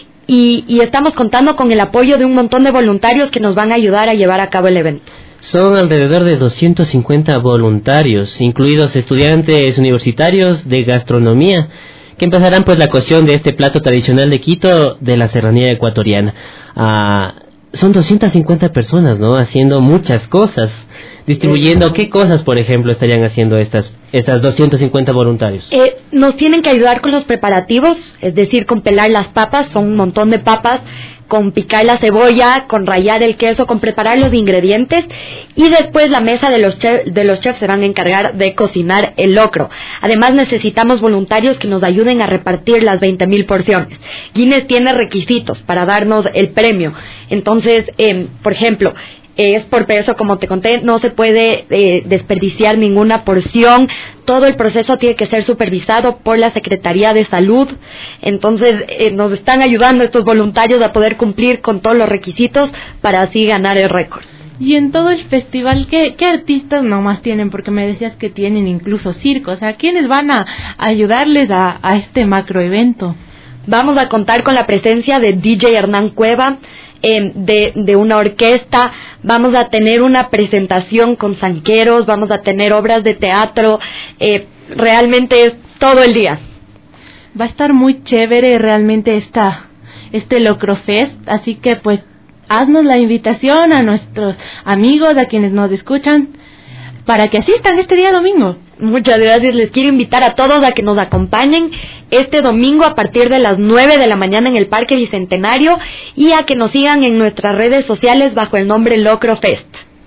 Y, y estamos contando con el apoyo de un montón de voluntarios que nos van a ayudar a llevar a cabo el evento. Son alrededor de doscientos cincuenta voluntarios, incluidos estudiantes universitarios de gastronomía, que empezarán pues la cocción de este plato tradicional de Quito, de la serranía ecuatoriana. Ah, son doscientas cincuenta personas, ¿no?, haciendo muchas cosas, distribuyendo. ¿Qué cosas, por ejemplo, estarían haciendo estas estas doscientos cincuenta voluntarios? Eh, nos tienen que ayudar con los preparativos, es decir, con pelar las papas, son un montón de papas, con picar la cebolla, con rallar el queso, con preparar los ingredientes, y después la mesa de los chef, de los chefs se van a encargar de cocinar el locro. Además necesitamos voluntarios que nos ayuden a repartir las veinte mil porciones. Guinness tiene requisitos para darnos el premio. Entonces, eh, por ejemplo, es por peso, como te conté, no se puede eh, desperdiciar ninguna porción. Todo el proceso tiene que ser supervisado por la Secretaría de Salud. Entonces eh, nos están ayudando estos voluntarios a poder cumplir con todos los requisitos para así ganar el récord. Y en todo el festival, ¿qué, qué artistas nomás tienen? Porque me decías que tienen incluso circo. O sea, ¿quiénes van a ayudarles a, a este macroevento? Vamos a contar con la presencia de D J Hernán Cueva, eh, de, de una orquesta. Vamos a tener una presentación con zanqueros, vamos a tener obras de teatro. Eh, realmente es todo el día. Va a estar muy chévere realmente esta, este Locrofest, así que pues haznos la invitación a nuestros amigos, a quienes nos escuchan, para que asistan este día domingo. Muchas gracias, les quiero invitar a todos a que nos acompañen este domingo a partir de las nueve de la mañana en el Parque Bicentenario, y a que nos sigan en nuestras redes sociales bajo el nombre Locrofest.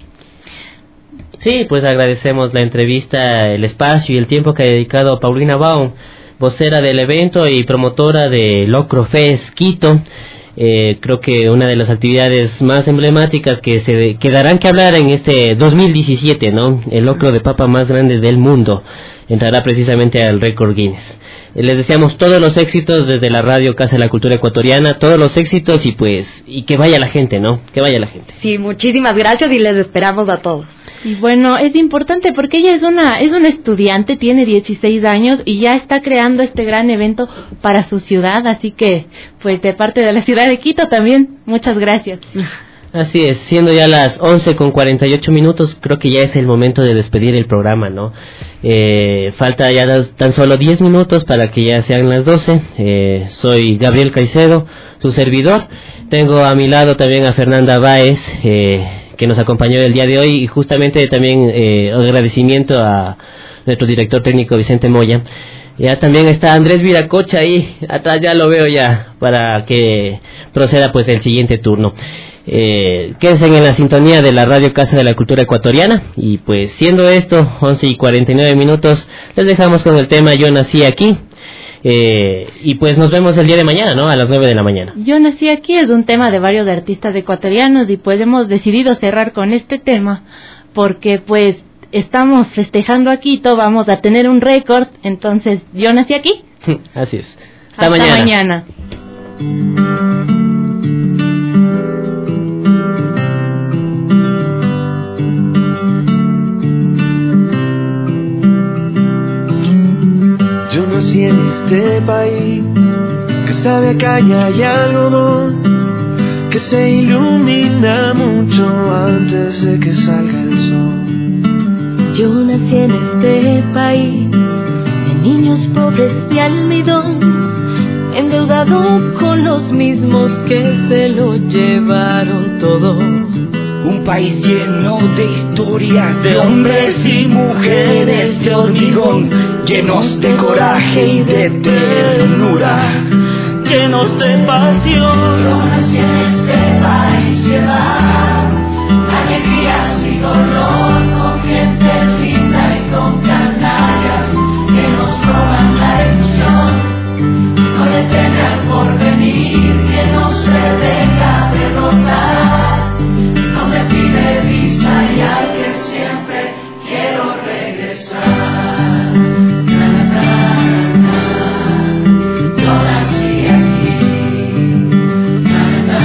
Sí, pues agradecemos la entrevista, el espacio y el tiempo que ha dedicado Paulina Baum, vocera del evento y promotora de Locrofest Quito. Eh, creo que una de las actividades más emblemáticas que se quedarán que hablar en este dos mil diecisiete, ¿no? El locro de papa más grande del mundo entrará precisamente al récord Guinness. Eh, les deseamos todos los éxitos desde la radio Casa de la Cultura Ecuatoriana, todos los éxitos, y pues y que vaya la gente, ¿no? Que vaya la gente. Sí, muchísimas gracias y les esperamos a todos. Y bueno, es importante porque ella es una es una estudiante, tiene dieciséis años y ya está creando este gran evento para su ciudad, así que pues de parte de la ciudad de Quito también, muchas gracias. Así es, siendo ya las once con cuarenta y ocho minutos, creo que ya es el momento de despedir el programa, ¿no? Eh, falta ya das, tan solo diez minutos para que ya sean las doce. Eh, soy Gabriel Caicedo, su servidor. Tengo a mi lado también a Fernanda Báez, eh, que nos acompañó el día de hoy, y justamente también eh, agradecimiento a nuestro director técnico Vicente Moya. Ya también está Andrés Viracocha ahí atrás, ya lo veo ya, para que proceda pues el siguiente turno. Eh, quédense en la sintonía de la radio Casa de la Cultura Ecuatoriana, y pues siendo esto once y cuarenta y nueve minutos, les dejamos con el tema Yo Nací Aquí. Eh, y pues nos vemos el día de mañana, ¿no? A las nueve de la mañana. Yo Nací Aquí es un tema de varios artistas ecuatorianos, y pues hemos decidido cerrar con este tema porque pues estamos festejando a Quito, vamos a tener un récord, entonces Yo Nací Aquí. Así es. Hasta, Hasta mañana. mañana. Yo nací en este país que sabe a caña y algodón, que se ilumina mucho antes de que salga el sol. Yo nací en este país de niños pobres de almidón, endeudado con los mismos que se lo llevaron todo. Un país lleno de historias de hombres y mujeres de hormigón, llenos de coraje y de ternura. llenos de pasión. Yo nací en este país que va, alegrías y dolor, con gente linda y con canallas que nos roban la ilusión. No le teme al porvenir, que no se deja derrotar. No me pide visa y al que siempre quiero regresar. Na, na, na, na. Yo nací aquí. Na, na,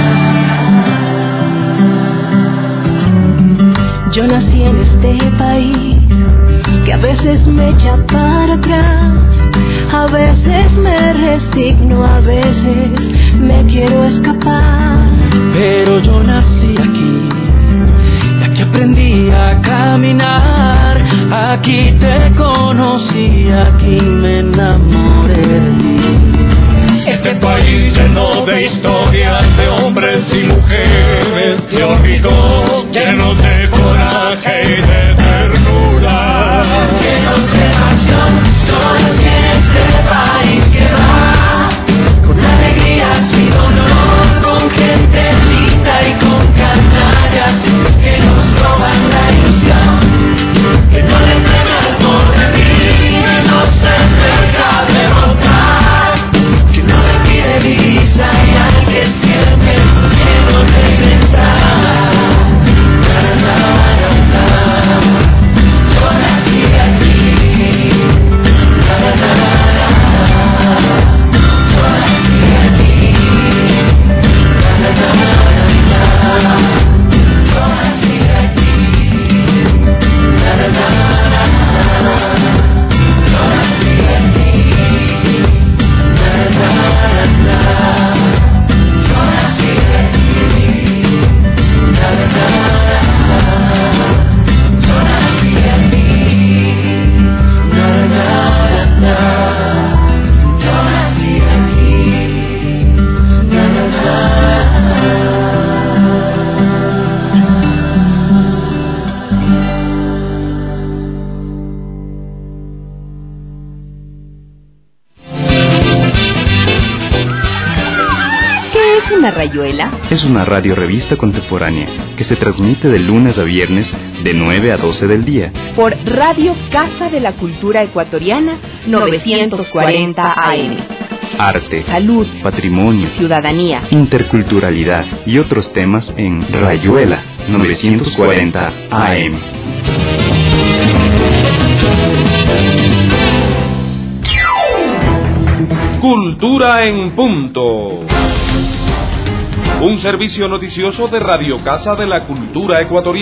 na. Yo nací en este país que a veces me echa para atrás, a veces me resigno, a veces me quiero escapar. Pero yo nací aquí, y aquí aprendí a caminar, aquí te conocí, aquí me enamoré de ti. Este país lleno de historias de hombres y mujeres de olvido, lleno de coraje y de ternura, llenos de pasión. Yo nací en este país que va, con alegrías y dolor, con gente linda y con canallas que nos roban la ilusión, que no le teme al porvenir, que no se deja derrotar, que no le pide visa y al que siempre quiero regresar. Na, na, na, na. Yo nací aquí. Na, na, na, na. Yo nací aquí. Na, na, na, na. Yo nací aquí. Na, na, na, na. Yo nací aquí. Na, na, na, na. Yo nací aquí. Na, na, na, na. Yo nací aquí. Na, na, na, na. Yo nací aquí. Na, na, na, na. ¿Qué es una rayuela? Es una radiorevista contemporánea que se transmite de lunes a viernes de nueve a doce del día. Por Radio Casa de la Cultura Ecuatoriana, novecientos cuarenta A M. Arte, salud, patrimonio, ciudadanía, interculturalidad y otros temas en Rayuela novecientos cuarenta A M. Cultura en punto. Un servicio noticioso de Radio Casa de la Cultura Ecuatoriana.